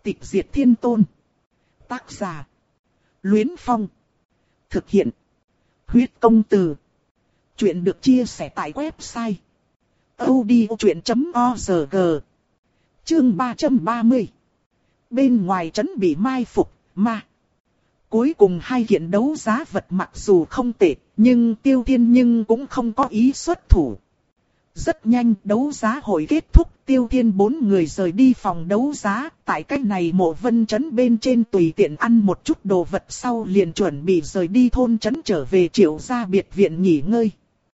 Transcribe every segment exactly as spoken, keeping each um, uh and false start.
Tịch diệt thiên tôn. Tác giả: Luyến Phong. Thực hiện: Huyết công từ. Chuyện được chia sẻ tại website audiochuyện chấm org. Chương ba trăm ba mươi. Bên ngoài trấn bị mai phục, ma. Cuối cùng hai kiện đấu giá vật mặc dù không tệ, nhưng Tiêu Thiên nhưng cũng không có ý xuất thủ. Rất nhanh đấu giá hội kết thúc, Tiêu Thiên bốn người rời đi phòng đấu giá, tại cách này Mộ Vân trấn bên trên tùy tiện ăn một chút đồ vật sau liền chuẩn bị rời đi thôn trấn trở về Triệu gia biệt viện nghỉ ngơi.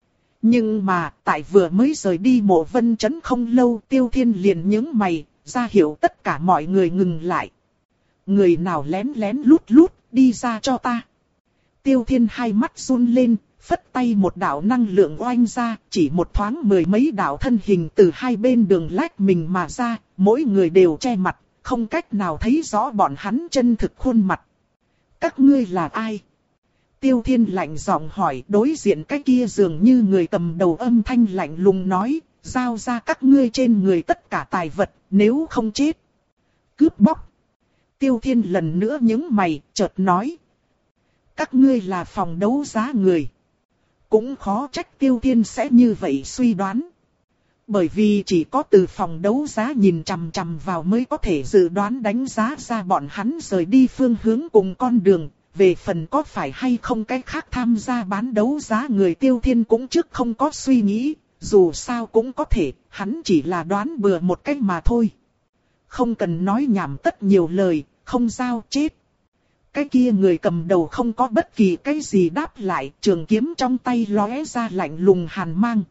Nhưng mà, tại vừa mới rời đi Mộ Vân trấn không lâu, Tiêu Thiên liền nhướng mày, ra hiệu tất cả mọi người ngừng lại. Người nào lén lén lút lút, đi ra cho ta. Tiêu Thiên hai mắt run lên, phất tay một đạo năng lượng oanh ra, chỉ một thoáng mười mấy đạo thân hình từ hai bên đường lách mình mà ra, mỗi người đều che mặt, không cách nào thấy rõ bọn hắn chân thực khuôn mặt. Các ngươi là ai? Tiêu Thiên lạnh giọng hỏi, đối diện cái kia dường như người cầm đầu âm thanh lạnh lùng nói, giao ra các ngươi trên người tất cả tài vật, nếu không chết. Cướp bóc. Tiêu Thiên lần nữa nhướng mày, chợt nói. Các ngươi là phòng đấu giá người. Cũng khó trách Tiêu Thiên sẽ như vậy suy đoán. Bởi vì chỉ có từ phòng đấu giá nhìn chằm chằm vào mới có thể dự đoán đánh giá ra bọn hắn rời đi phương hướng cùng con đường. Về phần có phải hay không cái khác tham gia bán đấu giá người Tiêu Thiên cũng trước không có suy nghĩ. Dù sao cũng có thể, hắn chỉ là đoán bừa một cách mà thôi. Không cần nói nhảm tất nhiều lời, không giao chết. Cái kia người cầm đầu không có bất kỳ cái gì đáp lại, trường kiếm trong tay lóe ra lạnh lùng hàn mang.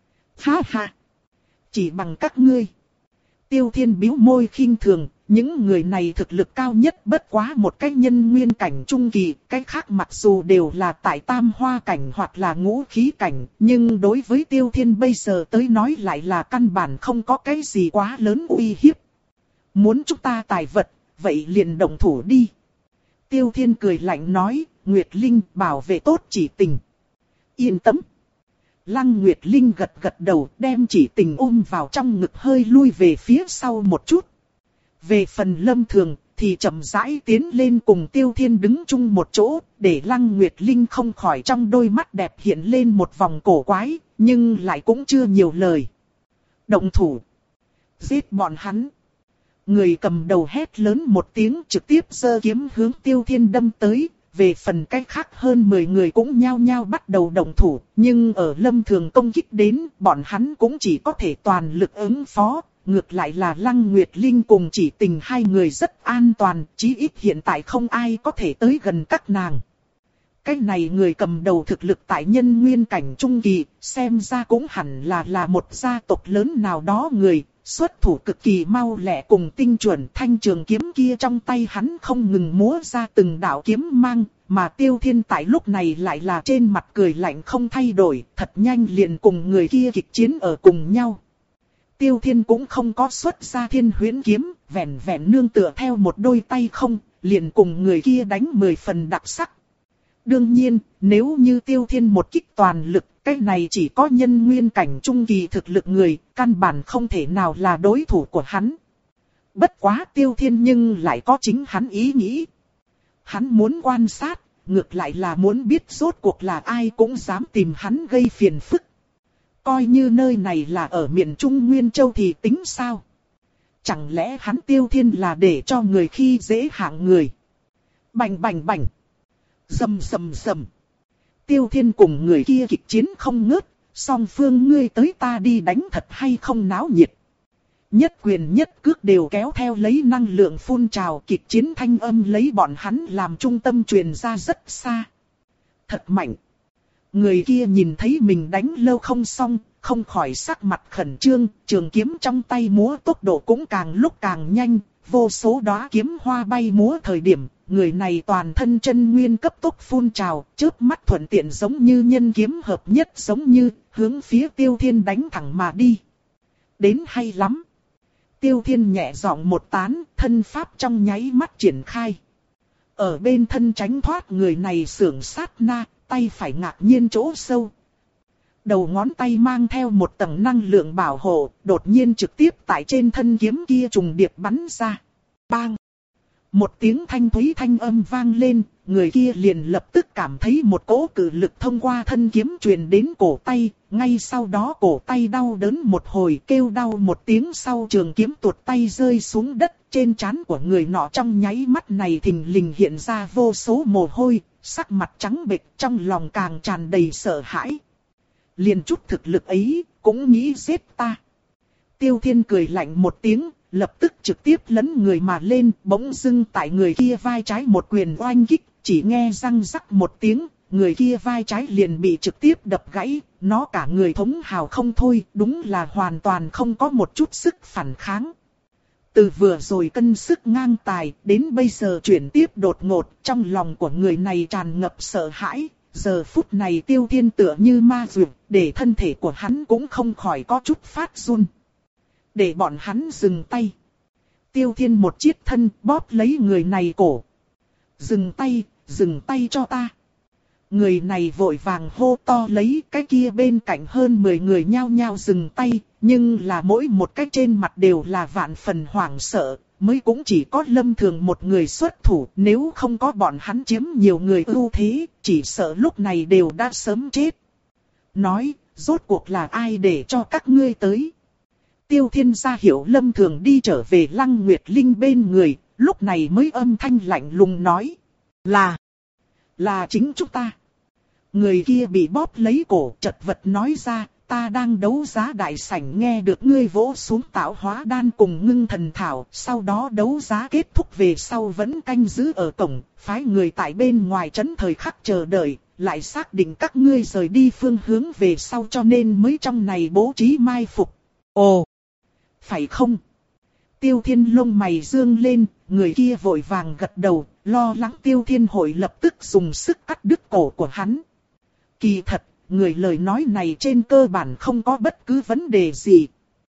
Ha ha! Chỉ bằng các ngươi. Tiêu Thiên bĩu môi khinh thường, những người này thực lực cao nhất bất quá một cái nhân nguyên cảnh trung kỳ, cái khác mặc dù đều là tại tam hoa cảnh hoặc là ngũ khí cảnh, nhưng đối với Tiêu Thiên bây giờ tới nói lại là căn bản không có cái gì quá lớn uy hiếp. Muốn chúng ta tài vật, vậy liền động thủ đi. Tiêu Thiên cười lạnh nói, Nguyệt Linh bảo vệ tốt Chỉ Tình. Yên tâm. Lăng Nguyệt Linh gật gật đầu, đem Chỉ Tình ôm vào trong ngực hơi lui về phía sau một chút. Về phần Lâm Thường thì chậm rãi tiến lên cùng Tiêu Thiên đứng chung một chỗ, để Lăng Nguyệt Linh không khỏi trong đôi mắt đẹp hiện lên một vòng cổ quái, nhưng lại cũng chưa nhiều lời. Động thủ. Giết bọn hắn. Người cầm đầu hét lớn một tiếng trực tiếp giơ kiếm hướng Tiêu Thiên đâm tới, về phần cách khác hơn mười người cũng nhao nhao bắt đầu động thủ, nhưng ở Lâm Thường công kích đến, bọn hắn cũng chỉ có thể toàn lực ứng phó, ngược lại là Lăng Nguyệt Linh cùng Chỉ Tình hai người rất an toàn, chí ít hiện tại không ai có thể tới gần các nàng. Cái này người cầm đầu thực lực tại nhân nguyên cảnh trung kỳ, xem ra cũng hẳn là là một gia tộc lớn nào đó người. Xuất thủ cực kỳ mau lẹ cùng tinh chuẩn, thanh trường kiếm kia trong tay hắn không ngừng múa ra từng đạo kiếm mang, mà Tiêu Thiên tại lúc này lại là trên mặt cười lạnh không thay đổi, thật nhanh liền cùng người kia kịch chiến ở cùng nhau. Tiêu Thiên cũng không có xuất ra Thiên Huyễn kiếm, vẹn vẹn nương tựa theo một đôi tay không, liền cùng người kia đánh mười phần đặc sắc. Đương nhiên, nếu như Tiêu Thiên một kích toàn lực, cái này chỉ có nhân nguyên cảnh trung kỳ thực lực người, căn bản không thể nào là đối thủ của hắn. Bất quá Tiêu Thiên nhưng lại có chính hắn ý nghĩ. Hắn muốn quan sát, ngược lại là muốn biết rốt cuộc là ai cũng dám tìm hắn gây phiền phức. Coi như nơi này là ở miền Trung Nguyên Châu thì tính sao? Chẳng lẽ hắn Tiêu Thiên là để cho người khi dễ hạng người? Bành bành bành. Rầm rầm rầm. Tiêu Thiên cùng người kia kịch chiến không ngớt, song phương ngươi tới ta đi đánh thật hay không náo nhiệt. Nhất quyền nhất cước đều kéo theo lấy năng lượng phun trào, kịch chiến thanh âm lấy bọn hắn làm trung tâm truyền ra rất xa. Thật mạnh. Người kia nhìn thấy mình đánh lâu không xong, không khỏi sắc mặt khẩn trương, trường kiếm trong tay múa tốc độ cũng càng lúc càng nhanh, vô số đóa kiếm hoa bay múa thời điểm. Người này toàn thân chân nguyên cấp tốc phun trào, chớp mắt thuận tiện giống như nhân kiếm hợp nhất giống như, hướng phía Tiêu Thiên đánh thẳng mà đi. Đến hay lắm. Tiêu Thiên nhẹ giọng một tán, thân pháp trong nháy mắt triển khai. Ở bên thân tránh thoát người này sưởng sát na, tay phải ngạc nhiên chỗ sâu. Đầu ngón tay mang theo một tầng năng lượng bảo hộ, đột nhiên trực tiếp tại trên thân kiếm kia trùng điệp bắn ra. Bang! Một tiếng thanh thúy thanh âm vang lên, người kia liền lập tức cảm thấy một cỗ cự lực thông qua thân kiếm truyền đến cổ tay, ngay sau đó cổ tay đau đớn một hồi, kêu đau một tiếng sau trường kiếm tuột tay rơi xuống đất, trên trán của người nọ trong nháy mắt này thình lình hiện ra vô số mồ hôi, sắc mặt trắng bệch, trong lòng càng tràn đầy sợ hãi. Liền chút thực lực ấy, cũng nghĩ giết ta. Tiêu Thiên cười lạnh một tiếng, lập tức trực tiếp lấn người mà lên, bỗng dưng tại người kia vai trái một quyền oanh kích, chỉ nghe răng rắc một tiếng, người kia vai trái liền bị trực tiếp đập gãy, nó cả người thống hào không thôi, đúng là hoàn toàn không có một chút sức phản kháng. Từ vừa rồi cân sức ngang tài, đến bây giờ chuyển tiếp đột ngột, trong lòng của người này tràn ngập sợ hãi. Giờ phút này Tiêu Thiên tựa như ma dược, để thân thể của hắn cũng không khỏi có chút phát run. Để bọn hắn dừng tay. Tiêu Thiên một chiết thân bóp lấy người này cổ. Dừng tay, dừng tay cho ta. Người này vội vàng hô to lấy, cái kia bên cạnh hơn mười người nhao nhao dừng tay, nhưng là mỗi một cái trên mặt đều là vạn phần hoảng sợ, mới cũng chỉ có Lâm Thường một người xuất thủ, nếu không có bọn hắn chiếm nhiều người ưu thế, chỉ sợ lúc này đều đã sớm chết. Nói, rốt cuộc là ai để cho các ngươi tới? Tiêu Thiên ra hiểu Lâm Thường đi trở về Lăng Nguyệt Linh bên người, lúc này mới âm thanh lạnh lùng nói. Là, là chính chúng ta. Người kia bị bóp lấy cổ chật vật nói ra, ta đang đấu giá đại sảnh nghe được ngươi vỗ xuống tạo hóa đan cùng ngưng thần thảo, sau đó đấu giá kết thúc về sau vẫn canh giữ ở cổng, phái người tại bên ngoài trấn thời khắc chờ đợi, lại xác định các ngươi rời đi phương hướng về sau cho nên mới trong này bố trí mai phục. Ồ, phải không? Tiêu Thiên lông mày dương lên, người kia vội vàng gật đầu, lo lắng Tiêu Thiên hội lập tức dùng sức cắt đứt cổ của hắn. Kỳ thật, người lời nói này trên cơ bản không có bất cứ vấn đề gì.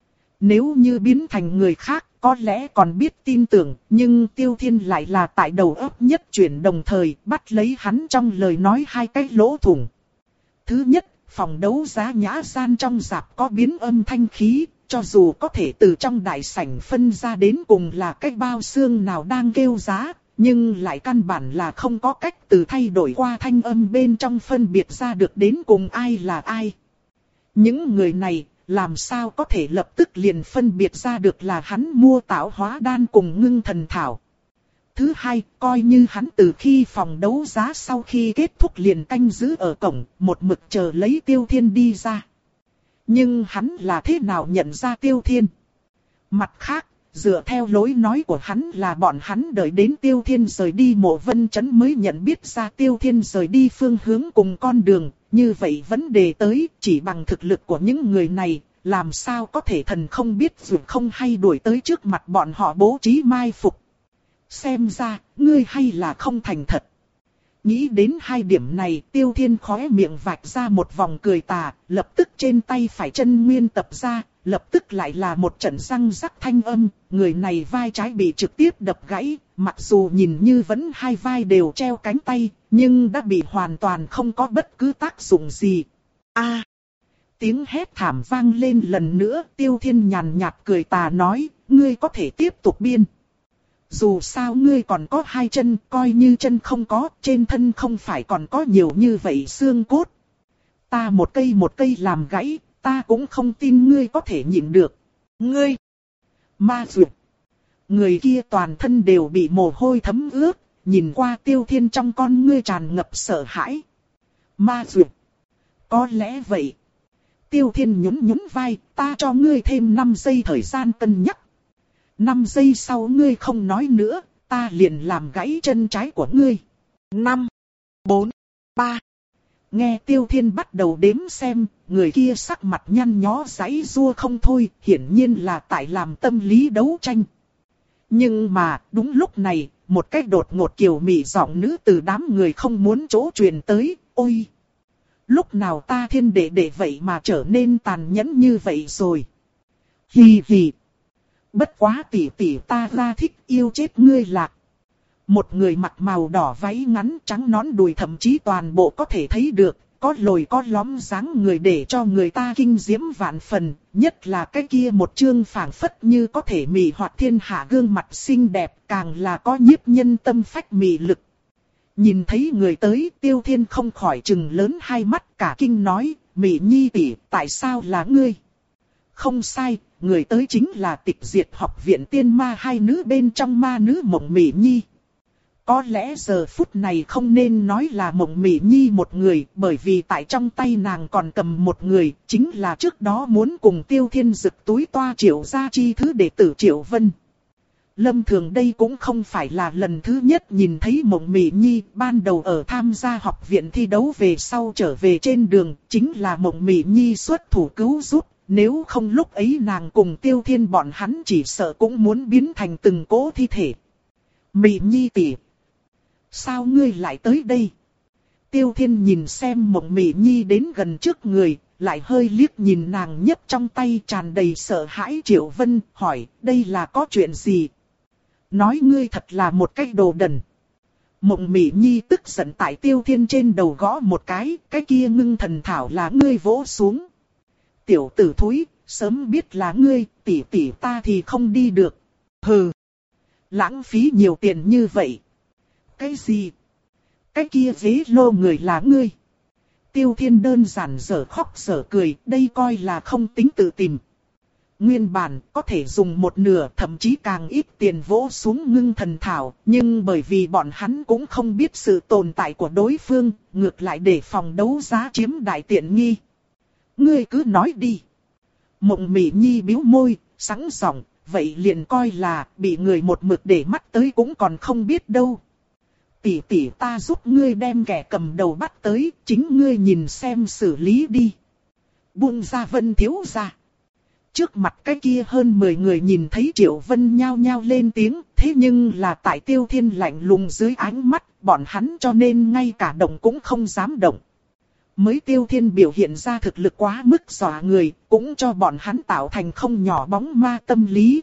Nếu như biến thành người khác, có lẽ còn biết tin tưởng, nhưng Tiêu Thiên lại là tại đầu óc nhất chuyển đồng thời bắt lấy hắn trong lời nói hai cái lỗ thủng. Thứ nhất, phòng đấu giá nhã gian trong rạp có biến âm thanh khí, cho dù có thể từ trong đại sảnh phân ra đến cùng là cái bao xương nào đang kêu giá, nhưng lại căn bản là không có cách từ thay đổi qua thanh âm bên trong phân biệt ra được đến cùng ai là ai. Những người này làm sao có thể lập tức liền phân biệt ra được là hắn mua tạo hóa đan cùng ngưng thần thảo. Thứ hai, coi như hắn từ khi phòng đấu giá sau khi kết thúc liền canh giữ ở cổng, một mực chờ lấy Tiêu Thiên đi ra. Nhưng hắn là thế nào nhận ra Tiêu Thiên? Mặt khác, dựa theo lối nói của hắn là bọn hắn đợi đến Tiêu Thiên rời đi Mộ Vân Trấn mới nhận biết ra Tiêu Thiên rời đi phương hướng cùng con đường. Như vậy vấn đề tới, chỉ bằng thực lực của những người này, làm sao có thể thần không biết dù không hay đuổi tới trước mặt bọn họ bố trí mai phục. Xem ra, ngươi hay là không thành thật. Nghĩ đến hai điểm này, Tiêu Thiên khóe miệng vạch ra một vòng cười tà, lập tức trên tay phải chân nguyên tập ra, lập tức lại là một trận răng rắc thanh âm, người này vai trái bị trực tiếp đập gãy, mặc dù nhìn như vẫn hai vai đều treo cánh tay, nhưng đã bị hoàn toàn không có bất cứ tác dụng gì. A! Tiếng hét thảm vang lên lần nữa, Tiêu Thiên nhàn nhạt cười tà nói, ngươi có thể tiếp tục biên. Dù sao ngươi còn có hai chân, coi như chân không có, trên thân không phải còn có nhiều như vậy xương cốt. Ta một cây một cây làm gãy, ta cũng không tin ngươi có thể nhịn được. Ngươi! Ma dược! Người kia toàn thân đều bị mồ hôi thấm ướt, nhìn qua Tiêu Thiên trong con ngươi tràn ngập sợ hãi. Ma dược! Có lẽ vậy. Tiêu Thiên nhún nhún vai, ta cho ngươi thêm năm giây thời gian cân nhắc. năm giây sau ngươi không nói nữa, ta liền làm gãy chân trái của ngươi. năm, bốn, ba. Nghe Tiêu Thiên bắt đầu đếm xem, người kia sắc mặt nhăn nhó giãy giụa không thôi, hiển nhiên là tại làm tâm lý đấu tranh. Nhưng mà, đúng lúc này, một cách đột ngột kiều mị giọng nữ từ đám người không muốn chỗ truyền tới, ôi! Lúc nào ta Thiên đệ đệ vậy mà trở nên tàn nhẫn như vậy rồi? Hì hì! Bất quá tỷ tỷ ta ra thích yêu chết ngươi lạc. Một người mặc màu đỏ váy ngắn trắng nón đùi thậm chí toàn bộ có thể thấy được, có lồi có lõm dáng người để cho người ta kinh diễm vạn phần, nhất là cái kia một chương phảng phất như có thể mị hoặc thiên hạ gương mặt xinh đẹp, càng là có nhiếp nhân tâm phách mị lực. Nhìn thấy người tới, Tiêu Thiên không khỏi trừng lớn hai mắt, cả kinh nói, Mị Nhi tỷ, tại sao là ngươi? Không sai, người tới chính là Tịch Diệt học viện tiên ma hai nữ bên trong ma nữ Mộng Mị Nhi. Có lẽ giờ phút này không nên nói là Mộng Mị Nhi một người, bởi vì tại trong tay nàng còn cầm một người, chính là trước đó muốn cùng Tiêu Thiên giựt túi toa Triệu gia chi thứ đệ tử Triệu Vân. Lâm Thường đây cũng không phải là lần thứ nhất nhìn thấy Mộng Mị Nhi, ban đầu ở tham gia học viện thi đấu về sau trở về trên đường, chính là Mộng Mị Nhi xuất thủ cứu giúp, nếu không lúc ấy nàng cùng Tiêu Thiên bọn hắn chỉ sợ cũng muốn biến thành từng cỗ thi thể. Mị Nhi tỷ, sao ngươi lại tới đây? Tiêu Thiên nhìn xem Mộng Mị Nhi đến gần trước người, lại hơi liếc nhìn nàng nhấc trong tay tràn đầy sợ hãi Triệu Vân, hỏi, đây là có chuyện gì? Nói ngươi thật là một cái đồ đần. Mộng Mị Nhi tức giận tại Tiêu Thiên trên đầu gõ một cái, cái kia ngưng thần thảo là ngươi vỗ xuống. Tiểu tử thúi, sớm biết là ngươi, tỷ tỷ ta thì không đi được. Hừ, lãng phí nhiều tiền như vậy. Cái gì? Cái kia ghế lô người là ngươi. Tiêu Thiên đơn giản dở khóc dở cười, đây coi là không tính tự tìm. Nguyên bản có thể dùng một nửa thậm chí càng ít tiền vỗ xuống ngưng thần thảo, nhưng bởi vì bọn hắn cũng không biết sự tồn tại của đối phương, ngược lại để phòng đấu giá chiếm đại tiện nghi. Ngươi cứ nói đi. Mộng Mị Nhi bĩu môi, sẵn giọng, vậy liền coi là bị người một mực để mắt tới cũng còn không biết đâu. Tỷ tỷ ta giúp ngươi đem kẻ cầm đầu bắt tới, chính ngươi nhìn xem xử lý đi. Buông ra Vân thiếu gia. Trước mặt cái kia hơn mười người nhìn thấy Triệu Vân nhao nhao lên tiếng, thế nhưng là tại Tiêu Thiên lạnh lùng dưới ánh mắt, bọn hắn cho nên ngay cả động cũng không dám động. Mới Tiêu Thiên biểu hiện ra thực lực quá mức dọa người, cũng cho bọn hắn tạo thành không nhỏ bóng ma tâm lý.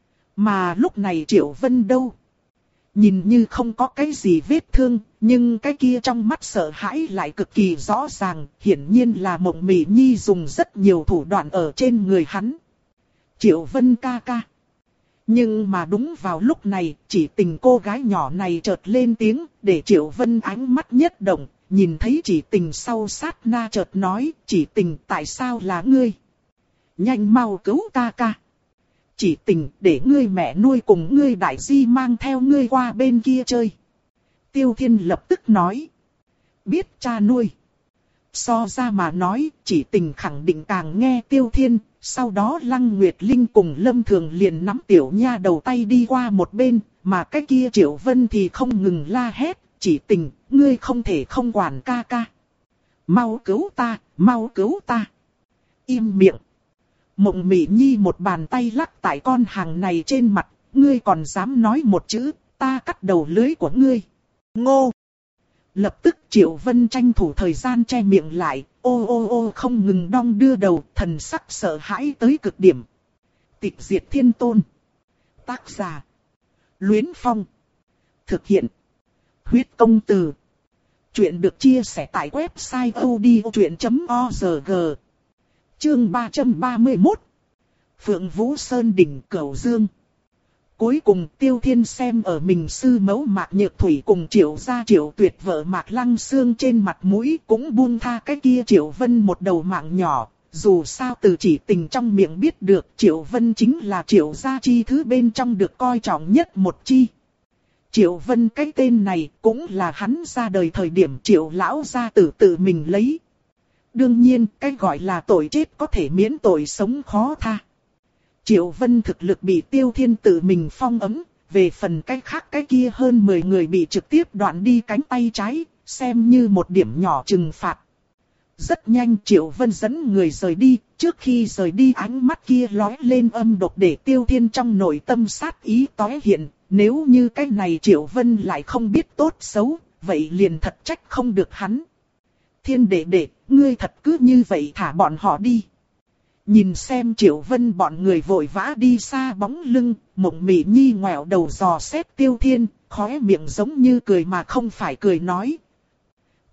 Mà lúc này Triệu Vân đâu? Nhìn như không có cái gì vết thương, nhưng cái kia trong mắt sợ hãi lại cực kỳ rõ ràng, hiển nhiên là Mộng Mị Nhi dùng rất nhiều thủ đoạn ở trên người hắn. Triệu Vân ca ca. Nhưng mà đúng vào lúc này, chỉ tình cô gái nhỏ này chợt lên tiếng, để Triệu Vân ánh mắt nhất động, nhìn thấy chỉ tình sau sát na chợt nói, chỉ tình tại sao là ngươi? Nhanh mau cứu ca ca. Chỉ tình để ngươi mẹ nuôi cùng ngươi đại di mang theo ngươi qua bên kia chơi. Tiêu Thiên lập tức nói. Biết cha nuôi. So ra mà nói, chỉ tình khẳng định càng nghe Tiêu Thiên. Sau đó Lăng Nguyệt Linh cùng Lâm Thường liền nắm tiểu nha đầu tay đi qua một bên. Mà cái kia Triệu Vân thì không ngừng la hét. Chỉ tình, ngươi không thể không quản ca ca. Mau cứu ta, mau cứu ta. Im miệng. Mộng Mị Nhi một bàn tay lắc tại con hàng này trên mặt, ngươi còn dám nói một chữ, ta cắt đầu lưới của ngươi. Ngô! Lập tức Triệu Vân tranh thủ thời gian che miệng lại, ô ô ô không ngừng đong đưa đầu, thần sắc sợ hãi tới cực điểm. Tịch Diệt Thiên Tôn. Tác giả. Luyến Phong. Thực hiện. Huyết Công Từ. Chuyện được chia sẻ tại website odchuyện chấm org. Chương ba trăm ba mươi mốt. Phượng Vũ Sơn đỉnh Cửu Dương. Cuối cùng Tiêu Thiên xem ở mình sư mẫu Mạc Nhược Thủy cùng Triệu gia Triệu Tuyệt vợ Mạc Lăng Sương trên mặt mũi cũng buông tha cái kia Triệu Vân một đầu mạng nhỏ. Dù sao từ chỉ tình trong miệng biết được Triệu Vân chính là Triệu gia chi thứ bên trong được coi trọng nhất một chi. Triệu Vân cái tên này cũng là hắn ra đời thời điểm Triệu lão gia tử tự mình lấy. Đương nhiên, cái gọi là tội chết có thể miễn tội sống khó tha. Triệu Vân thực lực bị Tiêu Thiên tự mình phong ấm, về phần cái khác cái kia hơn mười người bị trực tiếp đoạn đi cánh tay trái, xem như một điểm nhỏ trừng phạt. Rất nhanh Triệu Vân dẫn người rời đi, trước khi rời đi ánh mắt kia lóe lên âm độc để Tiêu Thiên trong nội tâm sát ý tóe hiện, nếu như cái này Triệu Vân lại không biết tốt xấu, vậy liền thật trách không được hắn. Thiên đệ đệ, ngươi thật cứ như vậy thả bọn họ đi. Nhìn xem Triệu Vân bọn người vội vã đi xa bóng lưng, Mộng Mị Nhi ngoẹo đầu dò xét Tiêu Thiên, khóe miệng giống như cười mà không phải cười nói.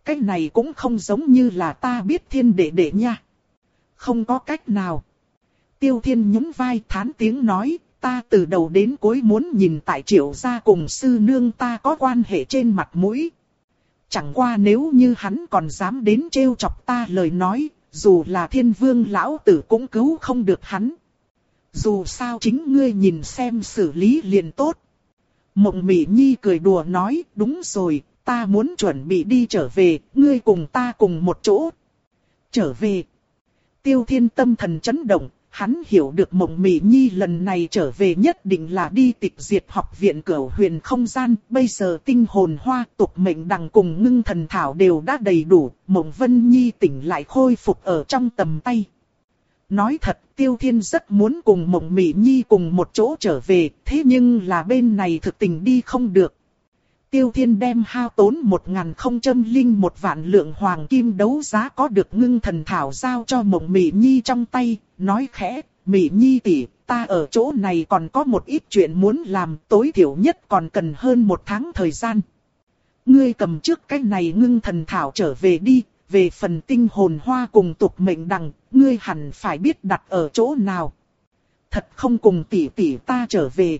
cái này cũng không giống như là ta biết Thiên đệ đệ nha. Không có cách nào. Tiêu Thiên nhún vai thán tiếng nói, ta từ đầu đến cuối muốn nhìn tại Triệu gia cùng sư nương ta có quan hệ trên mặt mũi. Chẳng qua nếu như hắn còn dám đến trêu chọc ta lời nói, dù là Thiên Vương lão tử cũng cứu không được hắn. Dù sao chính ngươi nhìn xem xử lý liền tốt. Mộng Mị Nhi cười đùa nói, đúng rồi, ta muốn chuẩn bị đi trở về, ngươi cùng ta cùng một chỗ. Trở về. Tiêu Thiên tâm thần chấn động, hắn hiểu được Mộng Mị Nhi lần này trở về nhất định là đi tịch diệt học viện Cửu Huyền không gian, bây giờ tinh hồn hoa, tục mệnh đằng cùng ngưng thần thảo đều đã đầy đủ, Mộng Vân Nhi tỉnh lại khôi phục ở trong tầm tay. Nói thật, Tiêu Thiên rất muốn cùng Mộng Mị Nhi cùng một chỗ trở về, thế nhưng là bên này thực tình đi không được. Tiêu Thiên đem hao tốn một ngàn không trăm linh một vạn lượng hoàng kim đấu giá có được ngưng thần thảo giao cho Mộng Mị Nhi trong tay, nói khẽ, Mị Nhi tỷ, ta ở chỗ này còn có một ít chuyện muốn làm, tối thiểu nhất còn cần hơn một tháng thời gian. Ngươi cầm trước cái này ngưng thần thảo trở về đi, về phần tinh hồn hoa cùng tục mệnh đằng, ngươi hẳn phải biết đặt ở chỗ nào. Thật không cùng tỷ tỷ ta trở về.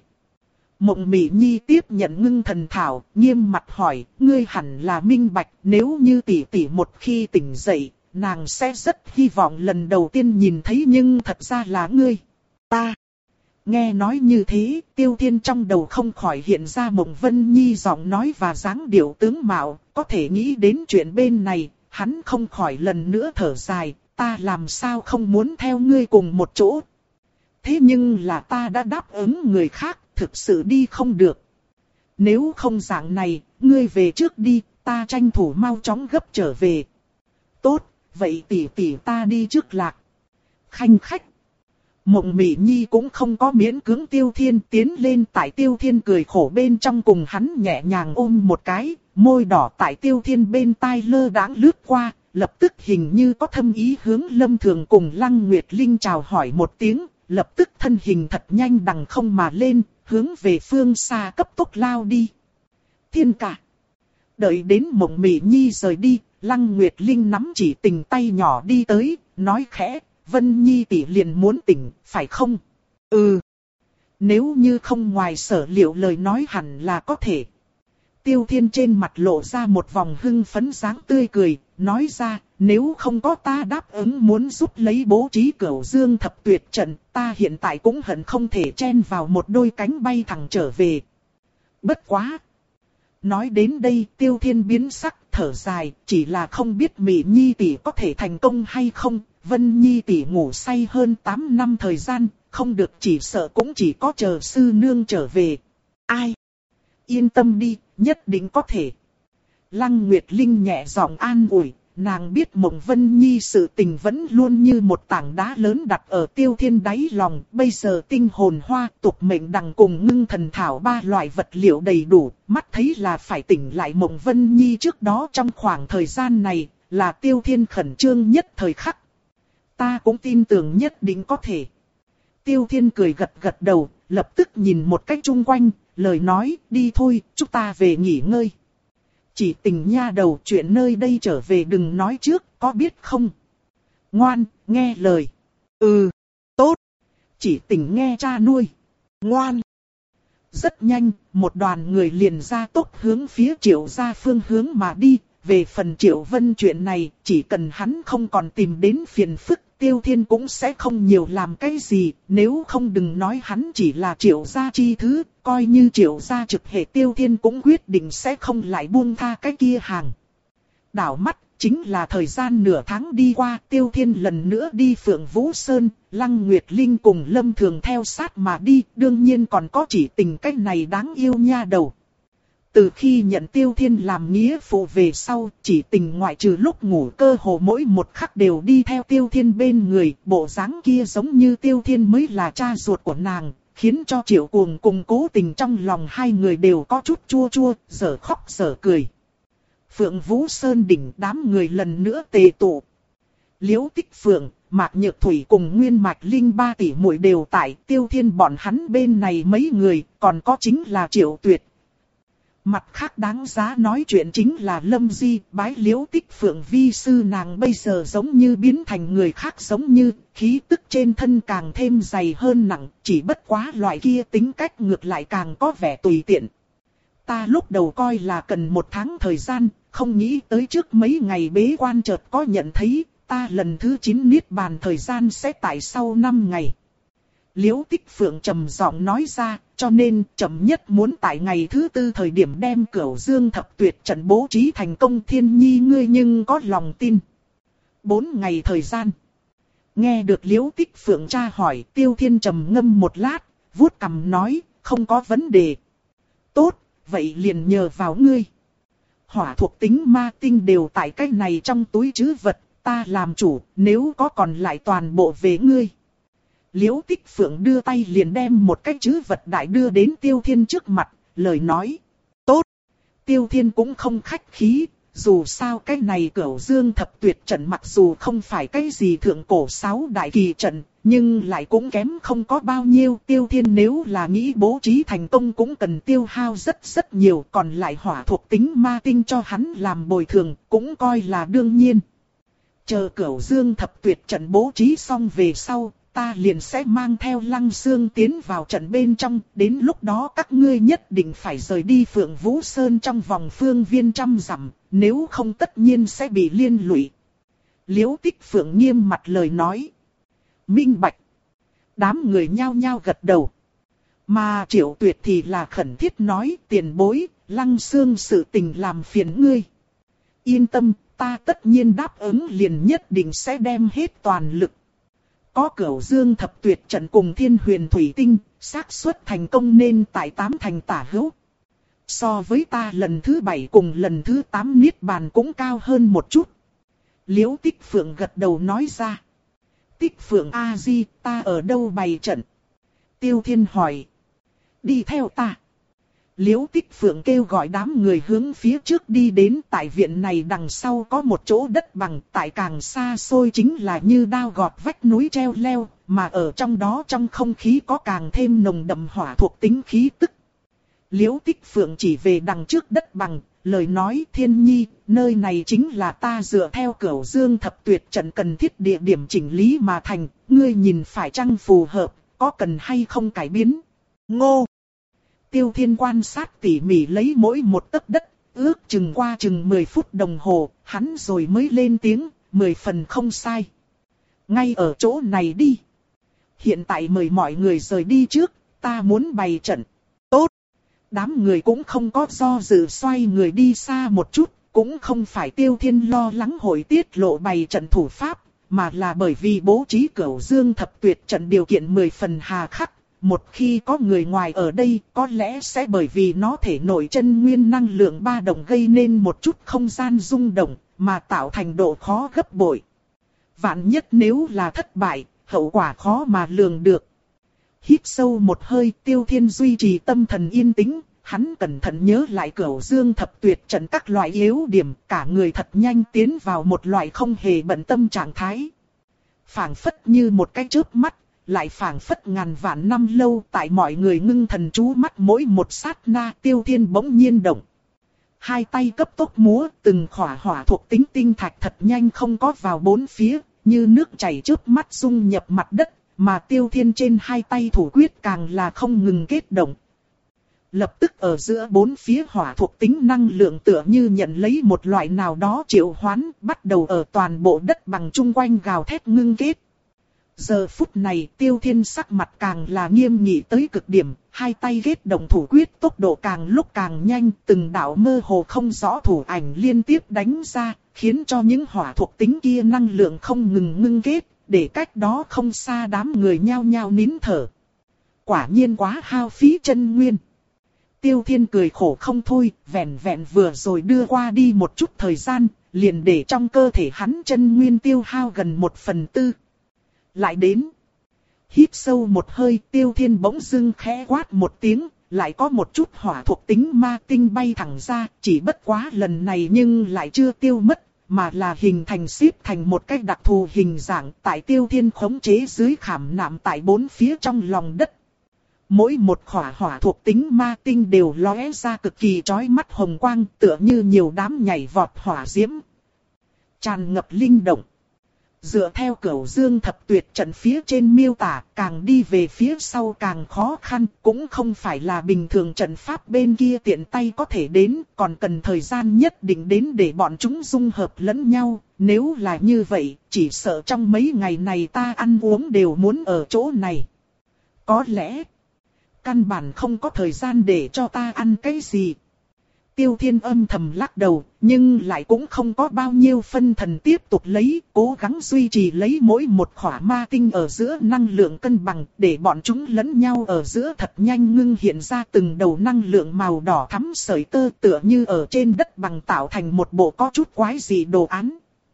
Mộng Mị Nhi tiếp nhận ngưng thần thảo, nghiêm mặt hỏi, ngươi hẳn là minh bạch, nếu như tỷ tỷ một khi tỉnh dậy, nàng sẽ rất hy vọng lần đầu tiên nhìn thấy nhưng thật ra là ngươi. Ta. Nghe nói như thế, Tiêu Thiên trong đầu không khỏi hiện ra Mộng Vân Nhi giọng nói và dáng điệu tướng mạo, có thể nghĩ đến chuyện bên này, hắn không khỏi lần nữa thở dài, ta làm sao không muốn theo ngươi cùng một chỗ. Thế nhưng là ta đã đáp ứng người khác, thực sự đi không được. Nếu không dạng này, ngươi về trước đi, ta tranh thủ mau chóng gấp trở về. Tốt, vậy tỷ tỷ ta đi trước lạc. Khanh khách. Mộng Mị Nhi cũng không có miễn cưỡng Tiêu Thiên, tiến lên tại Tiêu Thiên cười khổ bên trong cùng hắn nhẹ nhàng ôm một cái, môi đỏ tại Tiêu Thiên bên tai lơ đãng lướt qua, lập tức hình như có thâm ý hướng Lâm Thường cùng Lăng Nguyệt Linh chào hỏi một tiếng, lập tức thân hình thật nhanh đằng không mà lên, hướng về phương xa cấp tốc lao đi. Thiên cả. Đợi đến Mộng Mị Nhi rời đi, Lăng Nguyệt Linh nắm chỉ tình tay nhỏ đi tới, nói khẽ, Vân Nhi tỷ liền muốn tỉnh, phải không? Ừ. Nếu như không ngoài sở liệu lời nói hẳn là có thể. Tiêu Thiên trên mặt lộ ra một vòng hưng phấn dáng tươi cười, nói ra, nếu không có ta đáp ứng muốn giúp lấy bố trí Cửu Dương thập tuyệt trận, ta hiện tại cũng hận không thể chen vào một đôi cánh bay thẳng trở về. Bất quá. Nói đến đây Tiêu Thiên biến sắc, thở dài, chỉ là không biết Mị Nhi tỷ có thể thành công hay không. Vân Nhi tỷ ngủ say hơn tám năm thời gian, không được chỉ sợ cũng chỉ có chờ sư nương trở về. Ai? Yên tâm đi, nhất định có thể. Lăng Nguyệt Linh nhẹ giọng an ủi, nàng biết Mộng Vân Nhi sự tình vẫn luôn như một tảng đá lớn đặt ở Tiêu Thiên đáy lòng. Bây giờ tinh hồn hoa, tục mệnh đằng cùng ngưng thần thảo ba loại vật liệu đầy đủ, mắt thấy là phải tỉnh lại Mộng Vân Nhi trước đó trong khoảng thời gian này, là Tiêu Thiên khẩn trương nhất thời khắc. Ta cũng tin tưởng nhất định có thể. Tiêu Thiên cười gật gật đầu, lập tức nhìn một cách chung quanh, lời nói, đi thôi, chúng ta về nghỉ ngơi. Chỉ tình nha đầu, chuyện nơi đây trở về đừng nói trước, có biết không? Ngoan, nghe lời. Ừ, tốt. Chỉ tình nghe cha nuôi. Ngoan. Rất nhanh, một đoàn người liền ra tốc hướng phía Triệu gia phương hướng mà đi. Về phần Triệu Vân chuyện này, chỉ cần hắn không còn tìm đến phiền phức, Tiêu Thiên cũng sẽ không nhiều làm cái gì, nếu không đừng nói hắn chỉ là Triệu gia chi thứ, coi như Triệu gia trực hệ Tiêu Thiên cũng quyết định sẽ không lại buông tha cái kia hàng. Đảo mắt, chính là thời gian nửa tháng đi qua, Tiêu Thiên lần nữa đi Phượng Vũ Sơn, Lăng Nguyệt Linh cùng Lâm Thường theo sát mà đi, đương nhiên còn có chỉ tình cách này đáng yêu nha đầu. Từ khi nhận Tiêu Thiên làm nghĩa phụ về sau, chỉ tình ngoại trừ lúc ngủ cơ hồ mỗi một khắc đều đi theo Tiêu Thiên bên người, bộ dáng kia giống như Tiêu Thiên mới là cha ruột của nàng, khiến cho Triệu Cuồng cùng Cố Tình trong lòng hai người đều có chút chua chua, dở khóc dở cười. Phượng Vũ Sơn đỉnh đám người lần nữa tề tụ. Liễu Tích Phượng, Mạc Nhược Thủy cùng Nguyên Mạch Linh ba tỷ muội đều tại, Tiêu Thiên bọn hắn bên này mấy người, còn có chính là Triệu Tuyệt. Mặt khác đáng giá nói chuyện chính là Lâm Di bái Liễu Tích Phượng vi sư, nàng bây giờ giống như biến thành người khác, giống như khí tức trên thân càng thêm dày hơn nặng, chỉ bất quá loại kia tính cách ngược lại càng có vẻ tùy tiện. Ta lúc đầu coi là cần một tháng thời gian, không nghĩ tới trước mấy ngày bế quan chợt có nhận thấy, ta lần thứ chín niết bàn thời gian sẽ tại sau năm ngày. Liễu Tích Phượng trầm giọng nói ra, cho nên chậm nhất muốn tại ngày thứ tư thời điểm đem Cửu Dương Thập Tuyệt trận bố trí thành công. Thiên Nhi ngươi nhưng có lòng tin. Bốn ngày thời gian. Nghe được Liễu Tích Phượng tra hỏi, Tiêu Thiên trầm ngâm một lát, vuốt cằm nói, không có vấn đề. Tốt, vậy liền nhờ vào ngươi. Hỏa thuộc tính ma tinh đều tại cái này trong túi trữ vật, ta làm chủ, nếu có còn lại toàn bộ về ngươi. Liễu Tích Phượng đưa tay liền đem một cái trữ vật đại đưa đến Tiêu Thiên trước mặt, lời nói. Tốt. Tiêu Thiên cũng không khách khí, dù sao cái này Cửu Dương Thập Tuyệt trận mặc dù không phải cái gì thượng cổ sáu đại kỳ trận, nhưng lại cũng kém không có bao nhiêu. Tiêu Thiên nếu là nghĩ bố trí thành công cũng cần tiêu hao rất rất nhiều, còn lại hỏa thuộc tính ma tinh cho hắn làm bồi thường cũng coi là đương nhiên. Chờ Cửu Dương Thập Tuyệt trận bố trí xong về sau, ta liền sẽ mang theo Lăng Xương tiến vào trận bên trong, đến lúc đó các ngươi nhất định phải rời đi Phượng Vũ Sơn trong vòng phương viên trăm dặm, nếu không tất nhiên sẽ bị liên lụy. Liễu Tích Phượng nghiêm mặt lời nói. Minh bạch. Đám người nhao nhao gật đầu. Mà Triệu Tuyệt thì là khẩn thiết nói, tiền bối, Lăng Xương sự tình làm phiền ngươi. Yên tâm, ta tất nhiên đáp ứng, liền nhất định sẽ đem hết toàn lực. Có Cửu Dương Thập Tuyệt trận cùng Thiên Huyền Thủy Tinh, xác suất thành công nên tại tám thành tả hữu. So với ta lần thứ bảy cùng lần thứ tám niết bàn cũng cao hơn một chút. Liễu Tích Phượng gật đầu nói ra. Tích Phượng A-di, ta ở đâu bày trận? Tiêu Thiên hỏi. Đi theo ta. Liễu Tích Phượng kêu gọi đám người hướng phía trước đi đến. Tại viện này đằng sau có một chỗ đất bằng, tại càng xa xôi chính là như đao gọt vách núi treo leo, mà ở trong đó trong không khí có càng thêm nồng đậm hỏa thuộc tính khí tức. Liễu Tích Phượng chỉ về đằng trước đất bằng, lời nói, Thiên Nhi, nơi này chính là ta dựa theo Cửu Dương Thập Tuyệt trận cần thiết địa điểm chỉnh lý mà thành, ngươi nhìn phải chăng phù hợp, có cần hay không cải biến? Ngô! Tiêu Thiên quan sát tỉ mỉ lấy mỗi một tấc đất, ước chừng qua chừng mười phút đồng hồ, hắn rồi mới lên tiếng, mười phần không sai. Ngay ở chỗ này đi. Hiện tại mời mọi người rời đi trước, ta muốn bày trận. Tốt. Đám người cũng không có do dự xoay người đi xa một chút, cũng không phải Tiêu Thiên lo lắng hội tiết lộ bày trận thủ pháp, mà là bởi vì bố trí Cửu Dương Thập Tuyệt trận điều kiện mười phần hà khắc. Một khi có người ngoài ở đây, có lẽ sẽ bởi vì nó thể nổi chân nguyên năng lượng ba động gây nên một chút không gian rung động, mà tạo thành độ khó gấp bội. Vạn nhất nếu là thất bại, hậu quả khó mà lường được. Hít sâu một hơi, Tiêu Thiên duy trì tâm thần yên tĩnh, hắn cẩn thận nhớ lại Cửu Dương Thập Tuyệt trận các loại yếu điểm, cả người thật nhanh tiến vào một loại không hề bận tâm trạng thái. Phảng phất như một cái chớp mắt, lại phảng phất ngàn vạn năm lâu, tại mọi người ngưng thần chú mắt mỗi một sát na, Tiêu Thiên bỗng nhiên động. Hai tay cấp tốc múa, từng khỏa hỏa thuộc tính tinh thạch thật nhanh không có vào bốn phía, như nước chảy trước mắt dung nhập mặt đất, mà Tiêu Thiên trên hai tay thủ quyết càng là không ngừng kết động. Lập tức ở giữa bốn phía hỏa thuộc tính năng lượng tựa như nhận lấy một loại nào đó triệu hoán, bắt đầu ở toàn bộ đất bằng chung quanh gào thét ngưng kết. Giờ phút này Tiêu Thiên sắc mặt càng là nghiêm nghị tới cực điểm, hai tay kết động thủ quyết tốc độ càng lúc càng nhanh, từng đạo mơ hồ không rõ thủ ảnh liên tiếp đánh ra, khiến cho những hỏa thuộc tính kia năng lượng không ngừng ngưng kết, để cách đó không xa đám người nhao nhao nín thở. Quả nhiên quá hao phí chân nguyên. Tiêu Thiên cười khổ không thôi, vẹn vẹn vừa rồi đưa qua đi một chút thời gian, liền để trong cơ thể hắn chân nguyên tiêu hao gần một phần tư. Lại đến. Hít sâu một hơi, Tiêu Thiên bỗng dưng khẽ quát một tiếng, lại có một chút hỏa thuộc tính ma tinh bay thẳng ra, chỉ bất quá lần này nhưng lại chưa tiêu mất, mà là hình thành xếp thành một cái đặc thù hình dạng tại Tiêu Thiên khống chế dưới khảm nạm tại bốn phía trong lòng đất. Mỗi một khỏa hỏa thuộc tính ma tinh đều lóe ra cực kỳ chói mắt hồng quang, tựa như nhiều đám nhảy vọt hỏa diễm. Tràn ngập linh động. Dựa theo Cửu Dương thập tuyệt trận phía trên miêu tả, càng đi về phía sau càng khó khăn, cũng không phải là bình thường trận pháp bên kia tiện tay có thể đến, còn cần thời gian nhất định đến để bọn chúng dung hợp lẫn nhau. Nếu là như vậy, chỉ sợ trong mấy ngày này ta ăn uống đều muốn ở chỗ này. Có lẽ, căn bản không có thời gian để cho ta ăn cái gì. Tiêu Thiên âm thầm lắc đầu, nhưng lại cũng không có bao nhiêu phân thần tiếp tục lấy, cố gắng duy trì lấy mỗi một khỏa ma tinh ở giữa năng lượng cân bằng, để bọn chúng lẫn nhau ở giữa thật nhanh ngưng hiện ra từng đầu năng lượng màu đỏ thắm sợi tơ, tựa như ở trên đất bằng tạo thành một bộ có chút quái dị đồ án.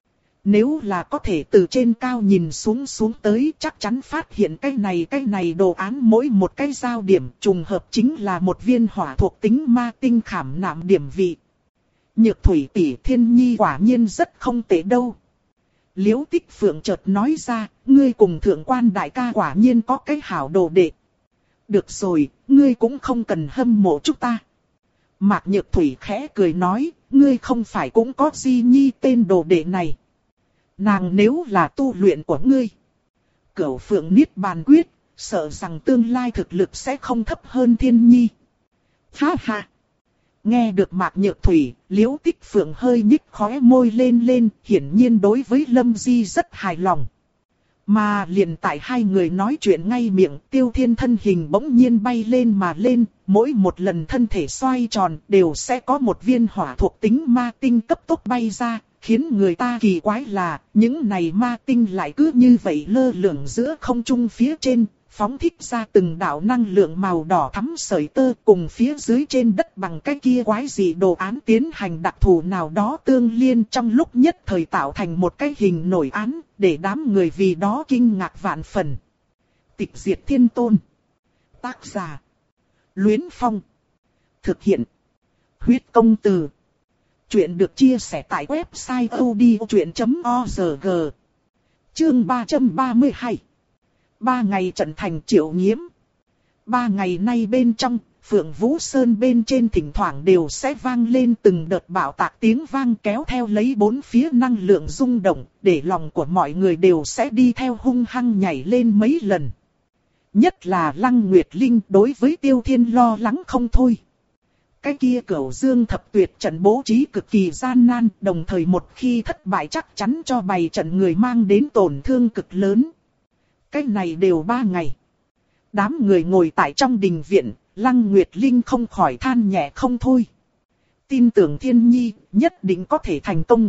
Nếu là có thể từ trên cao nhìn xuống xuống tới, chắc chắn phát hiện cái này cái này đồ án mỗi một cái giao điểm trùng hợp chính là một viên hỏa thuộc tính ma tinh khảm nạm điểm vị. Nhược thủy tỷ Thiên Nhi quả nhiên rất không tệ đâu. Liễu Tích Phượng chợt nói ra, ngươi cùng thượng quan đại ca quả nhiên có cái hảo đồ đệ. Được rồi, ngươi cũng không cần hâm mộ chúng ta. Mạc Nhược Thủy khẽ cười nói, ngươi không phải cũng có Di Nhi tên đồ đệ này. Nàng nếu là tu luyện của ngươi, Cửu Phượng Niết Bàn Quyết, sợ rằng tương lai thực lực sẽ không thấp hơn Thiên Nhi. Ha ha! Nghe được Mạc Nhược Thủy, Liễu Tích Phượng hơi nhích khóe môi lên lên, hiển nhiên đối với Lâm Di rất hài lòng. Mà liền tại hai người nói chuyện ngay miệng, Tiêu Thiên thân hình bỗng nhiên bay lên mà lên, mỗi một lần thân thể xoay tròn đều sẽ có một viên hỏa thuộc tính ma tinh cấp tốc bay ra. Khiến người ta kỳ quái là, những này ma tinh lại cứ như vậy lơ lửng giữa không trung phía trên, phóng thích ra từng đạo năng lượng màu đỏ thắm sợi tơ cùng phía dưới trên đất bằng cái kia quái dị đồ án tiến hành đặc thù nào đó tương liên trong lúc nhất thời tạo thành một cái hình nổi án, để đám người vì đó kinh ngạc vạn phần. Tịch Diệt Thiên Tôn. Tác giả: Luyến Phong. Thực hiện: Huyết Công Từ. Chuyện được chia sẻ tại website odchuyện chấm org. Chương ba trăm ba mươi hai. Ba ngày trận thành Triệu Nghiễm. Ba ngày nay bên trong, Phượng Vũ Sơn bên trên thỉnh thoảng đều sẽ vang lên từng đợt bạo tạc tiếng vang kéo theo lấy bốn phía năng lượng rung động, để lòng của mọi người đều sẽ đi theo hung hăng nhảy lên mấy lần. Nhất là Lăng Nguyệt Linh đối với Tiêu Thiên lo lắng không thôi. Cái kia Cửu Dương thập tuyệt trận bố trí cực kỳ gian nan, đồng thời một khi thất bại chắc chắn cho bày trận người mang đến tổn thương cực lớn. Cái này đều ba ngày. Đám người ngồi tại trong đình viện, Lăng Nguyệt Linh không khỏi than nhẹ không thôi. Tin tưởng Thiên Nhi, nhất định có thể thành công.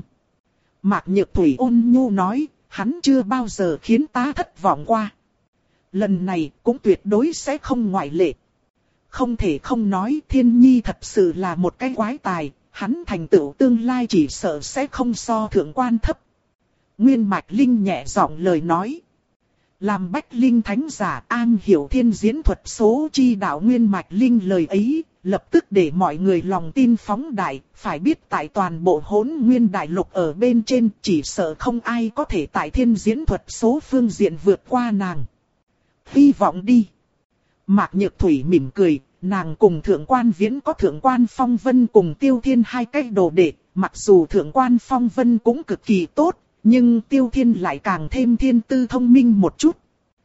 Mạc Nhược Thủy ôn nhu nói, hắn chưa bao giờ khiến ta thất vọng qua. Lần này cũng tuyệt đối sẽ không ngoại lệ. Không thể không nói Thiên Nhi thật sự là một cái quái tài, hắn thành tựu tương lai chỉ sợ sẽ không so thượng quan thấp. Nguyên Mạch Linh nhẹ giọng lời nói. Làm Bách Linh Thánh giả an hiểu thiên diễn thuật số chi đạo Nguyên Mạch Linh lời ấy, lập tức để mọi người lòng tin phóng đại, phải biết tại toàn bộ Hỗn Nguyên Đại Lục ở bên trên chỉ sợ không ai có thể tại thiên diễn thuật số phương diện vượt qua nàng. Hy vọng đi. Mạc Nhược Thủy mỉm cười, nàng cùng Thượng Quan Viễn có Thượng Quan Phong Vân cùng Tiêu Thiên hai cái đồ đệ, mặc dù Thượng Quan Phong Vân cũng cực kỳ tốt, nhưng Tiêu Thiên lại càng thêm thiên tư thông minh một chút.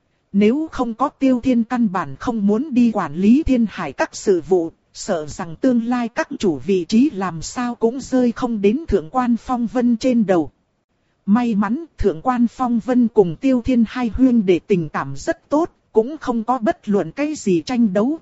Nếu không có Tiêu Thiên căn bản không muốn đi quản lý thiên hải các sự vụ, sợ rằng tương lai các chủ vị trí làm sao cũng rơi không đến Thượng Quan Phong Vân trên đầu. May mắn Thượng Quan Phong Vân cùng Tiêu Thiên hai huynh đệ tình cảm rất tốt, cũng không có bất luận cái gì tranh đấu.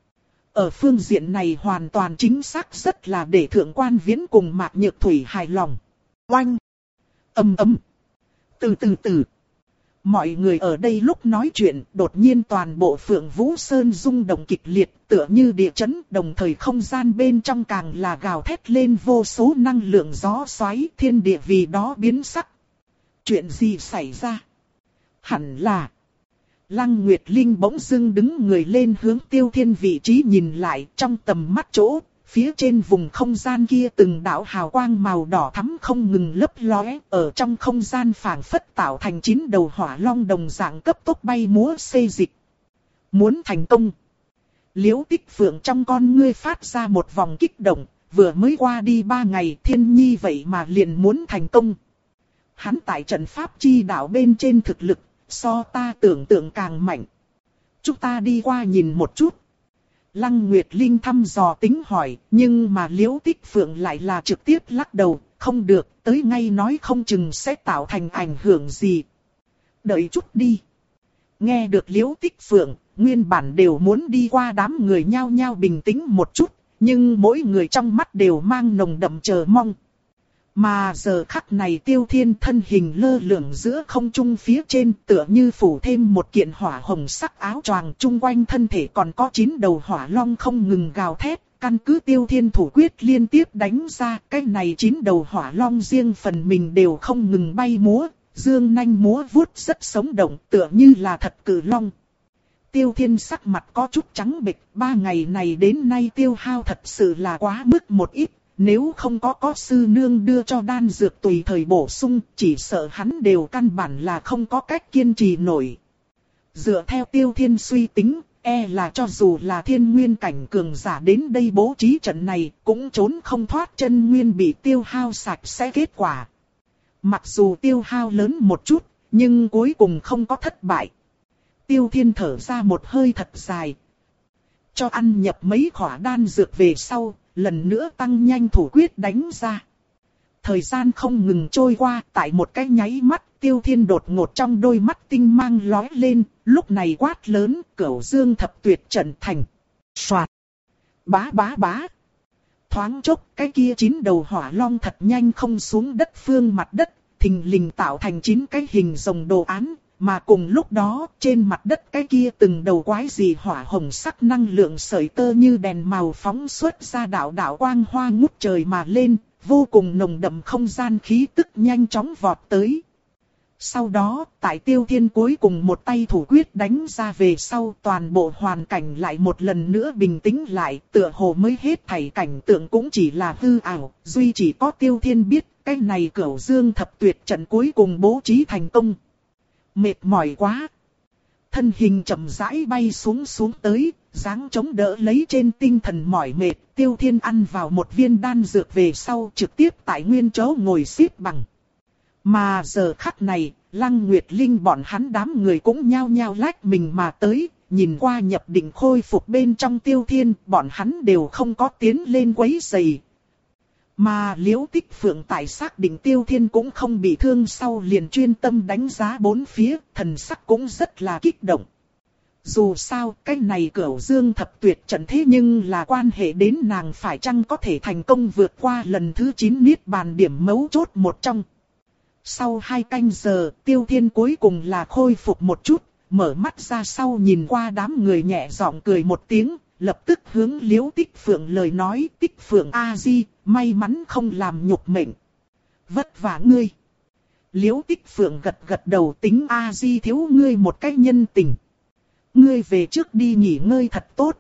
Ở phương diện này hoàn toàn chính xác rất là để Thượng Quan Viễn cùng Mạc Nhược Thủy hài lòng. Oanh! Ầm ầm! Từ từ từ! Mọi người ở đây lúc nói chuyện, đột nhiên toàn bộ Phượng Vũ Sơn rung động kịch liệt, tựa như địa chấn, đồng thời không gian bên trong càng là gào thét lên vô số năng lượng gió xoáy, thiên địa vì đó biến sắc. Chuyện gì xảy ra? Hẳn là... Lăng Nguyệt Linh bỗng dưng đứng người lên hướng Tiêu Thiên vị trí nhìn lại, trong tầm mắt chỗ, phía trên vùng không gian kia từng đạo hào quang màu đỏ thắm không ngừng lấp lóe, ở trong không gian phảng phất tạo thành chín đầu hỏa long đồng dạng cấp tốc bay múa xê dịch. Muốn thành công, Liễu Tích Phượng trong con ngươi phát ra một vòng kích động, vừa mới qua đi ba ngày Thiên Nhi vậy mà liền muốn thành công. Hắn tại trận pháp chi đạo bên trên thực lực, so ta tưởng tượng càng mạnh. Chúng ta đi qua nhìn một chút. Lăng Nguyệt Linh thăm dò tính hỏi, nhưng mà Liễu Tích Phượng lại là trực tiếp lắc đầu, không được, tới ngay nói không chừng sẽ tạo thành ảnh hưởng gì. Đợi chút đi. Nghe được Liễu Tích Phượng, nguyên bản đều muốn đi qua đám người nhao nhao bình tĩnh một chút, nhưng mỗi người trong mắt đều mang nồng đậm chờ mong. Mà giờ khắc này Tiêu Thiên thân hình lơ lửng giữa không trung phía trên, tựa như phủ thêm một kiện hỏa hồng sắc áo choàng, chung quanh thân thể còn có chín đầu hỏa long không ngừng gào thét. Căn cứ Tiêu Thiên thủ quyết liên tiếp đánh ra, cái này chín đầu hỏa long riêng phần mình đều không ngừng bay múa, dương nanh múa vuốt rất sống động, tựa như là thật cử long. Tiêu Thiên sắc mặt có chút trắng bệch, ba ngày này đến nay tiêu hao thật sự là quá mức một ít, nếu không có có sư nương đưa cho đan dược tùy thời bổ sung, chỉ sợ hắn đều căn bản là không có cách kiên trì nổi. Dựa theo Tiêu Thiên suy tính, e là cho dù là thiên nguyên cảnh cường giả đến đây bố trí trận này, cũng trốn không thoát chân nguyên bị tiêu hao sạch sẽ kết quả. Mặc dù tiêu hao lớn một chút, nhưng cuối cùng không có thất bại. Tiêu Thiên thở ra một hơi thật dài. Cho ăn nhập mấy khỏa đan dược về sau, lần nữa tăng nhanh thủ quyết đánh ra. Thời gian không ngừng trôi qua, tại một cái nháy mắt, Tiêu Thiên đột ngột trong đôi mắt tinh mang lóe lên, lúc này quát lớn, Cửu Dương thập tuyệt trận thành. Soạt. Bá bá bá. Thoáng chốc, cái kia chín đầu hỏa long thật nhanh không xuống đất phương mặt đất, thình lình tạo thành chín cái hình rồng đồ án. Mà cùng lúc đó, trên mặt đất cái kia từng đầu quái dị hỏa hồng sắc năng lượng sợi tơ như đèn màu phóng xuất ra đạo đạo quang hoa ngút trời mà lên, vô cùng nồng đậm không gian khí tức nhanh chóng vọt tới. Sau đó, tại Tiêu Thiên cuối cùng một tay thủ quyết đánh ra về sau, toàn bộ hoàn cảnh lại một lần nữa bình tĩnh lại, tựa hồ mới hết thảy cảnh tượng cũng chỉ là hư ảo, duy chỉ có Tiêu Thiên biết, cái này Cửu Dương thập tuyệt trận cuối cùng bố trí thành công. Mệt mỏi quá. Thân hình chậm rãi bay xuống xuống tới, dáng chống đỡ lấy trên tinh thần mỏi mệt. Tiêu Thiên ăn vào một viên đan dược về sau trực tiếp tại nguyên chỗ ngồi xếp bằng. Mà giờ khắc này, Lăng Nguyệt Linh bọn hắn đám người cũng nhao nhao lách mình mà tới. Nhìn qua nhập định khôi phục bên trong Tiêu Thiên, bọn hắn đều không có tiến lên quấy rầy. Mà Liễu Tích Phượng tại xác định Tiêu Thiên cũng không bị thương sau liền chuyên tâm đánh giá bốn phía, thần sắc cũng rất là kích động. Dù sao, cái này Cửu Dương thập tuyệt trận thế nhưng là quan hệ đến nàng phải chăng có thể thành công vượt qua lần thứ chín niết bàn điểm mấu chốt một trong. Sau hai canh giờ, Tiêu Thiên cuối cùng là khôi phục một chút, mở mắt ra sau nhìn qua đám người nhẹ giọng cười một tiếng. Lập tức hướng Liễu Tích Phượng lời nói, Tích Phượng A-di, may mắn không làm nhục mệnh. Vất vả ngươi. Liễu Tích Phượng gật gật đầu, tính A-di thiếu ngươi một cái nhân tình. Ngươi về trước đi nghỉ ngơi thật tốt.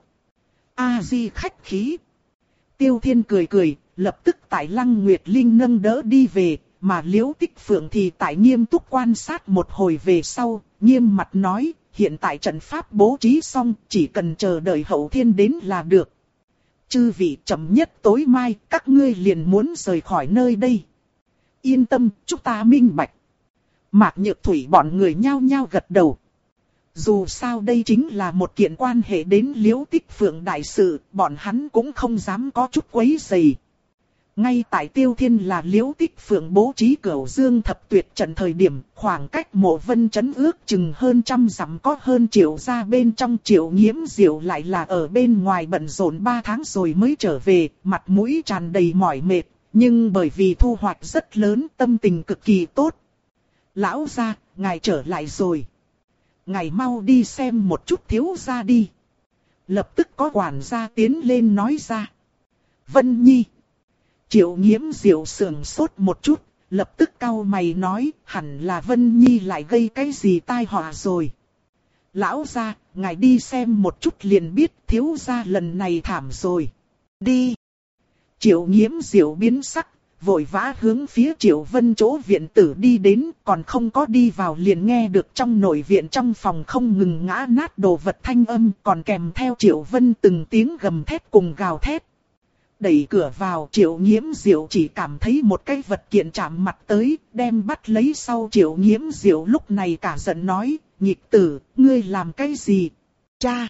A-di khách khí. Tiêu Thiên cười cười, lập tức tại Lăng Nguyệt Linh nâng đỡ đi về, mà Liễu Tích Phượng thì tại nghiêm túc quan sát một hồi về sau, nghiêm mặt nói. Hiện tại trận pháp bố trí xong, chỉ cần chờ đợi Hậu Thiên đến là được. Chư vị, chậm nhất tối mai, các ngươi liền muốn rời khỏi nơi đây. Yên tâm, chúng ta minh bạch. Mạc Nhược Thủy bọn người nhao nhao gật đầu. Dù sao đây chính là một kiện quan hệ đến Liễu Tích Phượng đại sự, bọn hắn cũng không dám có chút quấy rầy. Ngay tại Tiêu Thiên là Liễu Tích Phượng bố trí Cửu Dương thập tuyệt trận thời điểm, khoảng cách Mộ Vân trấn ước chừng hơn trăm dặm có hơn Triệu gia bên trong. Triệu Nghiễm Diệu lại là ở bên ngoài bận rộn ba tháng rồi mới trở về, mặt mũi tràn đầy mỏi mệt, nhưng bởi vì thu hoạch rất lớn, tâm tình cực kỳ tốt. Lão gia, ngài trở lại rồi. Ngài mau đi xem một chút thiếu gia đi. Lập tức có quản gia tiến lên nói ra. Vân Nhi. Triệu Nghiễm Diệu sườn sốt một chút, lập tức cau mày nói, hẳn là Vân Nhi lại gây cái gì tai họa rồi. Lão gia, ngài đi xem một chút liền biết thiếu gia lần này thảm rồi. Đi. Triệu Nghiễm Diệu biến sắc, vội vã hướng phía Triệu Vân chỗ viện tử đi đến, còn không có đi vào liền nghe được trong nội viện trong phòng không ngừng ngã nát đồ vật thanh âm, còn kèm theo Triệu Vân từng tiếng gầm thét cùng gào thét. Đẩy cửa vào, Triệu Nghiễm Diệu chỉ cảm thấy một cái vật kiện chạm mặt tới, đem bắt lấy sau. Triệu Nghiễm Diệu lúc này cả giận nói, nghịch tử, ngươi làm cái gì? Cha!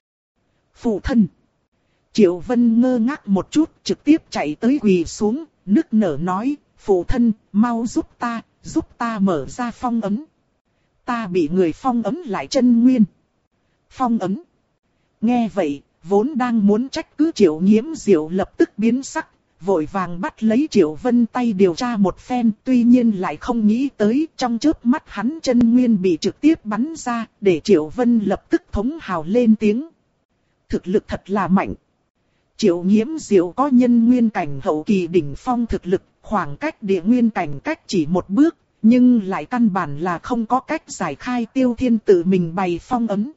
Phụ thân! Triệu Vân ngơ ngác một chút, trực tiếp chạy tới quỳ xuống, nức nở nói, phụ thân, mau giúp ta, giúp ta mở ra phong ấn. Ta bị người phong ấn lại chân nguyên. Phong ấn. Nghe vậy, vốn đang muốn trách cứ Triệu Nghiễm Diệu lập tức biến sắc, vội vàng bắt lấy Triệu Vân tay điều tra một phen, tuy nhiên lại không nghĩ tới trong chớp mắt hắn chân nguyên bị trực tiếp bắn ra, để Triệu Vân lập tức thống hào lên tiếng. Thực lực thật là mạnh. Triệu Nghiễm Diệu có nhân nguyên cảnh hậu kỳ đỉnh phong thực lực, khoảng cách địa nguyên cảnh cách chỉ một bước, nhưng lại căn bản là không có cách giải khai Tiêu Thiên tự mình bày phong ấn.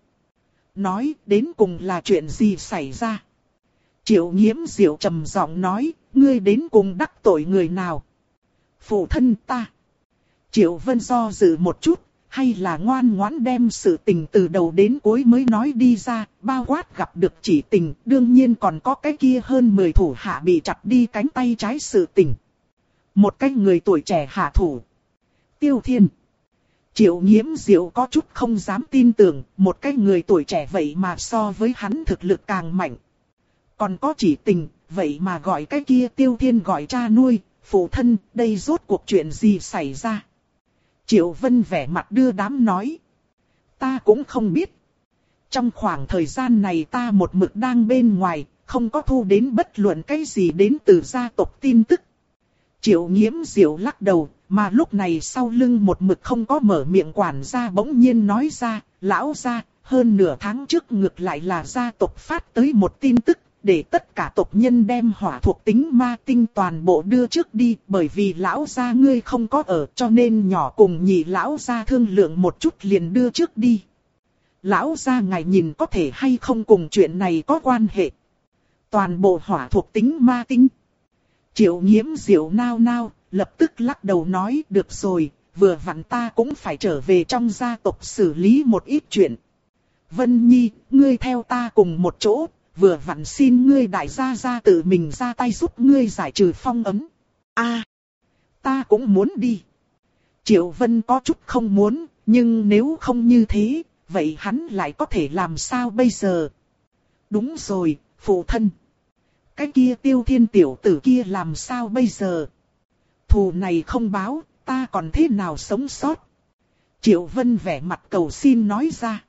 Nói đến cùng là chuyện gì xảy ra? Triệu Nghiễm Diệu trầm giọng nói, ngươi đến cùng đắc tội người nào? Phụ thân ta. Triệu Vân do dự một chút, hay là ngoan ngoãn đem sự tình từ đầu đến cuối mới nói đi ra, bao quát gặp được chỉ tình, đương nhiên còn có cái kia hơn mười thủ hạ bị chặt đi cánh tay trái sự tình. Một cái người tuổi trẻ hạ thủ. Tiêu Thiên. Triệu Nghiễm Diệu có chút không dám tin tưởng, một cái người tuổi trẻ vậy mà so với hắn thực lực càng mạnh. Còn có chỉ tình, vậy mà gọi cái kia Tiêu Thiên gọi cha nuôi, phụ thân, đây rốt cuộc chuyện gì xảy ra? Triệu Vân vẻ mặt đưa đám nói. Ta cũng không biết. Trong khoảng thời gian này ta một mực đang bên ngoài, không có thu đến bất luận cái gì đến từ gia tộc tin tức. Triệu Nghiễm Diệu lắc đầu, mà lúc này sau lưng một mực không có mở miệng quản gia bỗng nhiên nói ra, lão gia, hơn nửa tháng trước ngược lại là gia tộc phát tới một tin tức, để tất cả tộc nhân đem hỏa thuộc tính ma tinh toàn bộ đưa trước đi, bởi vì lão gia ngươi không có ở cho nên nhỏ cùng nhị lão gia thương lượng một chút liền đưa trước đi. Lão gia ngài nhìn có thể hay không cùng chuyện này có quan hệ. Toàn bộ hỏa thuộc tính ma tinh. Triệu Nghiễm Diệu nao nao, lập tức lắc đầu nói được rồi, vừa vặn ta cũng phải trở về trong gia tộc xử lý một ít chuyện. Vân Nhi, ngươi theo ta cùng một chỗ, vừa vặn xin ngươi đại gia gia tự mình ra tay giúp ngươi giải trừ phong ấn. A, à, ta cũng muốn đi. Triệu Vân có chút không muốn, nhưng nếu không như thế, vậy hắn lại có thể làm sao bây giờ? Đúng rồi, phụ thân. Cái kia Tiêu Thiên tiểu tử kia làm sao bây giờ? Thù này không báo, ta còn thế nào sống sót? Triệu Vân vẻ mặt cầu xin nói ra.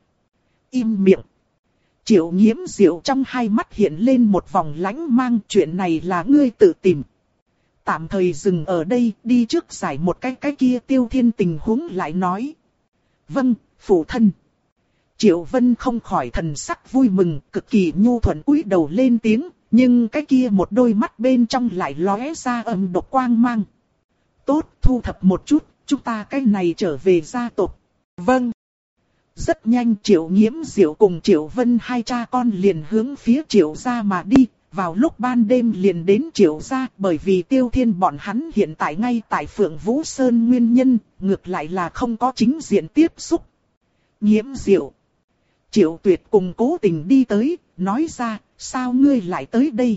Im miệng. Triệu Nghiễm Diệu trong hai mắt hiện lên một vòng lánh mang, chuyện này là ngươi tự tìm. Tạm thời dừng ở đây, đi trước giải một cái cái kia Tiêu Thiên tình huống lại nói. Vâng, phụ thân. Triệu Vân không khỏi thần sắc vui mừng, cực kỳ nhu thuận cúi đầu lên tiếng, nhưng cái kia một đôi mắt bên trong lại lóe ra âm độc quang mang. Tốt, thu thập một chút, chúng ta cái này trở về gia tộc. Vâng. Rất nhanh Triệu Nghiễm Diệu cùng Triệu Vân hai cha con liền hướng phía Triệu gia mà đi, vào lúc ban đêm liền đến Triệu gia, bởi vì Tiêu Thiên bọn hắn hiện tại ngay tại Phượng Vũ Sơn nguyên nhân, ngược lại là không có chính diện tiếp xúc. Nghiễm Diệu. Triệu Tuyệt cùng Cố Tình đi tới, nói ra, sao ngươi lại tới đây?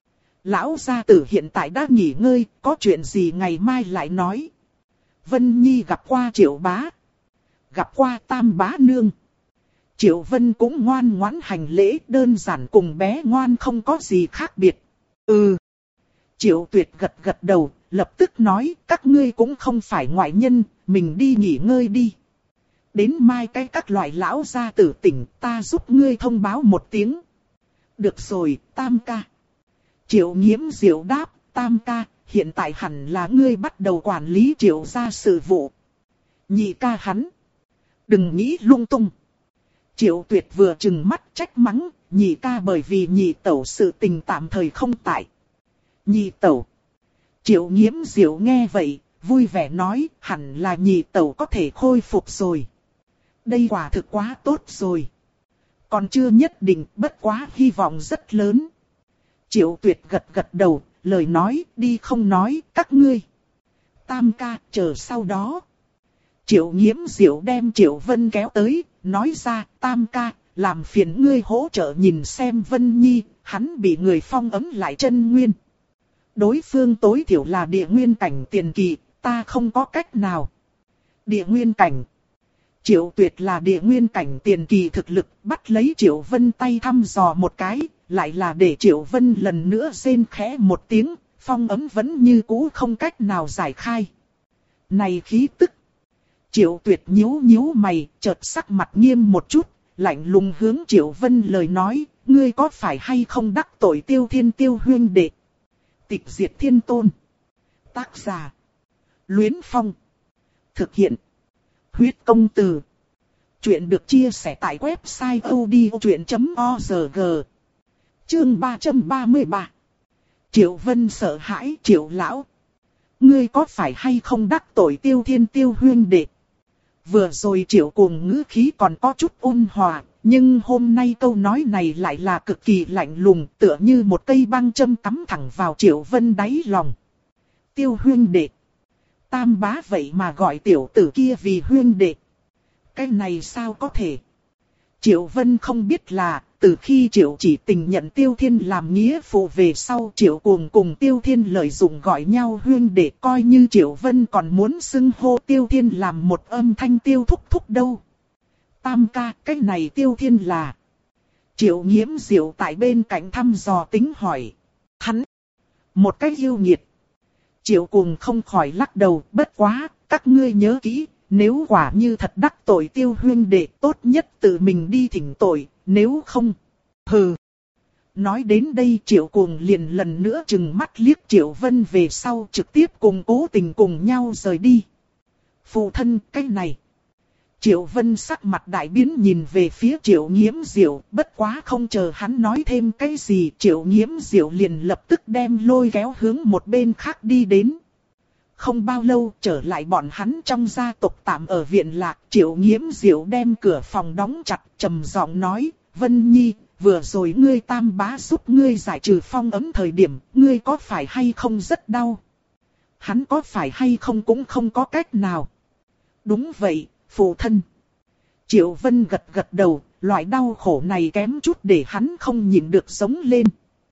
Lão gia tử hiện tại đã nghỉ ngơi, có chuyện gì ngày mai lại nói. Vân Nhi gặp qua Triệu bá. Gặp qua Tam bá nương. Triệu Vân cũng ngoan ngoãn hành lễ, đơn giản cùng bé ngoan không có gì khác biệt. Ừ. Triệu Tuyệt gật gật đầu, lập tức nói, các ngươi cũng không phải ngoại nhân, mình đi nghỉ ngơi đi. Đến mai cái các loại lão gia tử tỉnh, ta giúp ngươi thông báo một tiếng. Được rồi, Tam ca. Triệu Nghiễm Diệu đáp, Tam ca, hiện tại hẳn là ngươi bắt đầu quản lý Triệu gia sự vụ. Nhị ca hắn. Đừng nghĩ lung tung. Triệu Tuyệt vừa trừng mắt trách mắng, nhị ca bởi vì nhị tẩu sự tình tạm thời không tại. Nhị tẩu. Triệu Nghiễm Diệu nghe vậy, vui vẻ nói, hẳn là nhị tẩu có thể khôi phục rồi. Đây quả thực quá tốt rồi. Còn chưa nhất định, bất quá hy vọng rất lớn. Triệu Tuyệt gật gật đầu, lời nói, đi không nói, các ngươi. Tam ca, chờ sau đó. Triệu Nghiễm Diệu đem Triệu Vân kéo tới, nói ra, Tam ca, làm phiền ngươi hỗ trợ nhìn xem Vân Nhi, hắn bị người phong ấm lại chân nguyên. Đối phương tối thiểu là địa nguyên cảnh tiền kỳ, ta không có cách nào. Địa nguyên cảnh. Triệu Tuyệt là địa nguyên cảnh tiền kỳ thực lực, bắt lấy Triệu Vân tay thăm dò một cái, lại là để Triệu Vân lần nữa rên khẽ một tiếng, phong ấm vẫn như cũ không cách nào giải khai. Này khí tức. Triệu Tuyệt nhíu nhíu mày, chợt sắc mặt nghiêm một chút, lạnh lùng hướng Triệu Vân lời nói, ngươi có phải hay không đắc tội Tiêu Thiên Tiêu huynh đệ? Tịch diệt thiên tôn. Tác giả. Luyến Phong. Thực hiện. Huyết công từ. Chuyện được chia sẻ tại website odchuyện chấm org. Chương ba trăm ba mươi ba. Triệu Vân sợ hãi, Triệu lão. Ngươi có phải hay không đắc tội Tiêu Thiên Tiêu huynh đệ? Vừa rồi Triệu Cuồng ngữ khí còn có chút ôn hòa, nhưng hôm nay câu nói này lại là cực kỳ lạnh lùng, tựa như một cây băng châm cắm thẳng vào Triệu Vân đáy lòng. Tiêu huynh đệ. Tam bá vậy mà gọi tiểu tử kia vì huynh đệ. Cái này sao có thể? Triệu Vân không biết là, từ khi Triệu Chỉ Tình nhận Tiêu Thiên làm nghĩa phụ về sau, Triệu Cuồng cùng Tiêu Thiên lợi dụng gọi nhau huynh đệ, coi như Triệu Vân còn muốn xưng hô Tiêu Thiên làm một âm thanh Tiêu thúc thúc đâu. Tam ca, cái này Tiêu Thiên là... Triệu Nghiễm Diệu tại bên cạnh thăm dò tính hỏi. Hắn, một cái yêu nghiệt. Triệu Cuồng không khỏi lắc đầu, bất quá, các ngươi nhớ kỹ, nếu quả như thật đắc tội Tiêu huynh đệ, tốt nhất tự mình đi thỉnh tội, nếu không, hừ. Nói đến đây Triệu Cuồng liền lần nữa trừng mắt liếc Triệu Vân về sau, trực tiếp cùng Cố Tình cùng nhau rời đi. Phụ thân, cái này. Triệu Vân sắc mặt đại biến nhìn về phía Triệu Nghiễm Diệu, bất quá không chờ hắn nói thêm cái gì, Triệu Nghiễm Diệu liền lập tức đem lôi kéo hướng một bên khác đi đến. Không bao lâu trở lại bọn hắn trong gia tộc tạm ở viện lạc, Triệu Nghiễm Diệu đem cửa phòng đóng chặt, trầm giọng nói, Vân Nhi, vừa rồi ngươi tam bá giúp ngươi giải trừ phong ấm thời điểm, ngươi có phải hay không rất đau? Hắn có phải hay không cũng không có cách nào. Đúng vậy, phụ thân. Triệu Vân gật gật đầu, loại đau khổ này kém chút để hắn không nhịn được sống lên.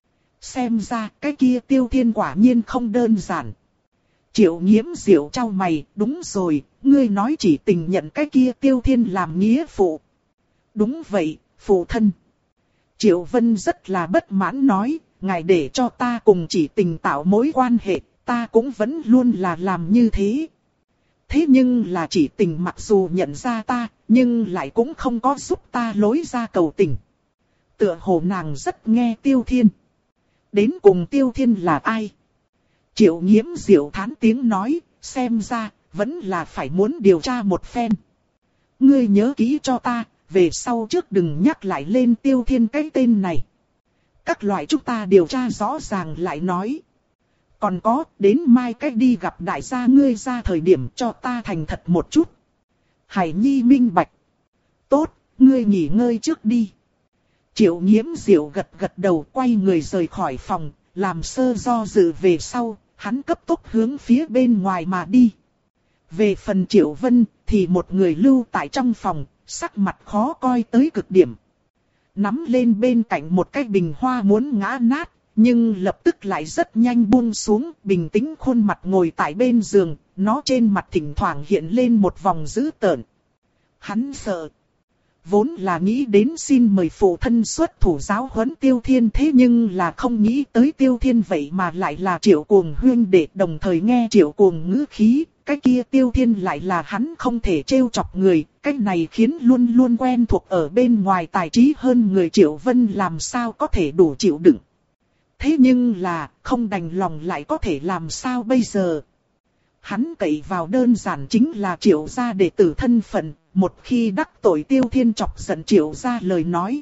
Xem ra cái kia Tiêu Thiên quả nhiên không đơn giản. Triệu Nghiễm Diệu trao mày, đúng rồi, ngươi nói Chỉ Tình nhận cái kia Tiêu Thiên làm nghĩa phụ. Đúng vậy, phụ thân. Triệu Vân rất là bất mãn nói, ngài để cho ta cùng Chỉ Tình tạo mối quan hệ, ta cũng vẫn luôn là làm như thế. Thế nhưng là Chỉ Tình mặc dù nhận ra ta, nhưng lại cũng không có giúp ta lối ra cầu tình. Tựa hồ nàng rất nghe Tiêu Thiên. Đến cùng Tiêu Thiên là ai? Triệu Nghiễm Diệu thán tiếng nói, xem ra, vẫn là phải muốn điều tra một phen. Ngươi nhớ kỹ cho ta, về sau trước đừng nhắc lại lên Tiêu Thiên cái tên này. Các loại chúng ta điều tra rõ ràng lại nói. Còn có, đến mai cách đi gặp đại gia ngươi ra thời điểm cho ta thành thật một chút. Hải Nhi minh bạch. Tốt, ngươi nghỉ ngơi trước đi. Triệu Nghiễm Diệu gật gật đầu quay người rời khỏi phòng, làm sơ do dự về sau, hắn cấp tốc hướng phía bên ngoài mà đi. Về phần Triệu Vân thì một người lưu tại trong phòng, sắc mặt khó coi tới cực điểm. Nắm lên bên cạnh một cái bình hoa muốn ngã nát, nhưng lập tức lại rất nhanh buông xuống, bình tĩnh khuôn mặt ngồi tại bên giường, nó trên mặt thỉnh thoảng hiện lên một vòng dữ tợn. Hắn sợ. Vốn là nghĩ đến xin mời phụ thân xuất thủ giáo huấn Tiêu Thiên, thế nhưng là không nghĩ tới Tiêu Thiên vậy mà lại là Triệu Cuồng huynh đệ, đồng thời nghe Triệu Cuồng ngữ khí, cái kia Tiêu Thiên lại là hắn không thể trêu chọc người, cái này khiến luôn luôn quen thuộc ở bên ngoài tài trí hơn người Triệu Vân làm sao có thể đủ chịu đựng. Thế nhưng là, không đành lòng lại có thể làm sao bây giờ? Hắn cậy vào đơn giản chính là Triệu gia đệ tử thân phận, một khi đắc tội Tiêu Thiên chọc giận Triệu gia lời nói.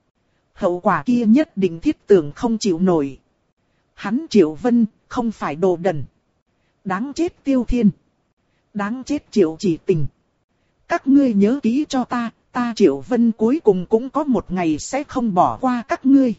Hậu quả kia nhất định thiết tưởng không chịu nổi. Hắn Triệu Vân, không phải đồ đần. Đáng chết Tiêu Thiên. Đáng chết Triệu Chỉ Tình. Các ngươi nhớ kỹ cho ta, ta Triệu Vân cuối cùng cũng có một ngày sẽ không bỏ qua các ngươi.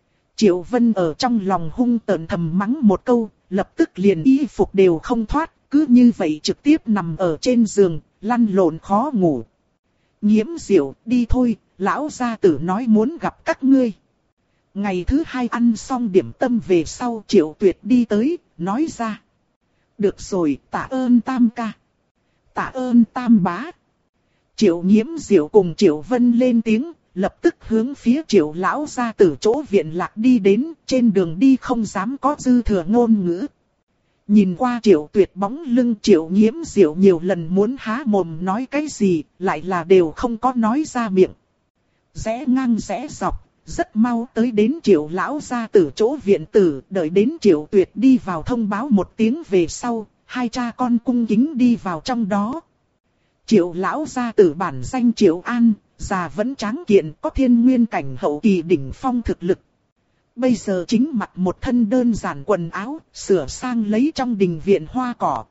Triệu Vân ở trong lòng hung tợn thầm mắng một câu, lập tức liền y phục đều không thoát, cứ như vậy trực tiếp nằm ở trên giường, lăn lộn khó ngủ. Nhiễm Diệu, đi thôi, lão gia tử nói muốn gặp các ngươi. Ngày thứ hai ăn xong điểm tâm về sau, Triệu Tuyệt đi tới, nói ra. Được rồi, tạ ơn Tam ca. Tạ ơn Tam bá. Triệu Nhiễm Diệu cùng Triệu Vân lên tiếng, lập tức hướng phía Triệu lão gia tử chỗ viện lạc đi đến, trên đường đi không dám có dư thừa ngôn ngữ. Nhìn qua Triệu Tuyệt bóng lưng, Triệu Nhiễm Diệu nhiều lần muốn há mồm nói cái gì, lại là đều không có nói ra miệng. Rẽ ngang rẽ dọc, rất mau tới đến Triệu lão gia tử chỗ viện tử, đợi đến Triệu Tuyệt đi vào thông báo một tiếng về sau, hai cha con cung kính đi vào trong đó. Triệu lão gia tử bản danh Triệu An, già vẫn tráng kiện, có thiên nguyên cảnh hậu kỳ đỉnh phong thực lực. Bây giờ chính mặc một thân đơn giản quần áo, sửa sang lấy trong đình viện hoa cỏ.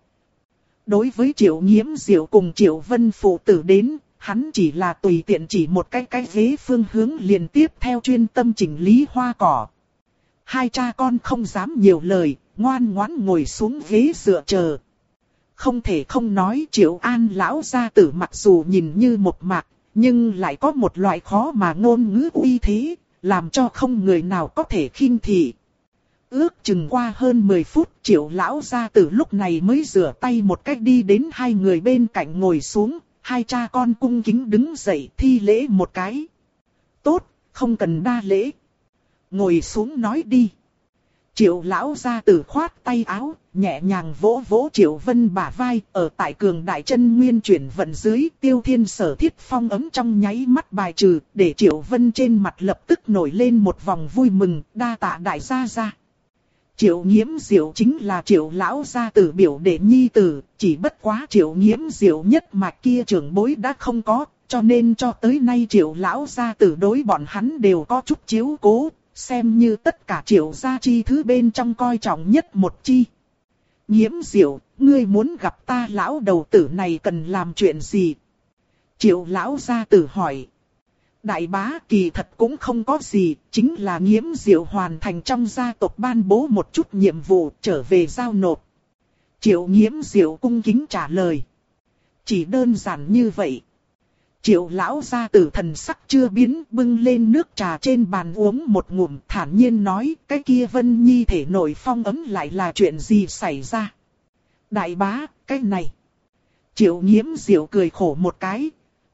Đối với Triệu Nhiễm Diệu cùng Triệu Vân phụ tử đến, hắn chỉ là tùy tiện chỉ một cái cái ghế phương hướng liền tiếp theo chuyên tâm chỉnh lý hoa cỏ. Hai cha con không dám nhiều lời, ngoan ngoãn ngồi xuống ghế dựa chờ. Không thể không nói Triệu An lão gia tử mặc dù nhìn như một mạc, nhưng lại có một loại khó mà ngôn ngữ uy thế, làm cho không người nào có thể khinh thị. Ước chừng qua hơn mười phút, Triệu lão gia tử lúc này mới rửa tay một cách đi đến hai người bên cạnh ngồi xuống, hai cha con cung kính đứng dậy thi lễ một cái. Tốt, không cần đa lễ. Ngồi xuống nói đi. Triệu lão gia tử khoát tay áo, nhẹ nhàng vỗ vỗ Triệu Vân bả vai, ở tại cường đại chân nguyên chuyển vận dưới, Tiêu Thiên Sở Thiết phong ấm trong nháy mắt bài trừ, để Triệu Vân trên mặt lập tức nổi lên một vòng vui mừng, đa tạ đại gia gia. Triệu Nhiễm Diệu chính là Triệu lão gia tử biểu đệ nhi tử, chỉ bất quá Triệu Nhiễm Diệu nhất mạch kia trưởng bối đã không có, cho nên cho tới nay Triệu lão gia tử đối bọn hắn đều có chút chiếu cố, xem như tất cả Triệu gia chi thứ bên trong coi trọng nhất một chi. Nhiễm Diệu, ngươi muốn gặp ta lão đầu tử này cần làm chuyện gì? Triệu lão gia tử hỏi. Đại bá, kỳ thật cũng không có gì, chính là Nhiễm Diệu hoàn thành trong gia tộc ban bố một chút nhiệm vụ trở về giao nộp. Triệu Nhiễm Diệu cung kính trả lời. Chỉ đơn giản như vậy. Triệu lão gia tử thần sắc chưa biến, bưng lên nước trà trên bàn uống một ngụm, thản nhiên nói, cái kia Vân Nhi thể nội phong ấm lại là chuyện gì xảy ra? Đại bá, cái này. Triệu Nhiễm Diệu cười khổ một cái.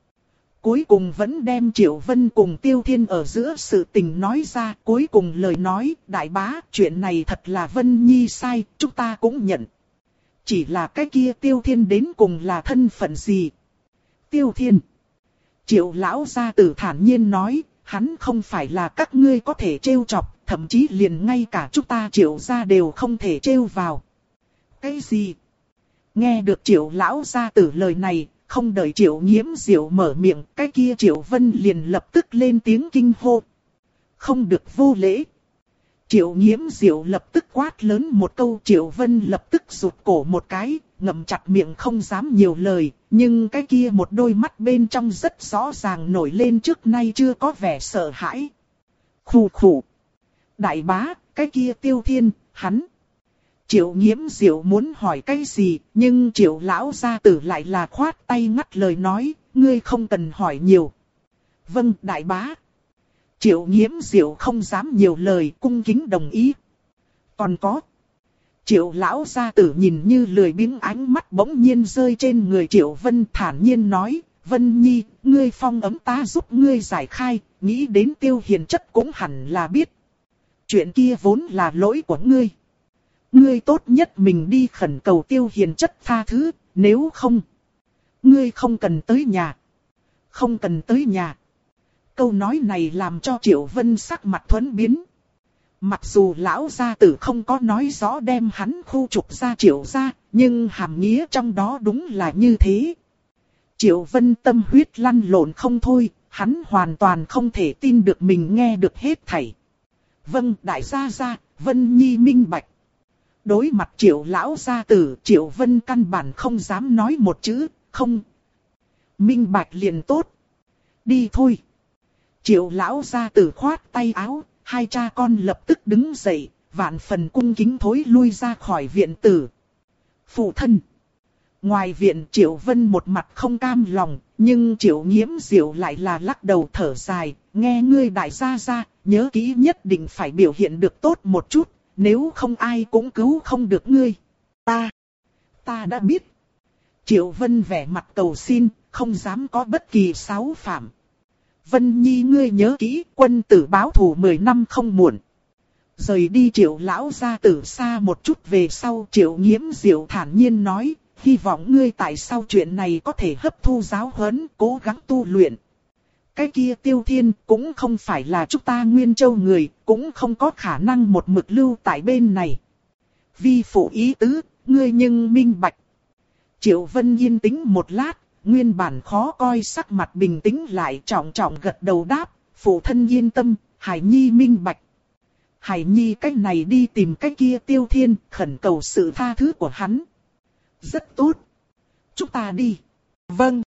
Cuối cùng vẫn đem Triệu Vân cùng Tiêu Thiên ở giữa sự tình nói ra, cuối cùng lời nói, đại bá, chuyện này thật là Vân Nhi sai, chúng ta cũng nhận. Chỉ là cái kia Tiêu Thiên đến cùng là thân phận gì? Tiêu Thiên. Triệu lão gia tử thản nhiên nói, hắn không phải là các ngươi có thể trêu chọc, thậm chí liền ngay cả chúng ta Triệu gia đều không thể trêu vào. Cái gì? Nghe được Triệu lão gia tử lời này, không đợi Triệu Nhiễm Diệu mở miệng, cái kia Triệu Vân liền lập tức lên tiếng kinh hô. Không được vô lễ. Triệu Nhiễm Diệu lập tức quát lớn một câu, Triệu Vân lập tức rụt cổ một cái, ngậm chặt miệng không dám nhiều lời, nhưng cái kia một đôi mắt bên trong rất rõ ràng nổi lên trước nay chưa có vẻ sợ hãi. Khù khù. Đại bá, cái kia Tiêu Thiên, hắn. Triệu Nhiễm Diệu muốn hỏi cái gì, nhưng Triệu lão gia tử lại là khoát tay ngắt lời nói, ngươi không cần hỏi nhiều. Vâng, đại bá. Triệu Nhiễm Diệu không dám nhiều lời, cung kính đồng ý. Còn có. Triệu lão gia tử nhìn như lười biếng, ánh mắt bỗng nhiên rơi trên người Triệu Vân, thản nhiên nói, Vân Nhi, ngươi phong ấm ta giúp ngươi giải khai, nghĩ đến Tiêu Hiền Chất cũng hẳn là biết. Chuyện kia vốn là lỗi của ngươi. Ngươi tốt nhất mình đi khẩn cầu Tiêu Hiền Chất tha thứ, nếu không, ngươi không cần tới nhà. Không cần tới nhà. Câu nói này làm cho Triệu Vân sắc mặt thuẫn biến. Mặc dù lão gia tử không có nói rõ đem hắn khu trục ra Triệu gia, nhưng hàm nghĩa trong đó đúng là như thế. Triệu Vân tâm huyết lăn lộn không thôi, hắn hoàn toàn không thể tin được mình nghe được hết thảy. Vâng, đại gia gia, Vân Nhi minh bạch. Đối mặt Triệu lão gia tử, Triệu Vân căn bản không dám nói một chữ, không. Minh bạch liền tốt. Đi thôi. Triệu lão gia tử khoát tay áo, hai cha con lập tức đứng dậy, vạn phần cung kính thối lui ra khỏi viện tử. Phụ thân. Ngoài viện Triệu Vân một mặt không cam lòng, nhưng Triệu Nghiễm Diệu lại là lắc đầu thở dài, nghe ngươi đại gia gia, nhớ kỹ nhất định phải biểu hiện được tốt một chút, nếu không ai cũng cứu không được ngươi. Ta, ta đã biết. Triệu Vân vẻ mặt cầu xin, không dám có bất kỳ xáo phạm. Vân Nhi ngươi nhớ kỹ, quân tử báo thù mười năm không muộn. Rời đi Triệu lão gia tử xa một chút về sau, Triệu Nghiễm Diệu thản nhiên nói, hy vọng ngươi tại sau chuyện này có thể hấp thu giáo huấn, cố gắng tu luyện. Cái kia Tiêu Thiên cũng không phải là chúng ta Nguyên Châu người, cũng không có khả năng một mực lưu tại bên này. Vi phụ ý tứ, ngươi nhưng minh bạch. Triệu Vân yên tĩnh một lát, nguyên bản khó coi sắc mặt bình tĩnh lại, trọng trọng gật đầu đáp, phụ thân yên tâm, Hải Nhi minh bạch. Hải Nhi cách này đi tìm cái kia Tiêu Thiên, khẩn cầu sự tha thứ của hắn. Rất tốt. Chúng ta đi. Vâng.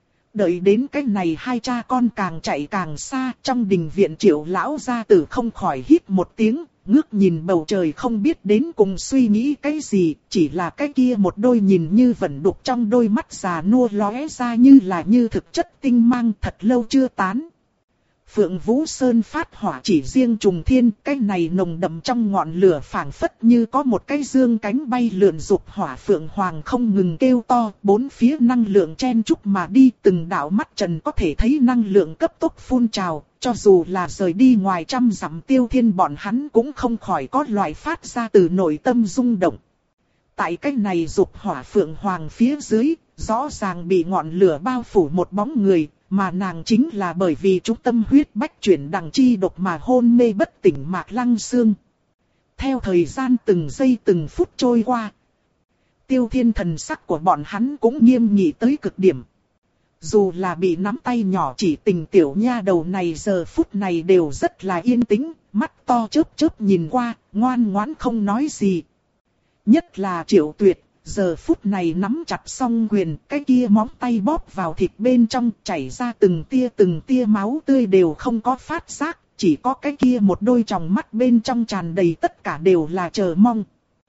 Đợi đến cái này hai cha con càng chạy càng xa, trong đình viện Triệu lão gia tử không khỏi hít một tiếng, ngước nhìn bầu trời không biết đến cùng suy nghĩ cái gì, chỉ là cái kia một đôi nhìn như vẫn đục trong đôi mắt già nua lóe ra như là như thực chất tinh mang thật lâu chưa tán. Phượng Vũ Sơn phát hỏa chỉ riêng trùng thiên, cái này nồng đậm trong ngọn lửa phảng phất như có một cái dương cánh bay lượn dục hỏa phượng hoàng không ngừng kêu to, bốn phía năng lượng chen chúc mà đi, từng đạo mắt trần có thể thấy năng lượng cấp tốc phun trào, cho dù là rời đi ngoài trăm dặm Tiêu Thiên bọn hắn cũng không khỏi có loại phát ra từ nội tâm rung động. Tại cái này dục hỏa phượng hoàng phía dưới, rõ ràng bị ngọn lửa bao phủ một bóng người. Mà nàng chính là bởi vì trung tâm huyết bách chuyển đằng chi độc mà hôn mê bất tỉnh Mạc Lăng Sương. Theo thời gian từng giây từng phút trôi qua, Tiêu Thiên thần sắc của bọn hắn cũng nghiêm nghị tới cực điểm. Dù là bị nắm tay nhỏ chỉ tình tiểu nha đầu này giờ phút này đều rất là yên tĩnh, mắt to chớp chớp nhìn qua, ngoan ngoãn không nói gì. Nhất là Triệu Tuyệt. Giờ phút này nắm chặt song quyền, cái kia móng tay bóp vào thịt bên trong, chảy ra từng tia từng tia máu tươi đều không có phát giác, chỉ có cái kia một đôi tròng mắt bên trong tràn đầy tất cả đều là chờ mong.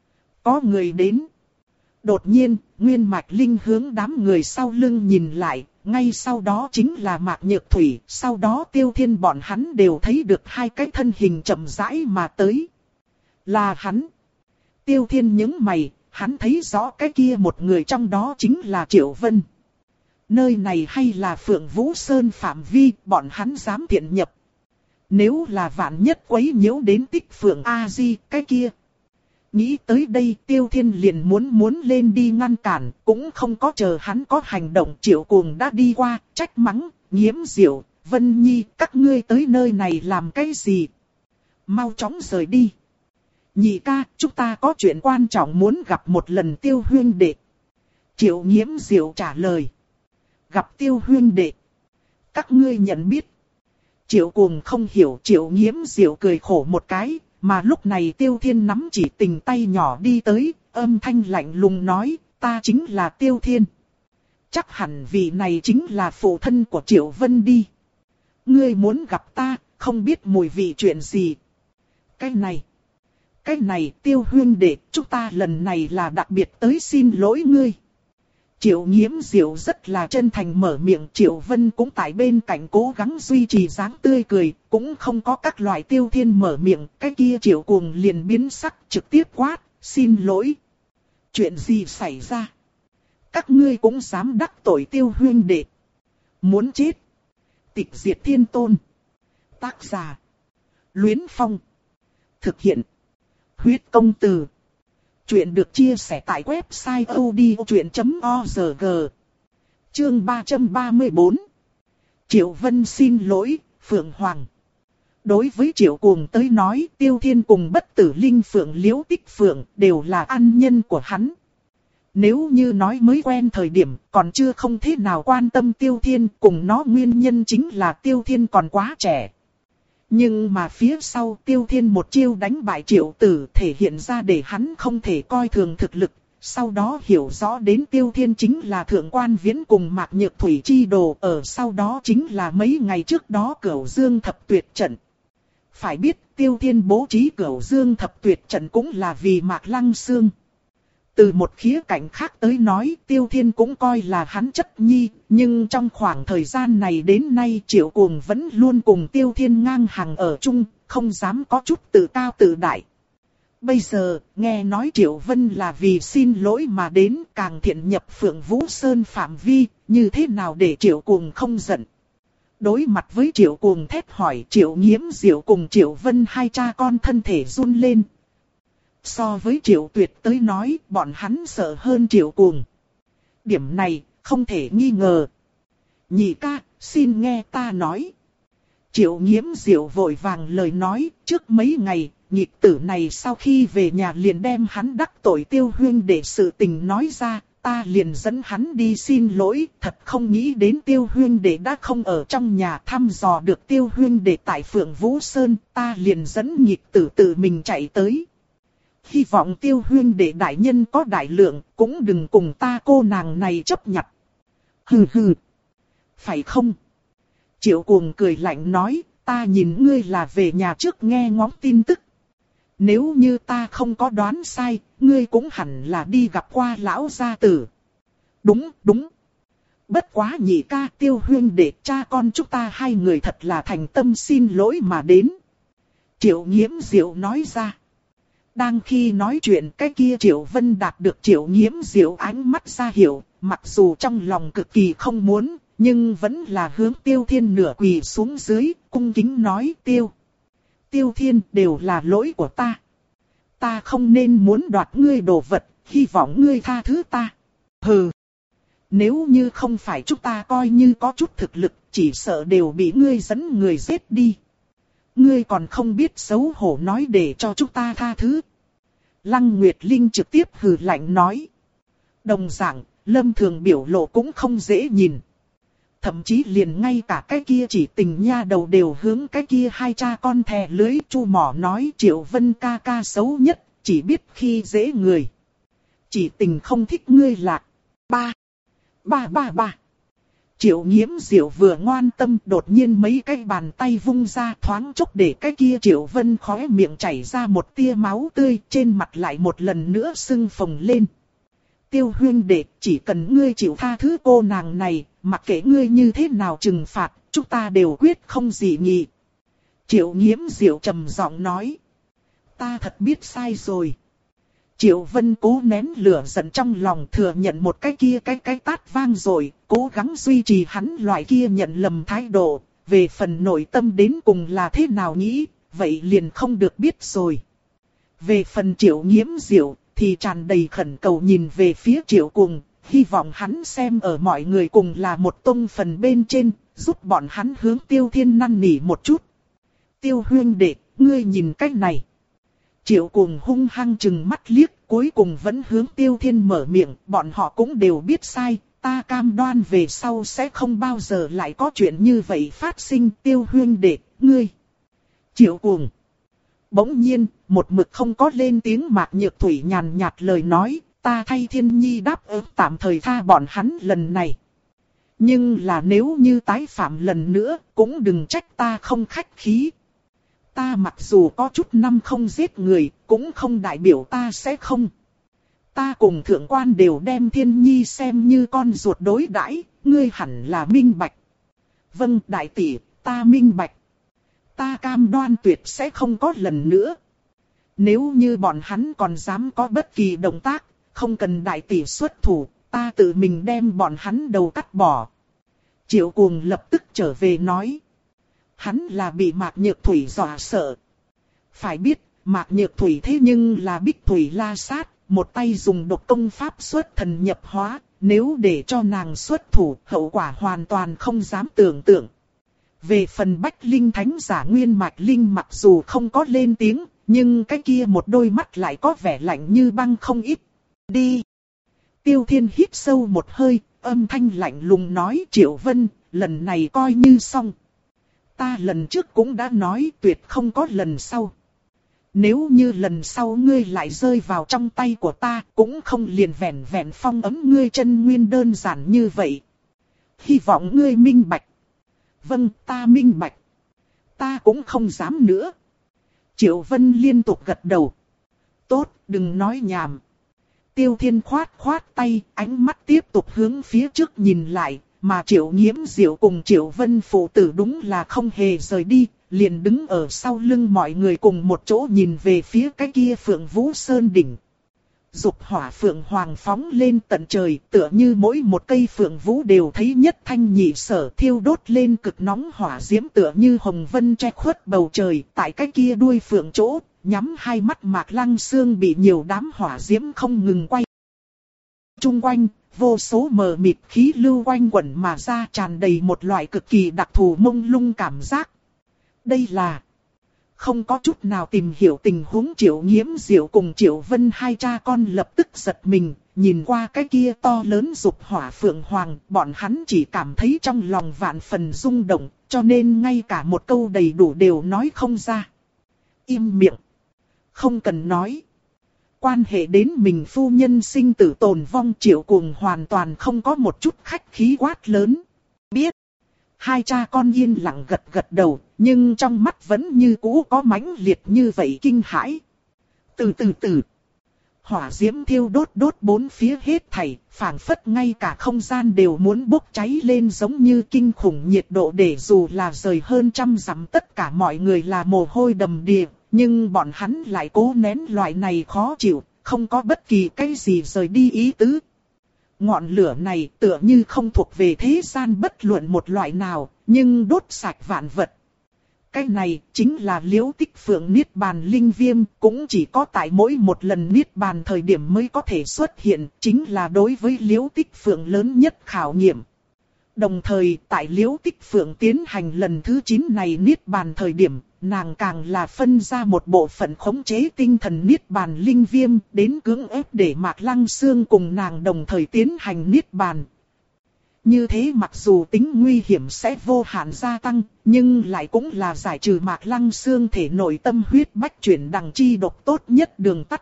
Có người đến. Đột nhiên, Nguyên Mạch Linh hướng đám người sau lưng nhìn lại, ngay sau đó chính là Mạc Nhược Thủy, sau đó Tiêu Thiên bọn hắn đều thấy được hai cái thân hình chậm rãi mà tới. Là hắn. Tiêu Thiên nhướng mày. Hắn thấy rõ cái kia một người trong đó chính là Triệu Vân. Nơi này hay là Phượng Vũ Sơn phạm vi, bọn hắn dám tiện nhập. Nếu là vạn nhất quấy nhiễu đến Tích Phượng A-di, cái kia. Nghĩ tới đây Tiêu Thiên liền muốn muốn lên đi ngăn cản, cũng không có chờ hắn có hành động. Triệu Cuồng đã đi qua, trách mắng, Nghiễm Diệu, Vân Nhi, các ngươi tới nơi này làm cái gì? Mau chóng rời đi. Nhị ca, chúng ta có chuyện quan trọng muốn gặp một lần Tiêu huynh đệ. Triệu Nghiễm Diệu trả lời. Gặp Tiêu huynh đệ. Các ngươi nhận biết. Triệu Cuồng không hiểu, Triệu Nghiễm Diệu cười khổ một cái, mà lúc này Tiêu Thiên nắm chỉ tình tay nhỏ đi tới, âm thanh lạnh lùng nói, ta chính là Tiêu Thiên. Chắc hẳn vị này chính là phụ thân của Triệu Vân đi. Ngươi muốn gặp ta, không biết mùi vị chuyện gì. Cái này. Cái này Tiêu huynh đệ, chúng ta lần này là đặc biệt tới xin lỗi ngươi. Triệu Nghiễm Diệu rất là chân thành mở miệng, Triệu Vân cũng tại bên cạnh cố gắng duy trì dáng tươi cười, cũng không có các loại Tiêu Thiên mở miệng, cái kia Triệu Cuồng liền biến sắc trực tiếp quát, xin lỗi. Chuyện gì xảy ra? Các ngươi cũng dám đắc tội Tiêu huynh đệ. Muốn chết. Tịch diệt thiên tôn. Tác giả. Luyến Phong. Thực hiện. Huyết công từ. Chuyện được chia sẻ tại website odchuyện chấm org. Chương ba trăm ba mươi tư. Triệu Vân xin lỗi, Phượng Hoàng. Đối với Triệu Cuồng tới nói, Tiêu Thiên cùng Bất Tử Linh Phượng Liễu Tích Phượng đều là ăn nhân của hắn. Nếu như nói mới quen thời điểm, còn chưa không thế nào quan tâm Tiêu Thiên, cùng nó nguyên nhân chính là Tiêu Thiên còn quá trẻ. Nhưng mà phía sau Tiêu Thiên một chiêu đánh bại Triệu Tử thể hiện ra để hắn không thể coi thường thực lực. Sau đó hiểu rõ đến Tiêu Thiên chính là Thượng Quan Viễn cùng Mạc Nhược Thủy chi đồ. Ở sau đó chính là mấy ngày trước đó Cửu Dương Thập Tuyệt Trận. Phải biết Tiêu Thiên bố trí Cửu Dương Thập Tuyệt Trận cũng là vì Mạc Lăng Sương. Từ một khía cạnh khác tới nói, Tiêu Thiên cũng coi là hắn chất nhi, nhưng trong khoảng thời gian này đến nay Triệu Cuồng vẫn luôn cùng Tiêu Thiên ngang hàng ở chung, không dám có chút tự cao tự đại. Bây giờ, nghe nói Triệu Vân là vì xin lỗi mà đến, càng thiện nhập Phượng Vũ Sơn phạm vi, như thế nào để Triệu Cuồng không giận. Đối mặt với Triệu Cuồng thét hỏi, Triệu Nghiễm Diệu cùng Triệu Vân hai cha con thân thể run lên. So với Triệu Tuyệt tới nói, bọn hắn sợ hơn Triệu Cuồng. Điểm này, không thể nghi ngờ. Nhị ca, xin nghe ta nói. Triệu Nghiễm Diệu vội vàng lời nói, trước mấy ngày, nhị tử này sau khi về nhà liền đem hắn đắc tội Tiêu Huyên để sự tình nói ra, ta liền dẫn hắn đi xin lỗi, thật không nghĩ đến Tiêu Huyên để đã không ở trong nhà thăm dò được Tiêu Huyên để tại Phượng Vũ Sơn, ta liền dẫn nhị tử tự mình chạy tới. Hy vọng Tiêu Huyên để đại nhân có đại lượng, cũng đừng cùng ta cô nàng này chấp nhặt. Hừ hừ. Phải không? Triệu Cuồng cười lạnh nói, ta nhìn ngươi là về nhà trước nghe ngóng tin tức. Nếu như ta không có đoán sai, ngươi cũng hẳn là đi gặp qua lão gia tử. Đúng, đúng. Bất quá nhị ca, Tiêu Huyên để cha con chúng ta hai người thật là thành tâm xin lỗi mà đến. Triệu Nghiễm Diệu nói ra. Đang khi nói chuyện cái kia Triệu Vân đạt được Triệu Nghiễm Diệu ánh mắt ra hiệu, mặc dù trong lòng cực kỳ không muốn, nhưng vẫn là hướng Tiêu Thiên nửa quỳ xuống dưới, cung kính nói Tiêu. Tiêu Thiên đều là lỗi của ta. Ta không nên muốn đoạt ngươi đồ vật, hy vọng ngươi tha thứ ta. Hừ. Nếu như không phải chúng ta coi như có chút thực lực, chỉ sợ đều bị ngươi dẫn người giết đi. Ngươi còn không biết xấu hổ nói để cho chúng ta tha thứ. Lăng Nguyệt Linh trực tiếp hừ lạnh nói. Đồng dạng, Lâm Thường biểu lộ cũng không dễ nhìn. Thậm chí liền ngay cả cái kia chỉ tình nha đầu đều hướng cái kia hai cha con thè lưới chu mỏ nói Triệu Vân ca ca xấu nhất, chỉ biết khi dễ người. Chỉ tình không thích ngươi lạc. Ba. Ba ba ba. Triệu Nghiễm Diệu vừa ngoan tâm đột nhiên mấy cái bàn tay vung ra thoáng chốc để cái kia Triệu Vân khóe miệng chảy ra một tia máu tươi trên mặt lại một lần nữa sưng phồng lên. Tiêu Huyên đệ, chỉ cần ngươi chịu tha thứ cô nàng này, mặc kệ ngươi như thế nào trừng phạt, chúng ta đều quyết không dị nghị. Triệu Nghiễm Diệu trầm giọng nói. Ta thật biết sai rồi. Triệu Vân cố nén lửa giận trong lòng thừa nhận một cái kia cái cái tát vang rồi, cố gắng duy trì hắn loại kia nhận lầm thái độ, về phần nội tâm đến cùng là thế nào nghĩ, vậy liền không được biết rồi. Về phần Triệu Nghiễm Diệu, thì tràn đầy khẩn cầu nhìn về phía Triệu Cuồng, hy vọng hắn xem ở mọi người cùng là một tông phần bên trên, giúp bọn hắn hướng Tiêu Thiên năn nỉ một chút. Tiêu Huyên đệ, ngươi nhìn cách này. Triệu Cuồng hung hăng chừng mắt liếc, cuối cùng vẫn hướng Tiêu Thiên mở miệng, bọn họ cũng đều biết sai, ta cam đoan về sau sẽ không bao giờ lại có chuyện như vậy phát sinh. Tiêu Huyên đệ, ngươi. Triệu Cuồng. Bỗng nhiên, một mực không có lên tiếng Mạc Nhược Thủy nhàn nhạt lời nói, ta thay Thiên Nhi đáp ứng tạm thời tha bọn hắn lần này. Nhưng là nếu như tái phạm lần nữa, cũng đừng trách ta không khách khí. Ta mặc dù có chút năm không giết người, cũng không đại biểu ta sẽ không. Ta cùng thượng quan đều đem Thiên Nhi xem như con ruột đối đãi, ngươi hẳn là minh bạch. Vâng đại tỷ, ta minh bạch. Ta cam đoan tuyệt sẽ không có lần nữa. Nếu như bọn hắn còn dám có bất kỳ động tác, không cần đại tỷ xuất thủ, ta tự mình đem bọn hắn đầu cắt bỏ. Triệu Cuồng lập tức trở về nói. Hắn là bị Mạc Nhược Thủy dọa sợ. Phải biết, Mạc Nhược Thủy thế nhưng là Bích Thủy La Sát, một tay dùng độc công pháp xuất thần nhập hóa, nếu để cho nàng xuất thủ, hậu quả hoàn toàn không dám tưởng tượng. Về phần Bách Linh Thánh giả Nguyên Mạch Linh mặc dù không có lên tiếng, nhưng cái kia một đôi mắt lại có vẻ lạnh như băng không ít. Đi! Tiêu Thiên hít sâu một hơi, âm thanh lạnh lùng nói Triệu Vân, lần này coi như xong. Ta lần trước cũng đã nói tuyệt không có lần sau. Nếu như lần sau ngươi lại rơi vào trong tay của ta, cũng không liền vẹn vẹn phong ấm ngươi chân nguyên đơn giản như vậy. Hy vọng ngươi minh bạch. Vâng, ta minh bạch. Ta cũng không dám nữa. Triệu Vân liên tục gật đầu. Tốt, đừng nói nhảm. Tiêu Thiên khoát khoát tay, ánh mắt tiếp tục hướng phía trước nhìn lại, mà Triệu Nghiễm Diệu cùng Triệu Vân phụ tử đúng là không hề rời đi, liền đứng ở sau lưng mọi người cùng một chỗ nhìn về phía cái kia Phượng Vũ Sơn đỉnh. Dục hỏa phượng hoàng phóng lên tận trời, tựa như mỗi một cây phượng vũ đều thấy nhất thanh nhị sở, thiêu đốt lên cực nóng hỏa diễm, tựa như hồng vân che khuất bầu trời. Tại cái kia đuôi phượng chỗ, nhắm hai mắt Mạc Lăng Xương bị nhiều đám hỏa diễm không ngừng quay chung quanh, vô số mờ mịt khí lưu quanh quẩn mà ra, tràn đầy một loại cực kỳ đặc thù mông lung cảm giác. Đây là... Không có chút nào tìm hiểu tình huống Triệu Nghiễm Diệu cùng Triệu Vân hai cha con lập tức giật mình, nhìn qua cái kia to lớn dục hỏa phượng hoàng, bọn hắn chỉ cảm thấy trong lòng vạn phần rung động, cho nên ngay cả một câu đầy đủ đều nói không ra. Im miệng. Không cần nói. Quan hệ đến mình phu nhân sinh tử tồn vong, Triệu Cuồng hoàn toàn không có một chút khách khí quát lớn. Biết. Hai cha con yên lặng gật gật đầu, nhưng trong mắt vẫn như cũ có mãnh liệt như vậy kinh hãi. Từ từ từ, hỏa diễm thiêu đốt đốt bốn phía hết thảy, phảng phất ngay cả không gian đều muốn bốc cháy lên, giống như kinh khủng nhiệt độ, để dù là rời hơn trăm dặm tất cả mọi người là mồ hôi đầm đìa, nhưng bọn hắn lại cố nén loại này khó chịu, không có bất kỳ cái gì rời đi ý tứ. Ngọn lửa này tựa như không thuộc về thế gian bất luận một loại nào, nhưng đốt sạch vạn vật. Cái này chính là Liễu Tích Phượng Niết Bàn Linh Viêm, cũng chỉ có tại mỗi một lần Niết Bàn thời điểm mới có thể xuất hiện, chính là đối với Liễu Tích Phượng lớn nhất khảo nghiệm. Đồng thời, tại Liễu Tích Phượng tiến hành lần thứ chín này Niết Bàn thời điểm, nàng càng là phân ra một bộ phận khống chế tinh thần Niết Bàn Linh Viêm, đến cưỡng ép để Mạc Lăng Xương cùng nàng đồng thời tiến hành Niết Bàn. Như thế mặc dù tính nguy hiểm sẽ vô hạn gia tăng, nhưng lại cũng là giải trừ Mạc Lăng Xương thể nội tâm huyết bách chuyển đằng chi độc tốt nhất đường tắt.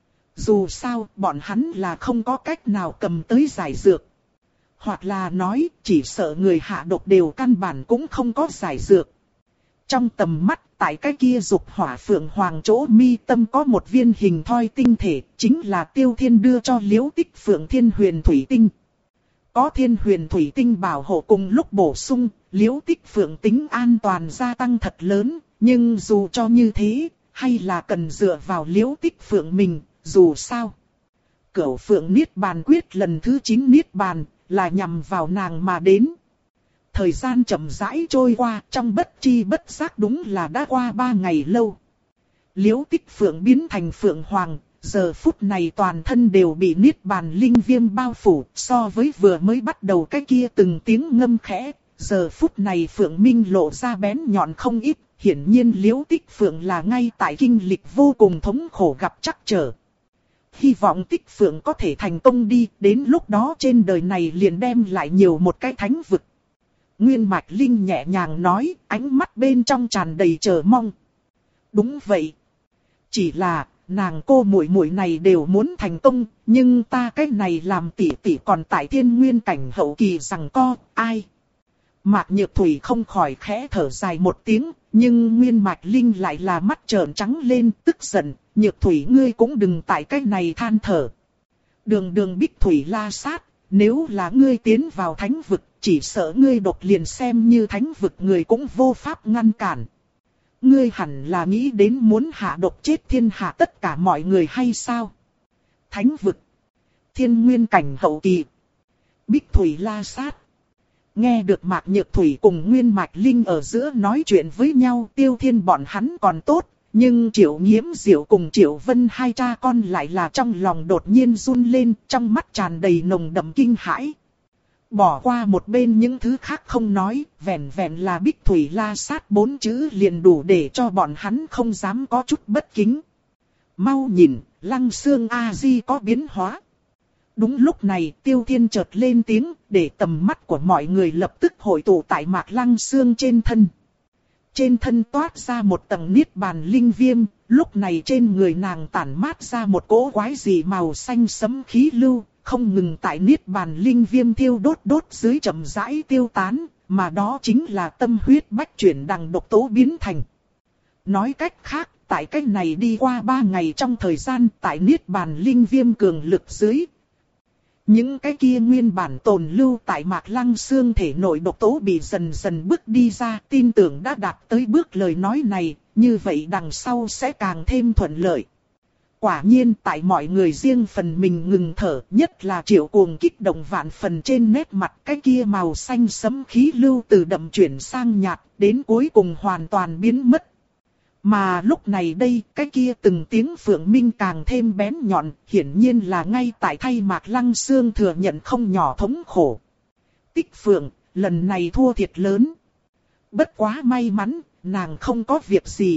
Dù sao, bọn hắn là không có cách nào cầm tới giải dược. Hoặc là nói, chỉ sợ người hạ độc đều căn bản cũng không có giải dược. Trong tầm mắt, tại cái kia dục hỏa phượng hoàng chỗ mi tâm có một viên hình thoi tinh thể, chính là Tiêu Thiên đưa cho Liễu Tích Phượng Thiên Huyền Thủy Tinh. Có Thiên Huyền Thủy Tinh bảo hộ cùng lúc bổ sung, Liễu Tích Phượng tính an toàn gia tăng thật lớn, nhưng dù cho như thế, hay là cần dựa vào Liễu Tích Phượng mình, dù sao. Cửu Phượng Niết Bàn quyết lần thứ chín Niết Bàn, là nhằm vào nàng mà đến. Thời gian chậm rãi trôi qua, trong bất chi bất giác đúng là đã qua ba ngày lâu. Liễu Tích Phượng biến thành Phượng Hoàng, giờ phút này toàn thân đều bị Niết Bàn Linh Viêm bao phủ, so với vừa mới bắt đầu cái kia từng tiếng ngâm khẽ, giờ phút này Phượng Minh lộ ra bén nhọn không ít, hiển nhiên Liễu Tích Phượng là ngay tại kinh lịch vô cùng thống khổ gặp trắc trở. Hy vọng Tích Phượng có thể thành công đi, đến lúc đó trên đời này liền đem lại nhiều một cái thánh vực. Nguyên Mạch Linh nhẹ nhàng nói, ánh mắt bên trong tràn đầy chờ mong. Đúng vậy. Chỉ là, nàng cô muội muội này đều muốn thành công, nhưng ta cái này làm tỷ tỷ còn tại thiên nguyên cảnh hậu kỳ rằng co, ai? Mạc Nhược Thủy không khỏi khẽ thở dài một tiếng, nhưng Nguyên Mạch Linh lại là mắt trợn trắng lên, tức giận, Nhược Thủy ngươi cũng đừng tại cái này than thở. Đường đường Bích Thủy La Sát, nếu là ngươi tiến vào thánh vực, chỉ sợ ngươi độc liền xem như thánh vực người cũng vô pháp ngăn cản. Ngươi hẳn là nghĩ đến muốn hạ độc chết thiên hạ tất cả mọi người hay sao? Thánh vực, thiên nguyên cảnh hậu kỳ, Bích Thủy La Sát. Nghe được Mạc Nhược Thủy cùng Nguyên Mạch Linh ở giữa nói chuyện với nhau, Tiêu Thiên bọn hắn còn tốt, nhưng Triệu Nghiễm Diệu cùng Triệu Vân hai cha con lại là trong lòng đột nhiên run lên, trong mắt tràn đầy nồng đậm kinh hãi. Bỏ qua một bên những thứ khác không nói, vẹn vẹn là Bích Thủy La Sát bốn chữ liền đủ để cho bọn hắn không dám có chút bất kính. Mau nhìn, Lăng Xương A-di có biến hóa. Đúng lúc này Tiêu Thiên chợt lên tiếng, để tầm mắt của mọi người lập tức hội tụ tại Mạc Lăng Xương trên thân. Trên thân toát ra một tầng Niết Bàn Linh Viêm, lúc này trên người nàng tản mát ra một cỗ quái dị màu xanh sẫm khí lưu, không ngừng tại Niết Bàn Linh Viêm thiêu đốt đốt dưới chậm rãi tiêu tán, mà đó chính là tâm huyết bách chuyển đằng độc tố biến thành. Nói cách khác, tại cách này đi qua ba ngày trong thời gian tại Niết Bàn Linh Viêm cường lực dưới. Những cái kia nguyên bản tồn lưu tại Mạc Lăng Xương thể nội độc tố bị dần dần bước đi ra, tin tưởng đã đạt tới bước lời nói này, như vậy đằng sau sẽ càng thêm thuận lợi. Quả nhiên tại mọi người riêng phần mình ngừng thở, nhất là Triệu Cuồng kích động vạn phần trên nét mặt, cái kia màu xanh sẫm khí lưu từ đậm chuyển sang nhạt, đến cuối cùng hoàn toàn biến mất. Mà lúc này đây, cái kia từng tiếng phượng minh càng thêm bén nhọn, hiển nhiên là ngay tại thay Mạc Lăng Xương thừa nhận không nhỏ thống khổ. Tích Phượng, lần này thua thiệt lớn. Bất quá may mắn, nàng không có việc gì.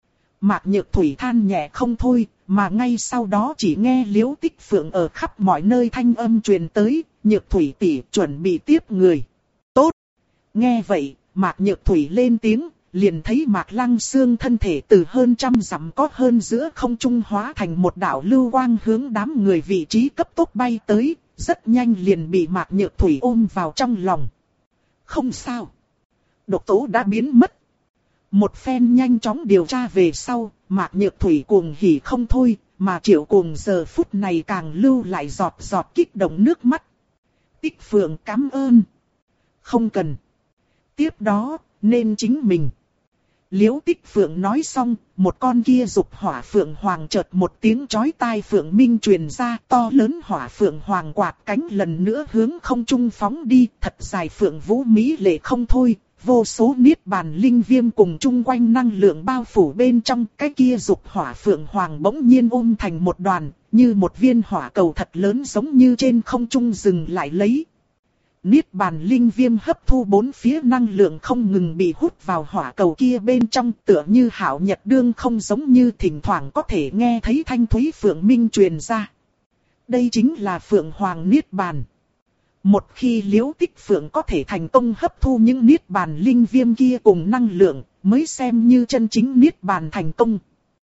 Mạc Nhược Thủy than nhẹ không thôi, mà ngay sau đó chỉ nghe Liễu Tích Phượng ở khắp mọi nơi thanh âm truyền tới, Nhược Thủy tỷ chuẩn bị tiếp người. Tốt! Nghe vậy, Mạc Nhược Thủy lên tiếng, liền thấy Mạc Lăng Xương thân thể từ hơn trăm dặm có hơn giữa không trung hóa thành một đạo lưu quang hướng đám người vị trí cấp tốc bay tới, rất nhanh liền bị Mạc Nhược Thủy ôm vào trong lòng. Không sao! Độc tố đã biến mất. Một phen nhanh chóng điều tra về sau, Mạc Nhược Thủy cuồng hỉ không thôi, mà Triệu Cuồng giờ phút này càng lưu lại giọt giọt kích động nước mắt. Tích Phượng cảm ơn. Không cần. Tiếp đó, nên chính mình. Liễu Tích Phượng nói xong, một con kia dục hỏa phượng hoàng chợt một tiếng chói tai phượng minh truyền ra, to lớn hỏa phượng hoàng quạt cánh lần nữa hướng không trung phóng đi, thật dài phượng vũ mỹ lệ không thôi. Vô số Niết Bàn Linh Viêm cùng chung quanh năng lượng bao phủ bên trong, cái kia dục hỏa phượng hoàng bỗng nhiên ôm thành một đoàn, như một viên hỏa cầu thật lớn giống như trên không trung dừng lại lấy. Niết Bàn Linh Viêm hấp thu bốn phía năng lượng không ngừng bị hút vào hỏa cầu kia bên trong, tựa như hạo nhật đương không, giống như thỉnh thoảng có thể nghe thấy thanh thúy phượng minh truyền ra. Đây chính là Phượng Hoàng Niết Bàn. Một khi Liễu Tích Phượng có thể thành công hấp thu những Niết Bàn Linh Viêm kia cùng năng lượng, mới xem như chân chính Niết Bàn thành công.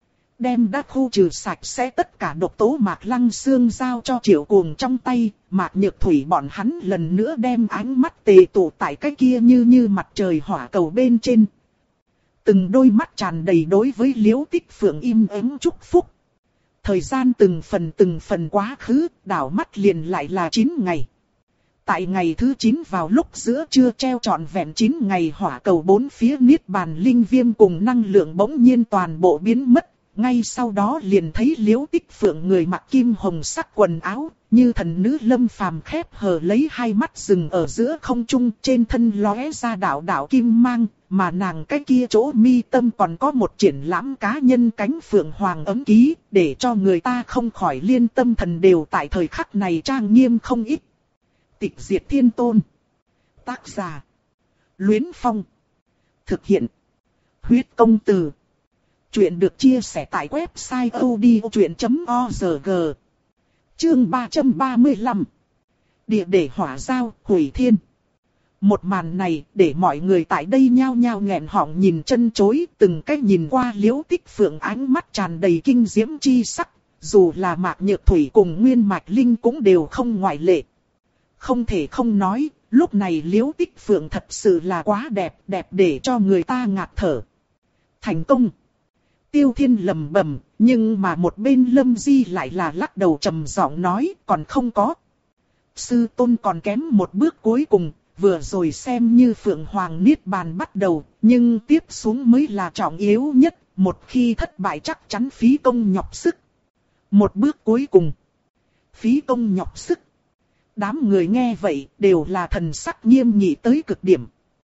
Đem đã khu trừ sạch sẽ tất cả độc tố Mạc Lăng Xương giao cho Triệu Cuồng trong tay, Mạc Nhược Thủy bọn hắn lần nữa đem ánh mắt tề tụ tại cái kia như như mặt trời hỏa cầu bên trên. Từng đôi mắt tràn đầy đối với Liễu Tích Phượng im ắng chúc phúc. Thời gian từng phần từng phần quá khứ, đảo mắt liền lại là chín ngày. Tại ngày thứ chín vào lúc giữa trưa treo trọn vẹn chín ngày hỏa cầu bốn phía Niết Bàn Linh Viêm cùng năng lượng bỗng nhiên toàn bộ biến mất. Ngay sau đó liền thấy Liễu Tích Phượng người mặc kim hồng sắc quần áo, như thần nữ lâm phàm khép hờ lấy hai mắt rừng ở giữa không trung, trên thân lóe ra đạo đạo kim mang, mà nàng cái kia chỗ mi tâm còn có một triển lãm cá nhân cánh phượng hoàng ấm ký, để cho người ta không khỏi liên tâm thần đều tại thời khắc này trang nghiêm không ít. Tịch Diệt Thiên Tôn. Tác giả: Luyến Phong. Thực hiện: Huyết Công Từ. Chuyện được chia sẻ tại website odchuyện chấm org. Chương ba trăm ba mươi lăm. Địa để hỏa giao, hủy thiên. Một màn này để mọi người tại đây nhao nhao nghẹn họng nhìn chân chối, từng cách nhìn qua Liễu Tích Phượng ánh mắt tràn đầy kinh diễm chi sắc, dù là Mạc Nhược Thủy cùng Nguyên Mạch Linh cũng đều không ngoại lệ. Không thể không nói, lúc này Liễu Tích Phượng thật sự là quá đẹp, đẹp để cho người ta ngạt thở. Thành công! Tiêu Thiên lẩm bẩm, nhưng mà một bên Lâm Di lại là lắc đầu trầm giọng nói, còn không có. Sư tôn còn kém một bước cuối cùng, vừa rồi xem như Phượng Hoàng Niết Bàn bắt đầu, nhưng tiếp xuống mới là trọng yếu nhất, một khi thất bại chắc chắn phí công nhọc sức. Một bước cuối cùng, phí công nhọc sức. Đám người nghe vậy đều là thần sắc nghiêm nghị tới cực điểm.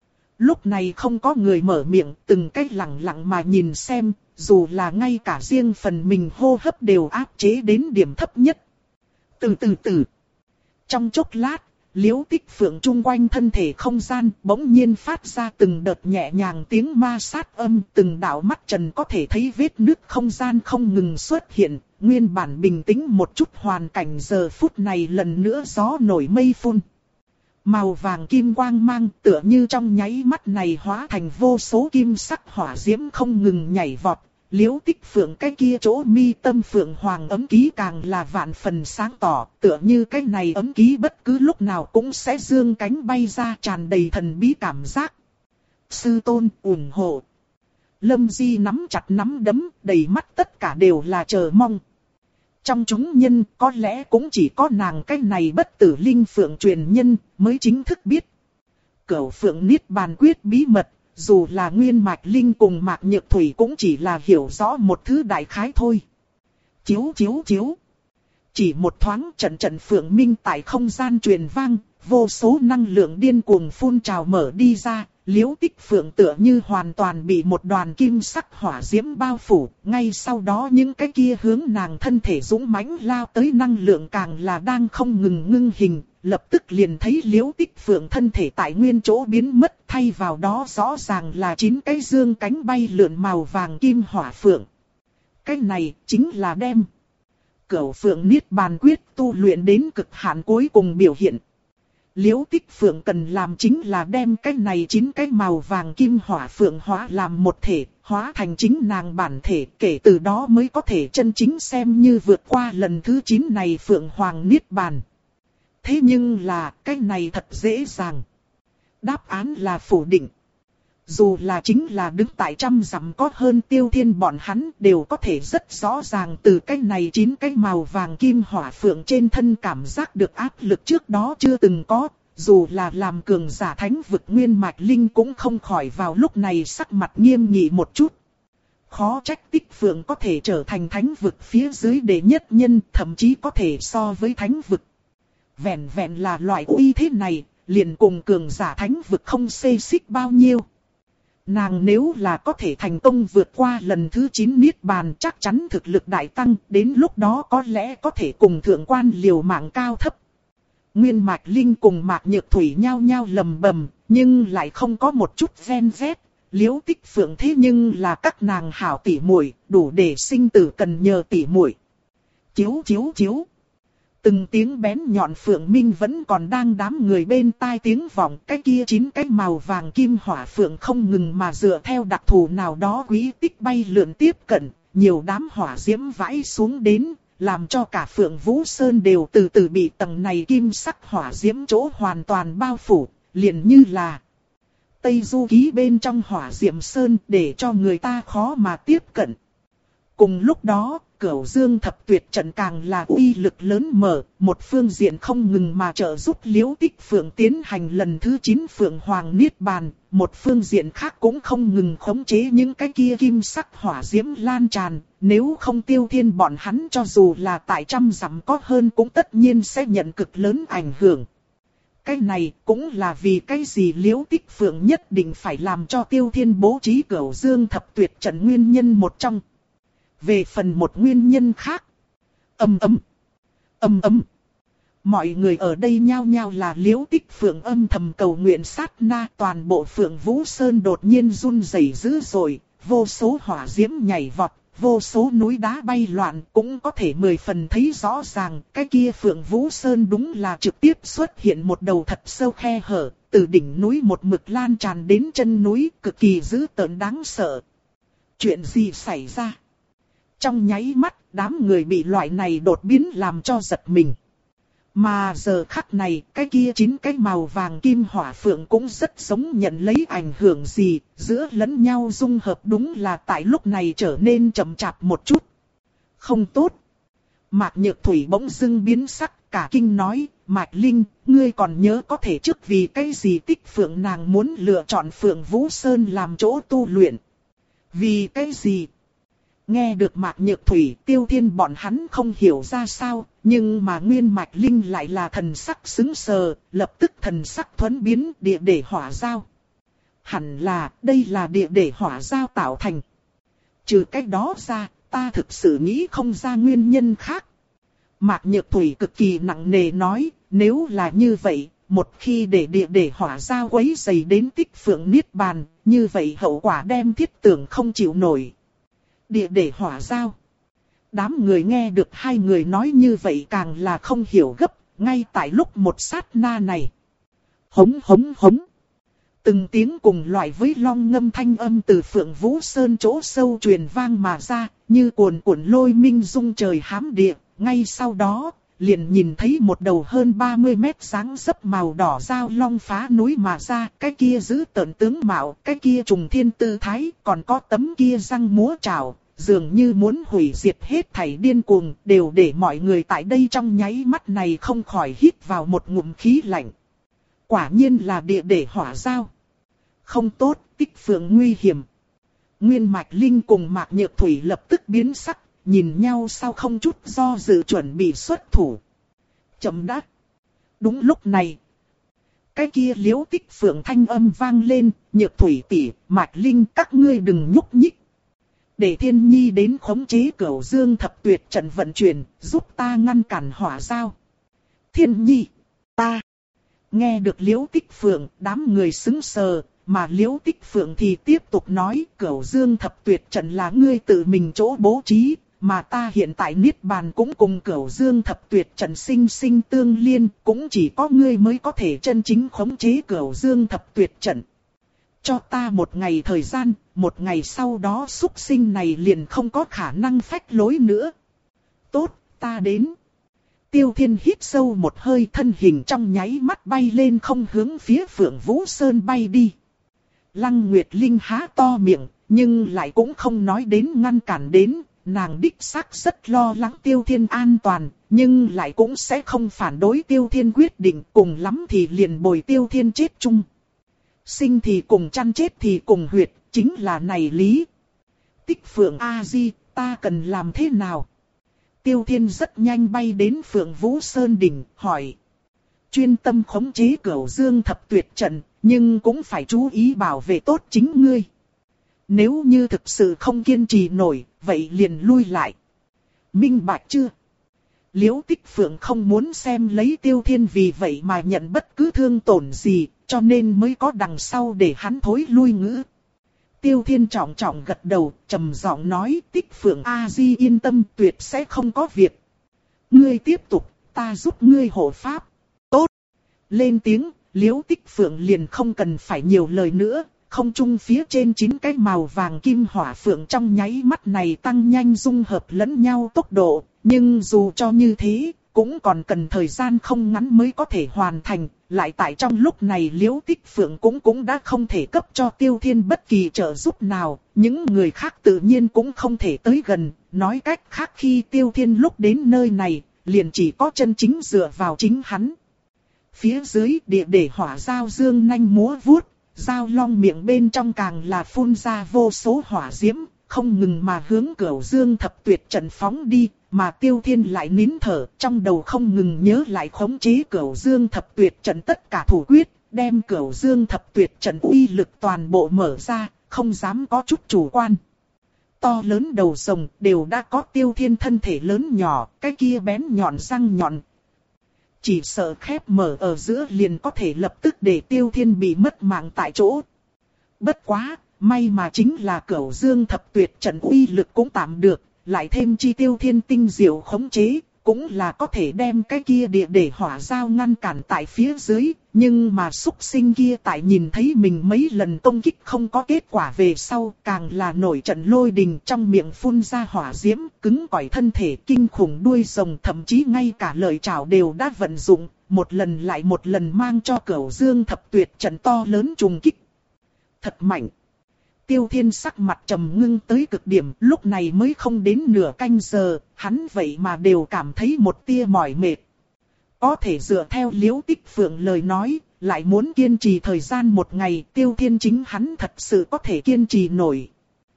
Lúc này không có người mở miệng, từng cách lặng lặng mà nhìn xem, dù là ngay cả riêng phần mình hô hấp đều áp chế đến điểm thấp nhất. Từ từ từ. Trong chốc lát, Liễu Tích Phượng chung quanh thân thể không gian bỗng nhiên phát ra từng đợt nhẹ nhàng tiếng ma sát âm, từng đạo mắt trần có thể thấy vết nứt không gian không ngừng xuất hiện, nguyên bản bình tĩnh một chút hoàn cảnh giờ phút này lần nữa gió nổi mây phun. Màu vàng kim quang mang tựa như trong nháy mắt này hóa thành vô số kim sắc hỏa diễm không ngừng nhảy vọt. Liễu Tích Phượng cái kia chỗ mi tâm Phượng Hoàng ấm ký càng là vạn phần sáng tỏ, tựa như cái này ấm ký bất cứ lúc nào cũng sẽ dương cánh bay ra, tràn đầy thần bí cảm giác. Sư tôn ủng hộ. Lâm Di nắm chặt nắm đấm, đầy mắt tất cả đều là chờ mong. Trong chúng nhân có lẽ cũng chỉ có nàng cái này bất tử linh phượng truyền nhân mới chính thức biết. Cửu phượng niết bàn quyết bí mật, dù là Nguyên Mạch Linh cùng Mạc Nhược Thủy cũng chỉ là hiểu rõ một thứ đại khái thôi. Chiếu chiếu chiếu. Chỉ một thoáng trận trận phượng minh tại không gian truyền vang, vô số năng lượng điên cuồng phun trào mở đi ra. Liễu Tích Phượng tựa như hoàn toàn bị một đoàn kim sắc hỏa diễm bao phủ, ngay sau đó những cái kia hướng nàng thân thể dũng mãnh lao tới năng lượng càng là đang không ngừng ngưng hình, lập tức liền thấy Liễu Tích Phượng thân thể tại nguyên chỗ biến mất, thay vào đó rõ ràng là chín cái dương cánh bay lượn màu vàng kim hỏa phượng. Cái này chính là đem Cửu Phượng Niết Bàn Quyết tu luyện đến cực hạn cuối cùng biểu hiện. Liễu Tích Phượng cần làm chính là đem cái này chín cái màu vàng kim hỏa phượng hóa làm một thể, hóa thành chính nàng bản thể, kể từ đó mới có thể chân chính xem như vượt qua lần thứ chín này Phượng Hoàng Niết Bàn. Thế nhưng là, cái này thật dễ dàng. Đáp án là phủ định. Dù là chính là đứng tại trăm dặm có hơn Tiêu Thiên bọn hắn đều có thể rất rõ ràng từ cái này chín cái màu vàng kim hỏa phượng trên thân cảm giác được áp lực trước đó chưa từng có. Dù là làm cường giả thánh vực Nguyên Mạch Linh cũng không khỏi vào lúc này sắc mặt nghiêm nghị một chút. Khó trách Tích Phượng có thể trở thành thánh vực phía dưới đệ nhất nhân, thậm chí có thể so với thánh vực. Vẹn vẹn là loại uy thế này, liền cùng cường giả thánh vực không xê xích bao nhiêu. Nàng nếu là có thể thành công vượt qua lần thứ chín Niết Bàn chắc chắn thực lực đại tăng, đến lúc đó có lẽ có thể cùng thượng quan liều mạng cao thấp. Nguyên Mạch Linh cùng Mạc Nhược Thủy nhao nhao lầm bầm, nhưng lại không có một chút ven vét. Liễu Tích Phượng thế nhưng là các nàng hảo tỷ muội, đủ để sinh tử cần nhờ tỷ muội. Chiếu chiếu chiếu. Từng tiếng bén nhọn phượng minh vẫn còn đang đám người bên tai tiếng vọng, cái kia chín cái màu vàng kim hỏa phượng không ngừng mà dựa theo đặc thù nào đó quý tích bay lượn tiếp cận, nhiều đám hỏa diễm vãi xuống đến, làm cho cả Phượng Vũ Sơn đều từ từ bị tầng này kim sắc hỏa diễm chỗ hoàn toàn bao phủ, liền như là Tây Du Ký bên trong hỏa diễm sơn để cho người ta khó mà tiếp cận. Cùng lúc đó, Cửu Dương Thập Tuyệt Trận càng là uy lực lớn mở, một phương diện không ngừng mà trợ giúp Liễu Tích Phượng tiến hành lần thứ chín Phượng Hoàng Niết Bàn, một phương diện khác cũng không ngừng khống chế những cái kia kim sắc hỏa diễm lan tràn, nếu không Tiêu Thiên bọn hắn cho dù là tại trăm dặm có hơn cũng tất nhiên sẽ nhận cực lớn ảnh hưởng. Cái này cũng là vì cái gì Liễu Tích Phượng nhất định phải làm cho Tiêu Thiên bố trí Cửu Dương Thập Tuyệt Trận nguyên nhân một trong. Về phần một nguyên nhân khác, ầm ầm, ầm ầm, mọi người ở đây nhao nhao là Liễu Tích Phượng âm thầm cầu nguyện sát na, toàn bộ Phượng Vũ Sơn đột nhiên run rẩy dữ dội, vô số hỏa diễm nhảy vọt, vô số núi đá bay loạn, cũng có thể mười phần thấy rõ ràng, cái kia Phượng Vũ Sơn đúng là trực tiếp xuất hiện một đầu thật sâu khe hở, từ đỉnh núi một mực lan tràn đến chân núi, cực kỳ dữ tợn đáng sợ. Chuyện gì xảy ra? Trong nháy mắt, đám người bị loại này đột biến làm cho giật mình. Mà giờ khắc này, cái kia chín cái màu vàng kim hỏa phượng cũng rất giống nhận lấy ảnh hưởng gì, giữa lẫn nhau dung hợp đúng là tại lúc này trở nên chậm chạp một chút. Không tốt. Mạc Nhược Thủy bỗng dưng biến sắc, cả kinh nói, Mạch Linh, ngươi còn nhớ có thể trước vì cái gì Tích Phượng nàng muốn lựa chọn Phượng Vũ Sơn làm chỗ tu luyện. Vì cái gì? Nghe được Mạc Nhược Thủy, Tiêu Thiên bọn hắn không hiểu ra sao, nhưng mà Nguyên Mạch Linh lại là thần sắc sững sờ, lập tức thần sắc thuấn biến, địa để hỏa giao. Hẳn là, đây là địa để hỏa giao tạo thành. Trừ cách đó ra, ta thực sự nghĩ không ra nguyên nhân khác. Mạc Nhược Thủy cực kỳ nặng nề nói, nếu là như vậy, một khi để địa để hỏa giao quấy rầy đến Tích Phượng Niết Bàn, như vậy hậu quả đem thiết tưởng không chịu nổi. Địa để hỏa giao. Đám người nghe được hai người nói như vậy càng là không hiểu gấp, ngay tại lúc một sát na này. Hống hống hống. Từng tiếng cùng loại với long ngâm thanh âm từ Phượng Vũ Sơn chỗ sâu truyền vang mà ra, như cuồn cuộn lôi minh rung trời hám địa. Ngay sau đó, liền nhìn thấy một đầu hơn ba mươi mét dáng dấp màu đỏ dao long phá núi mà ra, cái kia giữ tợn tướng mạo, cái kia trùng thiên tư thái, còn có tấm kia răng múa trảo, dường như muốn hủy diệt hết thảy điên cuồng, đều để mọi người tại đây trong nháy mắt này không khỏi hít vào một ngụm khí lạnh. Quả nhiên là địa để hỏa dao. Không tốt, Tích Phượng nguy hiểm. Nguyên Mạch Linh cùng Mạc Nhược Thủy lập tức biến sắc, nhìn nhau sau không chút do dự chuẩn bị xuất thủ. Chậm đã. Đúng lúc này, cái kia Liễu Tích Phượng thanh âm vang lên, Nhược Thủy tỷ, Mạch Linh các ngươi đừng nhúc nhích. Để Thiên Nhi đến khống chế Cửu Dương Thập Tuyệt trận vận chuyển, giúp ta ngăn cản hỏa dao. Thiên Nhi, ta. Nghe được Liễu Tích Phượng, đám người sững sờ, mà Liễu Tích Phượng thì tiếp tục nói, Cửu Dương Thập Tuyệt trận là ngươi tự mình chỗ bố trí, mà ta hiện tại Niết Bàn cũng cùng Cửu Dương Thập Tuyệt trận sinh sinh tương liên, cũng chỉ có ngươi mới có thể chân chính khống chế Cửu Dương Thập Tuyệt trận. Cho ta một ngày thời gian, một ngày sau đó súc sinh này liền không có khả năng phách lối nữa. Tốt, ta đến. Tiêu Thiên hít sâu một hơi, thân hình trong nháy mắt bay lên không hướng phía Phượng Vũ Sơn bay đi. Lăng Nguyệt Linh há to miệng, nhưng lại cũng không nói đến ngăn cản đến, nàng đích xác rất lo lắng Tiêu Thiên an toàn, nhưng lại cũng sẽ không phản đối Tiêu Thiên quyết định, cùng lắm thì liền bồi Tiêu Thiên chết chung. Sinh thì cùng chăn chết thì cùng huyệt, chính là này lý. Tích Phượng A-di, ta cần làm thế nào? Tiêu Thiên rất nhanh bay đến Phượng Vũ Sơn đỉnh, hỏi. Chuyên tâm khống chế Cửu Dương Thập Tuyệt trận, nhưng cũng phải chú ý bảo vệ tốt chính ngươi. Nếu như thực sự không kiên trì nổi, vậy liền lui lại. Minh bạch chưa? Liễu Tích Phượng không muốn xem lấy Tiêu Thiên vì vậy mà nhận bất cứ thương tổn gì, cho nên mới có đằng sau để hắn thối lui ngữ. Tiêu Thiên trọng trọng gật đầu, trầm giọng nói, Tích Phượng A-di yên tâm, tuyệt sẽ không có việc. Ngươi tiếp tục, ta giúp ngươi hộ pháp. Tốt. Lên tiếng, Liễu Tích Phượng liền không cần phải nhiều lời nữa, không trung phía trên chín cái màu vàng kim hỏa phượng trong nháy mắt này tăng nhanh dung hợp lẫn nhau tốc độ, nhưng dù cho như thế, cũng còn cần thời gian không ngắn mới có thể hoàn thành, lại tại trong lúc này Liễu Tích Phượng cũng cũng đã không thể cấp cho Tiêu Thiên bất kỳ trợ giúp nào, những người khác tự nhiên cũng không thể tới gần, nói cách khác khi Tiêu Thiên lúc đến nơi này, liền chỉ có chân chính dựa vào chính hắn. Phía dưới địa để hỏa dao dương nanh múa vuốt, dao long miệng bên trong càng là phun ra vô số hỏa diễm, không ngừng mà hướng Cửu Dương Thập Tuyệt trận phóng đi, mà Tiêu Thiên lại nín thở, trong đầu không ngừng nhớ lại khống chế Cửu Dương Thập Tuyệt trận tất cả thủ quyết, đem Cửu Dương Thập Tuyệt trận uy lực toàn bộ mở ra, không dám có chút chủ quan. To lớn đầu rồng đều đã có Tiêu Thiên thân thể lớn nhỏ, cái kia bén nhọn răng nhọn. Chỉ sợ khép mở ở giữa liền có thể lập tức để Tiêu Thiên bị mất mạng tại chỗ. Bất quá, may mà chính là Cửu Dương Thập Tuyệt trận uy lực cũng tạm được, lại thêm chi Tiêu Thiên tinh diệu khống chế, cũng là có thể đem cái kia địa để hỏa dao ngăn cản tại phía dưới, nhưng mà súc sinh kia tại nhìn thấy mình mấy lần công kích không có kết quả về sau, càng là nổi trận lôi đình, trong miệng phun ra hỏa diễm, cứng cỏi thân thể kinh khủng đuôi rồng, thậm chí ngay cả lợi trảo đều đã vận dụng, một lần lại một lần mang cho Cửu Dương Thập Tuyệt trận to lớn trùng kích. Thật mạnh. Tiêu Thiên sắc mặt trầm ngưng tới cực điểm, lúc này mới không đến nửa canh giờ, hắn vậy mà đều cảm thấy một tia mỏi mệt. Có thể dựa theo Liễu Tích Phượng lời nói, lại muốn kiên trì thời gian một ngày, Tiêu Thiên chính hắn thật sự có thể kiên trì nổi.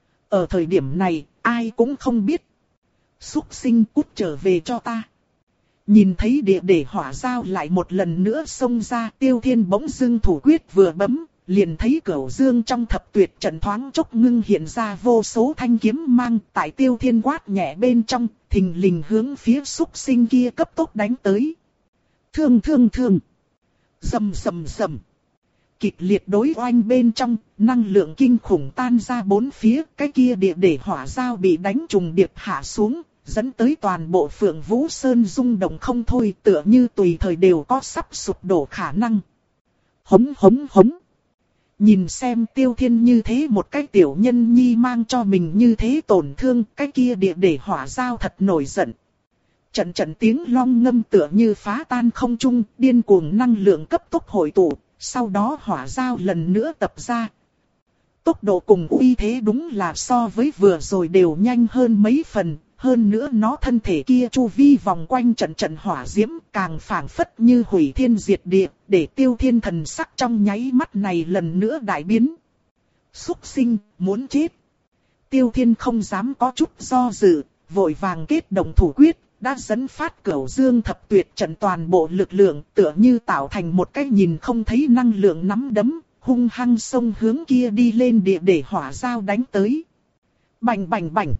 Ở thời điểm này, ai cũng không biết. Súc sinh cút trở về cho ta. Nhìn thấy địa để hỏa dao lại một lần nữa xông ra, Tiêu Thiên bỗng dưng thủ quyết vừa bấm. Liền thấy Cửu Dương trong thập tuyệt trận thoáng chốc ngưng hiện ra vô số thanh kiếm mang, tại Tiêu Thiên quát nhẹ bên trong, thình lình hướng phía súc sinh kia cấp tốc đánh tới. Thương thương thương. Rầm rầm rầm. Kịch liệt đối oanh bên trong, năng lượng kinh khủng tan ra bốn phía, cái kia địa để hỏa dao bị đánh trùng điệp hạ xuống, dẫn tới toàn bộ Phượng Vũ Sơn rung động không thôi, tựa như tùy thời đều có sắp sụp đổ khả năng. Hống hống hống. Nhìn xem Tiêu Thiên như thế một cái tiểu nhân nhi mang cho mình như thế tổn thương, cái kia địa để hỏa dao thật nổi giận. Trận trận tiếng long ngâm tựa như phá tan không trung, điên cuồng năng lượng cấp tốc hội tụ, sau đó hỏa giao lần nữa tập ra. Tốc độ cùng uy thế đúng là so với vừa rồi đều nhanh hơn mấy phần, hơn nữa nó thân thể kia chu vi vòng quanh trận trận hỏa diễm càng phảng phất như hủy thiên diệt địa, để Tiêu Thiên thần sắc trong nháy mắt này lần nữa đại biến. Súc sinh, muốn chết. Tiêu Thiên không dám có chút do dự, vội vàng kết động thủ quyết, đã dẫn phát Cửu Dương thập tuyệt trận toàn bộ lực lượng, tựa như tạo thành một cái nhìn không thấy năng lượng nắm đấm, hung hăng xông hướng kia đi lên địa để hỏa giao đánh tới. Bành bành bành,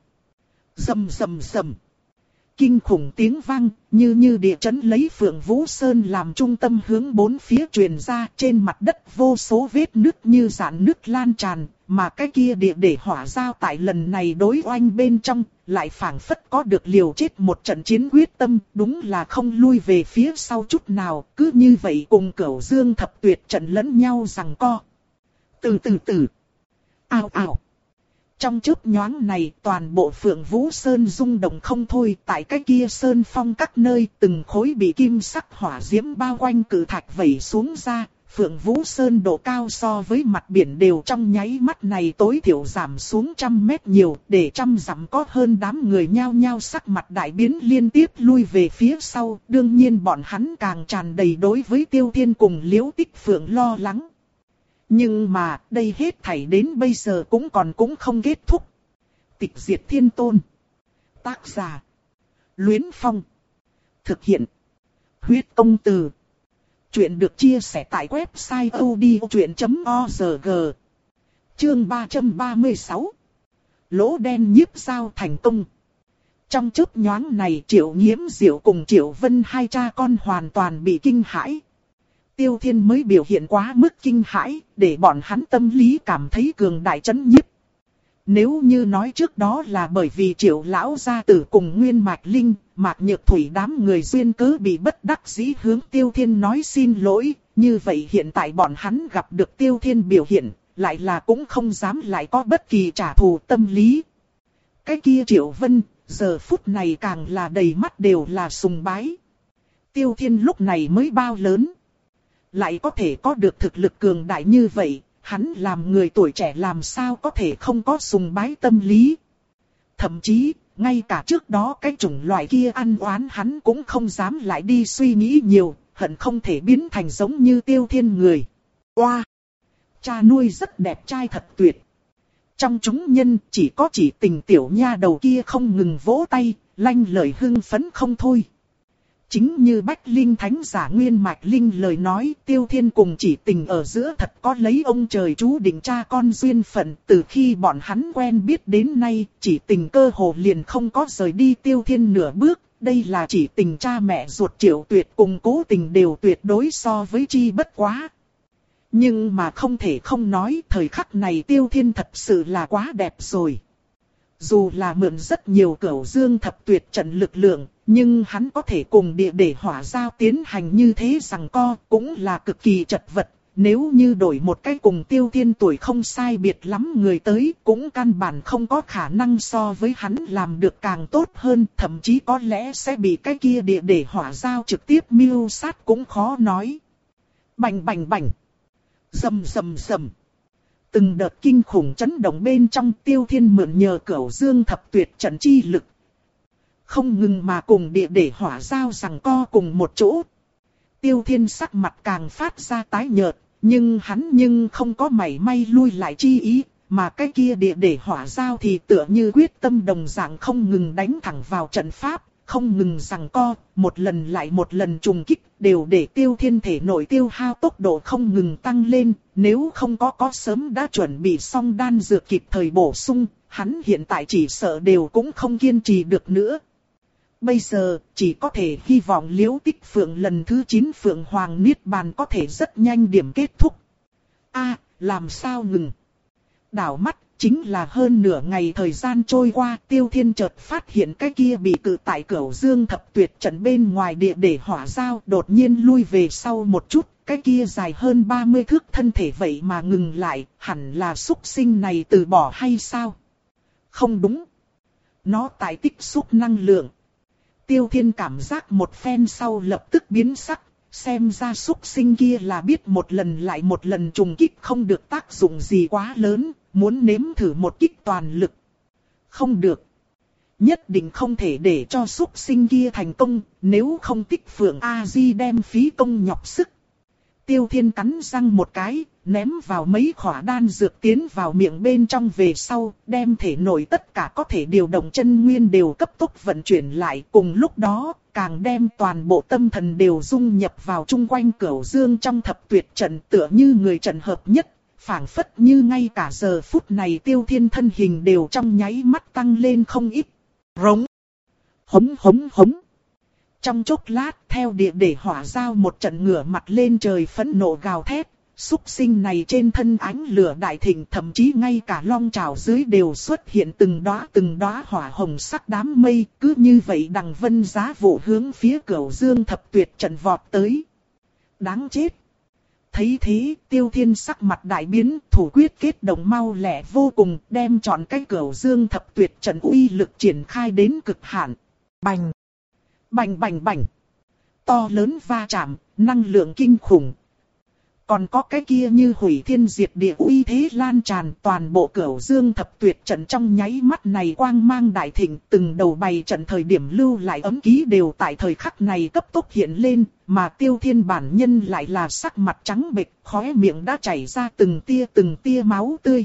rầm rầm rầm. Kinh khủng tiếng vang, như như địa chấn lấy Phượng Vũ Sơn làm trung tâm hướng bốn phía truyền ra, trên mặt đất vô số vết nứt như rạn nứt lan tràn, mà cái kia địa để hỏa giao tại lần này đối oanh bên trong, lại phảng phất có được liều chết một trận chiến quyết tâm, đúng là không lui về phía sau chút nào, cứ như vậy cùng Cửu Dương thập tuyệt trận lẫn nhau giằng co. Từ từ từ, ào ào. Trong chớp nhoáng này toàn bộ Phượng Vũ Sơn rung động không thôi, tại cái kia sơn phong các nơi từng khối bị kim sắc hỏa diễm bao quanh cự thạch vẩy xuống ra. Phượng Vũ Sơn độ cao so với mặt biển đều trong nháy mắt này tối thiểu giảm xuống trăm mét nhiều, để trăm dặm có hơn đám người nhao nhao sắc mặt đại biến liên tiếp lui về phía sau. Đương nhiên bọn hắn càng tràn đầy đối với Tiêu Thiên cùng Liễu Tích Phượng lo lắng. Nhưng mà, đây hết thảy đến bây giờ cũng còn cũng không kết thúc. Tịch diệt thiên tôn. Tác giả. Luyến Phong. Thực hiện. Huyết công từ. Chuyện được chia sẻ tại website odchuyện chấm org. Chương ba trăm ba mươi sáu. Lỗ đen nhiếp giao thành công. Trong chớp nhoáng này Triệu Nhiễm Diệu cùng Triệu Vân hai cha con hoàn toàn bị kinh hãi. Tiêu Thiên mới biểu hiện quá mức kinh hãi, để bọn hắn tâm lý cảm thấy cường đại chấn nhiếp. Nếu như nói trước đó là bởi vì Triệu lão gia tử cùng Nguyên Mạch Linh, Mạc Nhược Thủy đám người duyên cớ bị bất đắc dĩ hướng Tiêu Thiên nói xin lỗi, như vậy hiện tại bọn hắn gặp được Tiêu Thiên biểu hiện, lại là cũng không dám lại có bất kỳ trả thù tâm lý. Cái kia Triệu Vân, giờ phút này càng là đầy mắt đều là sùng bái. Tiêu Thiên lúc này mới bao lớn, lại có thể có được thực lực cường đại như vậy, hắn làm người tuổi trẻ làm sao có thể không có sùng bái tâm lý. Thậm chí, ngay cả trước đó cái chủng loại kia ăn oán hắn cũng không dám lại đi suy nghĩ nhiều, hận không thể biến thành giống như Tiêu Thiên người. Oa! Wow. Cha nuôi rất đẹp trai thật tuyệt. Trong chúng nhân chỉ có chỉ Tình tiểu nha đầu kia không ngừng vỗ tay, lanh lời hưng phấn không thôi. Chính như Bách Linh Thánh giả Nguyên Mạch Linh lời nói, Tiêu Thiên cùng Chỉ Tình ở giữa thật có lấy ông trời chú định cha con duyên phận. Từ khi bọn hắn quen biết đến nay, Chỉ Tình cơ hồ liền không có rời đi Tiêu Thiên nửa bước. Đây là Chỉ Tình cha mẹ ruột Triệu Tuyệt cùng Cố Tình đều tuyệt đối so với chi bất quá. Nhưng mà không thể không nói, thời khắc này Tiêu Thiên thật sự là quá đẹp rồi. Dù là mượn rất nhiều Cửu Dương thập tuyệt trận lực lượng, nhưng hắn có thể cùng địa để hỏa giao tiến hành như thế rằng co, cũng là cực kỳ chật vật. Nếu như đổi một cái cùng Tiêu Thiên tuổi không sai biệt lắm người tới, cũng căn bản không có khả năng so với hắn làm được càng tốt hơn, thậm chí có lẽ sẽ bị cái kia địa để hỏa giao trực tiếp mưu sát cũng khó nói. Bành bành bành, rầm rầm rầm. Từng đợt kinh khủng chấn động bên trong, Tiêu Thiên mượn nhờ Cửu Dương thập tuyệt trận chi lực, không ngừng mà cùng địa để hỏa giao giằng co cùng một chỗ. Tiêu Thiên sắc mặt càng phát ra tái nhợt, nhưng hắn nhưng không có mảy may lui lại chi ý, mà cái kia địa để hỏa giao thì tựa như quyết tâm đồng dạng không ngừng đánh thẳng vào trận pháp, không ngừng giằng co, một lần lại một lần trùng kích, đều để Tiêu Thiên thể nội tiêu hao tốc độ không ngừng tăng lên, nếu không có có sớm đã chuẩn bị xong đan dược kịp thời bổ sung, hắn hiện tại chỉ sợ đều cũng không kiên trì được nữa. Bây giờ, chỉ có thể hy vọng Liễu Tích Phượng lần thứ chín Phượng Hoàng Niết Bàn có thể rất nhanh điểm kết thúc. A, à, làm sao ngừng? Đảo mắt, chính là hơn nửa ngày thời gian trôi qua, Tiêu Thiên chợt phát hiện cái kia bị cự tại Cửu Dương thập tuyệt trận bên ngoài địa để hỏa giao đột nhiên lui về sau một chút, cái kia dài hơn ba mươi thước thân thể vậy mà ngừng lại, hẳn là súc sinh này từ bỏ hay sao? Không đúng. Nó tại tích xúc năng lượng. Tiêu Thiên cảm giác một phen sau lập tức biến sắc, xem ra súc sinh kia là biết một lần lại một lần trùng kích không được tác dụng gì quá lớn, muốn nếm thử một kích toàn lực. Không được. Nhất định không thể để cho súc sinh kia thành công, nếu không Tích Phượng A-di đem phí công nhọc sức. Tiêu Thiên cắn răng một cái, ném vào mấy khỏa đan dược tiến vào miệng bên trong về sau, đem thể nội tất cả có thể điều động chân nguyên đều cấp tốc vận chuyển lại. Cùng lúc đó, càng đem toàn bộ tâm thần đều dung nhập vào chung quanh Cửu Dương trong thập tuyệt trận, tựa như người trận hợp nhất, phảng phất như ngay cả giờ phút này Tiêu Thiên thân hình đều trong nháy mắt tăng lên không ít. Rống, hống hống hống. Trong chốc lát, theo địa để hỏa giao một trận ngửa mặt lên trời phẫn nộ gào thét, súc sinh này trên thân ánh lửa đại thịnh, thậm chí ngay cả long trào dưới đều xuất hiện từng đóa từng đóa hỏa hồng sắc đám mây, cứ như vậy đằng vân giá vụ hướng phía Cửu Dương thập tuyệt trận vọt tới. Đáng chết! Thấy thế, Tiêu Thiên sắc mặt đại biến, thủ quyết kết động mau lẹ vô cùng, đem trọn cái Cửu Dương thập tuyệt trận uy lực triển khai đến cực hạn. Bành! Bành bành bành! To lớn va chạm, năng lượng kinh khủng. Còn có cái kia như hủy thiên diệt địa uy thế lan tràn, toàn bộ Cửu Dương thập tuyệt trận trong nháy mắt này quang mang đại thịnh, từng đầu bày trận thời điểm lưu lại ấm ký đều tại thời khắc này cấp tốc hiện lên, mà Tiêu Thiên bản nhân lại là sắc mặt trắng bệch, khóe miệng đã chảy ra từng tia từng tia máu tươi.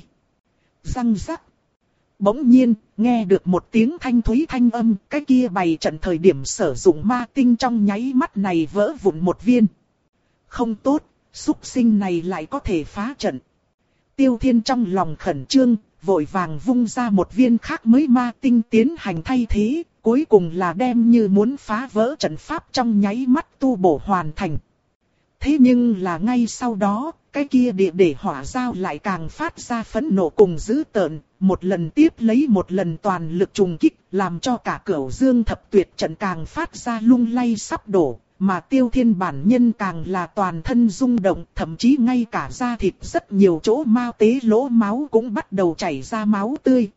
Răng rắc. Bỗng nhiên, nghe được một tiếng thanh thúy thanh âm, cái kia bày trận thời điểm sử dụng ma tinh trong nháy mắt này vỡ vụn một viên. Không tốt. Súc sinh này lại có thể phá trận. Tiêu Thiên trong lòng khẩn trương, vội vàng vung ra một viên khác mới ma tinh tiến hành thay thế, cuối cùng là đem như muốn phá vỡ trận pháp trong nháy mắt tu bổ hoàn thành. Thế nhưng là ngay sau đó, cái kia địa để hỏa giao lại càng phát ra phẫn nộ cùng dữ tợn, một lần tiếp lấy một lần toàn lực trùng kích, làm cho cả Cửu Dương thập tuyệt trận càng phát ra lung lay sắp đổ. Mà Tiêu Thiên bản nhân càng là toàn thân rung động, thậm chí ngay cả da thịt rất nhiều chỗ mao tế lỗ máu cũng bắt đầu chảy ra máu tươi.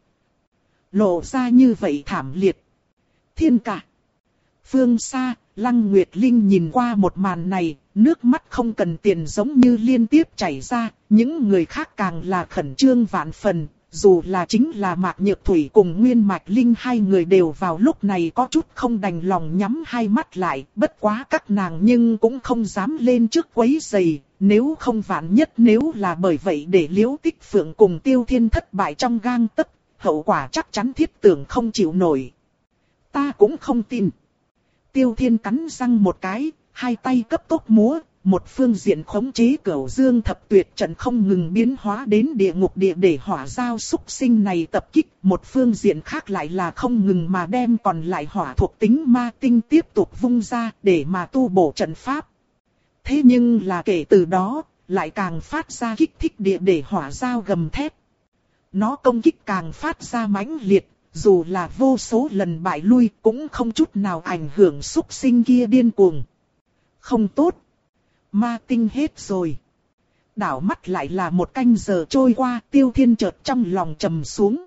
Lộ ra như vậy thảm liệt. Thiên cả. Phương xa, Lăng Nguyệt Linh nhìn qua một màn này, nước mắt không cần tiền giống như liên tiếp chảy ra, những người khác càng là khẩn trương vạn phần. Dù là chính là Mạc Nhược Thủy cùng Nguyên Mạch Linh hai người đều vào lúc này có chút không đành lòng nhắm hai mắt lại, bất quá các nàng nhưng cũng không dám lên trước quấy rầy, nếu không vạn nhất nếu là bởi vậy để Liễu Tích Phượng cùng Tiêu Thiên thất bại trong gang tấc, hậu quả chắc chắn thiết tưởng không chịu nổi. Ta cũng không tin. Tiêu Thiên cắn răng một cái, hai tay cấp tốc múa. Một phương diện khống chế Cửu Dương thập tuyệt trận không ngừng biến hóa đến địa ngục địa để hỏa giao súc sinh này tập kích. Một phương diện khác lại là không ngừng mà đem còn lại hỏa thuộc tính ma tinh tiếp tục vung ra để mà tu bổ trận pháp. Thế nhưng là kể từ đó, lại càng phát ra kích thích địa để hỏa giao gầm thét. Nó công kích càng phát ra mãnh liệt, dù là vô số lần bại lui cũng không chút nào ảnh hưởng súc sinh kia điên cuồng. Không tốt. Ma tinh hết rồi. Đảo mắt lại là một canh giờ trôi qua, Tiêu Thiên chợt trong lòng trầm xuống.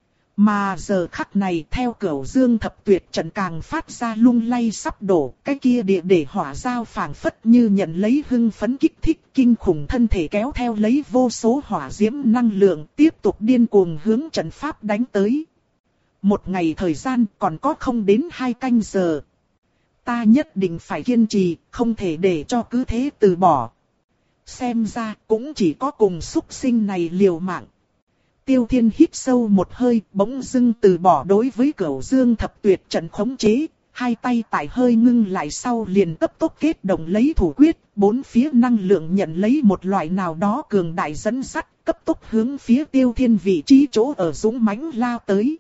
Mà giờ khắc này theo Cửu Dương thập tuyệt trận càng phát ra lung lay sắp đổ, cái kia địa để hỏa giao phảng phất như nhận lấy hưng phấn kích thích, kinh khủng thân thể kéo theo lấy vô số hỏa diễm năng lượng tiếp tục điên cuồng hướng trận pháp đánh tới. Một ngày thời gian còn có không đến hai canh giờ. Ta nhất định phải kiên trì, không thể để cho cứ thế từ bỏ. Xem ra cũng chỉ có cùng súc sinh này liều mạng. Tiêu Thiên hít sâu một hơi, bỗng dưng từ bỏ đối với Cửu Dương thập tuyệt trận khống chế, hai tay tại hơi ngưng lại sau liền cấp tốc kết động lấy thủ quyết, bốn phía năng lượng nhận lấy một loại nào đó cường đại dẫn dắt, cấp tốc hướng phía Tiêu Thiên vị trí chỗ ở dũng mãnh lao tới.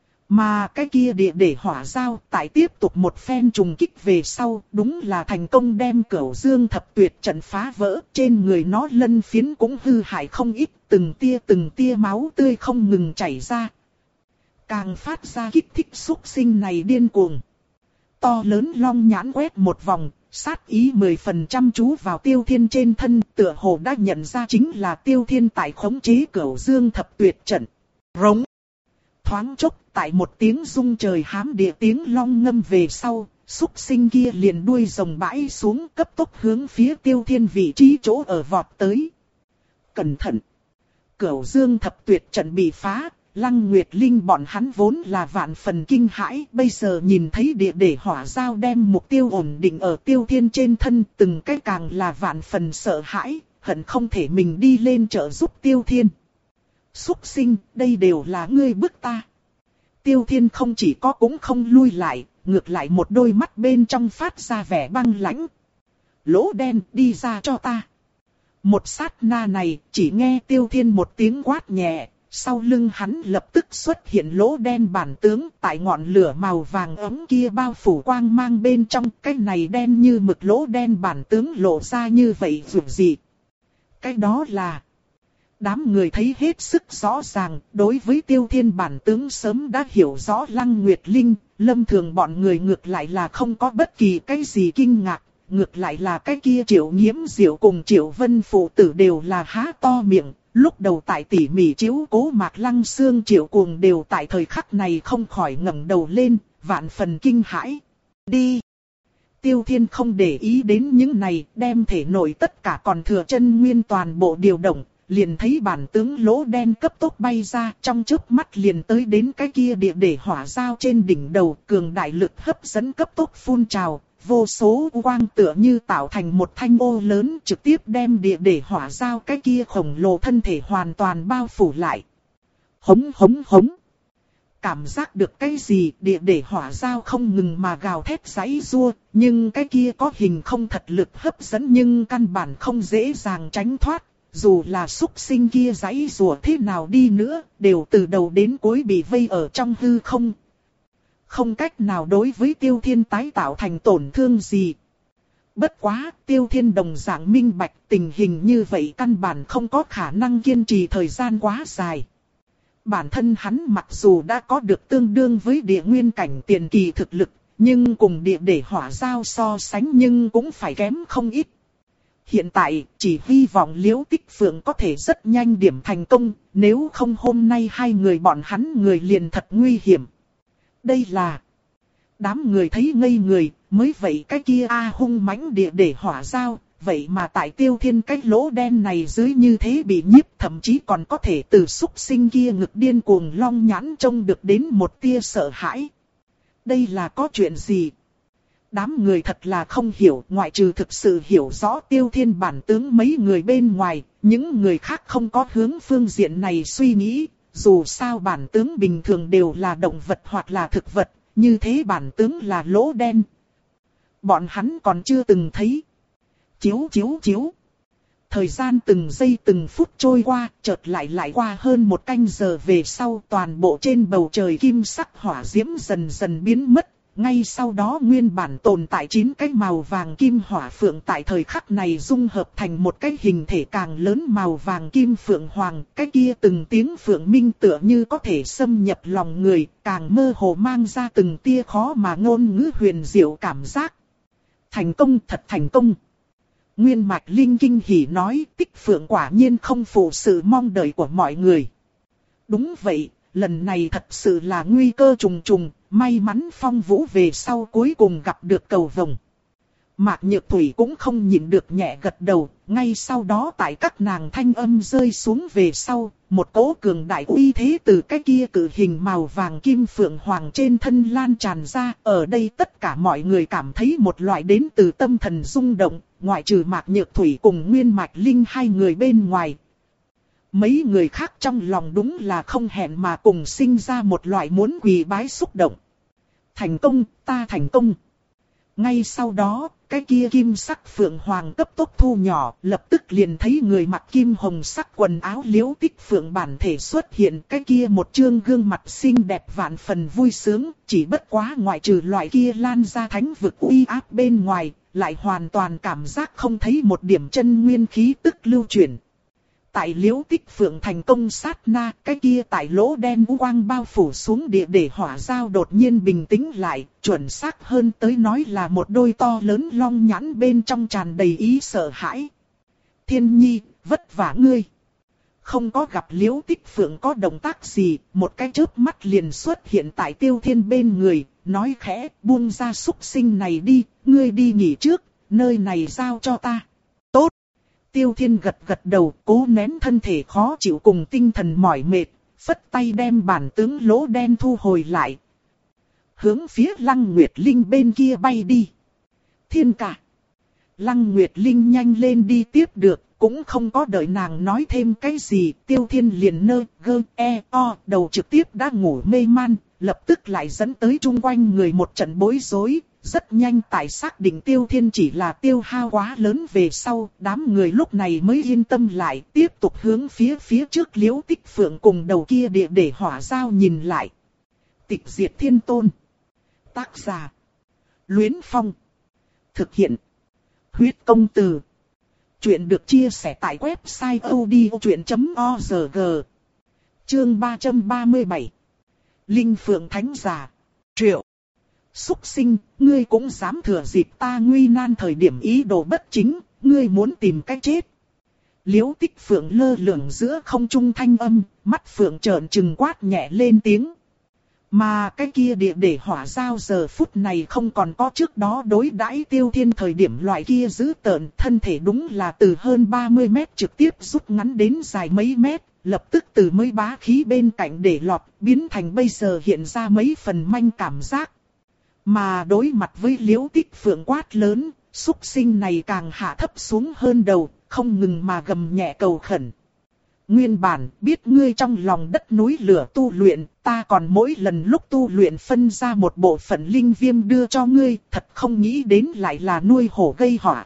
Mà cái kia địa để hỏa giao tại tiếp tục một phen trùng kích về sau, đúng là thành công đem Cửu Dương thập tuyệt trận phá vỡ, trên người nó lân phiến cũng hư hại không ít, từng tia từng tia máu tươi không ngừng chảy ra. Càng phát ra kích thích xúc sinh này điên cuồng. To lớn long nhãn quét một vòng, sát ý mười phần trăm chú vào Tiêu Thiên trên thân, tựa hồ đã nhận ra chính là Tiêu Thiên tại khống chế Cửu Dương thập tuyệt trận. Rống. thoáng chốc, tại một tiếng rung trời hám địa tiếng long ngâm về sau, súc sinh kia liền đuôi rồng bãi xuống cấp tốc hướng phía Tiêu Thiên vị trí chỗ ở vọt tới. Cẩn thận! Cửu Dương thập tuyệt trận bị phá, Lăng Nguyệt Linh bọn hắn vốn là vạn phần kinh hãi, bây giờ nhìn thấy địa để hỏa giao đem mục tiêu ổn định ở Tiêu Thiên trên thân, từng cái càng là vạn phần sợ hãi, hận không thể mình đi lên trợ giúp Tiêu Thiên. Súc sinh, đây đều là ngươi bức ta. Tiêu Thiên không chỉ có cũng không lui lại, ngược lại một đôi mắt bên trong phát ra vẻ băng lãnh. Lỗ đen, đi ra cho ta. Một sát na này, chỉ nghe Tiêu Thiên một tiếng quát nhẹ, sau lưng hắn lập tức xuất hiện lỗ đen bản tướng, tại ngọn lửa màu vàng ấm kia bao phủ quang mang bên trong, cái này đen như mực lỗ đen bản tướng lộ ra như vậy dù gì. Cái đó là... Đám người thấy hết sức rõ ràng, đối với Tiêu Thiên bản tướng sớm đã hiểu rõ. Lăng Nguyệt Linh, Lâm Thường bọn người ngược lại là không có bất kỳ cái gì kinh ngạc, ngược lại là cái kia Triệu Nhiễm Diệu cùng Triệu Vân phụ tử đều là há to miệng, lúc đầu tại tỉ mỉ chiếu cố Mạc Lăng Xương Triệu Cuồng đều tại thời khắc này không khỏi ngẩng đầu lên, vạn phần kinh hãi. Đi! Tiêu Thiên không để ý đến những này, đem thể nội tất cả còn thừa chân nguyên toàn bộ điều động. Liền thấy bản tướng lỗ đen cấp tốc bay ra, trong chớp mắt liền tới đến cái kia địa để hỏa giao trên đỉnh đầu, cường đại lực hấp dẫn cấp tốc phun trào, vô số quang tựa như tạo thành một thanh ô lớn trực tiếp đem địa để hỏa giao cái kia khổng lồ thân thể hoàn toàn bao phủ lại. Hống hống hống. Cảm giác được cái gì, địa để hỏa giao không ngừng mà gào thét giãy giụa, nhưng cái kia có hình không thật lực hấp dẫn nhưng căn bản không dễ dàng tránh thoát. Dù là súc sinh kia giãy giụa thế nào đi nữa, đều từ đầu đến cuối bị vây ở trong hư không. Không cách nào đối với Tiêu Thiên tái tạo thành tổn thương gì. Bất quá, Tiêu Thiên đồng dạng minh bạch tình hình như vậy căn bản không có khả năng kiên trì thời gian quá dài. Bản thân hắn mặc dù đã có được tương đương với địa nguyên cảnh tiền kỳ thực lực, nhưng cùng địa để hỏa giao so sánh nhưng cũng phải kém không ít. Hiện tại, chỉ hy vọng Liễu Tích Phượng có thể rất nhanh điểm thành công, nếu không hôm nay hai người bọn hắn người liền thật nguy hiểm. Đây là... Đám người thấy ngây người, mới vậy cái kia a hung mãnh địa để hỏa giao, vậy mà tại Tiêu Thiên cái lỗ đen này dưới như thế bị nhiếp, thậm chí còn có thể từ súc sinh kia ngực điên cuồng long nhãn trông được đến một tia sợ hãi. Đây là có chuyện gì? Đám người thật là không hiểu, ngoại trừ thực sự hiểu rõ Tiêu Thiên bản tướng mấy người bên ngoài, những người khác không có hướng phương diện này suy nghĩ, dù sao bản tướng bình thường đều là động vật hoặc là thực vật, như thế bản tướng là lỗ đen. Bọn hắn còn chưa từng thấy. Chiếu chiếu chiếu. Thời gian từng giây từng phút trôi qua, chợt lại lại qua hơn một canh giờ về sau, toàn bộ trên bầu trời kim sắc hỏa diễm dần dần biến mất. Ngay sau đó nguyên bản tồn tại chín cái màu vàng kim hỏa phượng tại thời khắc này dung hợp thành một cái hình thể càng lớn màu vàng kim phượng hoàng. Cái kia từng tiếng phượng minh tựa như có thể xâm nhập lòng người, càng mơ hồ mang ra từng tia khó mà ngôn ngữ huyền diệu cảm giác. Thành công, thật thành công. Nguyên Mạch Linh kinh hỉ nói, Tích Phượng quả nhiên không phụ sự mong đợi của mọi người. Đúng vậy, lần này thật sự là nguy cơ trùng trùng. May mắn Phong Vũ về sau cuối cùng gặp được cầu vồng. Mạc Nhược Thủy cũng không nhịn được nhẹ gật đầu, ngay sau đó tại các nàng thanh âm rơi xuống về sau, một cỗ cường đại uy thế từ cái kia cự hình màu vàng kim phượng hoàng trên thân lan tràn ra. Ở đây tất cả mọi người cảm thấy một loại đến từ tâm thần rung động, ngoại trừ Mạc Nhược Thủy cùng Nguyên Mạch Linh hai người bên ngoài. Mấy người khác trong lòng đúng là không hẹn mà cùng sinh ra một loại muốn quỳ bái xúc động. Thành công, ta thành công. Ngay sau đó, cái kia kim sắc phượng hoàng cấp tốc thu nhỏ, lập tức liền thấy người mặc kim hồng sắc quần áo Liễu Tích Phượng bản thể xuất hiện. Cái kia một trương gương mặt xinh đẹp vạn phần vui sướng, chỉ bất quá ngoại trừ loại kia lan ra thánh vực uy áp bên ngoài, lại hoàn toàn cảm giác không thấy một điểm chân nguyên khí tức lưu chuyển. Tại Liễu Tích Phượng thành công sát na, cái kia tại lỗ đen u quang bao phủ xuống địa để hỏa giao đột nhiên bình tĩnh lại, chuẩn xác hơn tới nói là một đôi to lớn long nhãn bên trong tràn đầy ý sợ hãi. Thiên Nhi, vất vả ngươi. không có gặp Liễu Tích Phượng có động tác gì, một cái chớp mắt liền xuất hiện tại Tiêu Thiên bên người, nói khẽ, buông ra súc sinh này đi, ngươi đi nghỉ trước, nơi này giao cho ta. Tốt. Tiêu Thiên gật gật đầu, cố nén thân thể khó chịu cùng tinh thần mỏi mệt, phất tay đem bản tướng lỗ đen thu hồi lại. Hướng phía Lăng Nguyệt Linh bên kia bay đi. Thiên ca. Lăng Nguyệt Linh nhanh lên đi tiếp được, cũng không có đợi nàng nói thêm cái gì, Tiêu Thiên liền nơ, gơ, e, o, đầu trực tiếp đã ngủ mê man, lập tức lại dẫn tới chung quanh người một trận bối rối, rất nhanh tại xác định Tiêu Thiên chỉ là tiêu hao quá lớn về sau, đám người lúc này mới yên tâm lại, tiếp tục hướng phía phía trước Liễu Tích Phượng cùng đầu kia địa để hỏa giao nhìn lại. Tịch diệt thiên tôn. Tác giả. Luyến Phong. Thực hiện. Huyết công từ. Chuyện được chia sẻ tại website odchuyện chấm org. Chương ba trăm ba mươi bảy. Linh Phượng Thánh Giả. Triệu. Súc sinh, ngươi cũng dám thừa dịp ta nguy nan thời điểm ý đồ bất chính, ngươi muốn tìm cách chết. Liễu Tích Phượng lơ lửng giữa không trung thanh âm, mắt Phượng trợn trừng quát nhẹ lên tiếng. Mà cái kia địa để hỏa giao giờ phút này không còn có trước đó đối đãi Tiêu Thiên thời điểm loại kia dữ tợn, thân thể đúng là từ hơn ba mươi mét trực tiếp rút ngắn đến dài mấy mét, lập tức từ mấy bá khí bên cạnh để lọt, biến thành bây giờ hiện ra mấy phần manh cảm giác. Mà đối mặt với Liễu Tích Phượng quát lớn, súc sinh này càng hạ thấp xuống hơn đầu, không ngừng mà gầm nhẹ cầu khẩn. Nguyên bản biết ngươi trong lòng đất núi lửa tu luyện, ta còn mỗi lần lúc tu luyện phân ra một bộ phận linh viêm đưa cho ngươi, thật không nghĩ đến lại là nuôi hổ gây họa.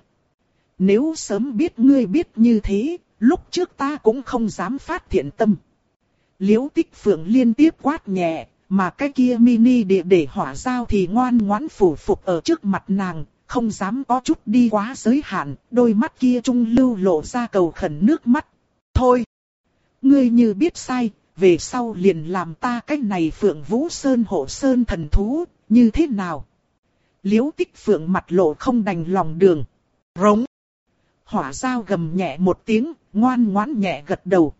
Nếu sớm biết ngươi biết như thế, lúc trước ta cũng không dám phát thiện tâm. Liễu Tích Phượng liên tiếp quát nhẹ, mà cái kia mini địa để hỏa giao thì ngoan ngoãn phủ phục ở trước mặt nàng, không dám có chút đi quá giới hạn, đôi mắt kia trung lưu lộ ra cầu khẩn nước mắt. Thôi! Ngươi như biết sai, về sau liền làm ta cái này Phượng Vũ Sơn hộ sơn thần thú, như thế nào? Liễu Tích Phượng mặt lộ không đành lòng đường. Rống! Hỏa giao gầm nhẹ một tiếng, ngoan ngoãn nhẹ gật đầu.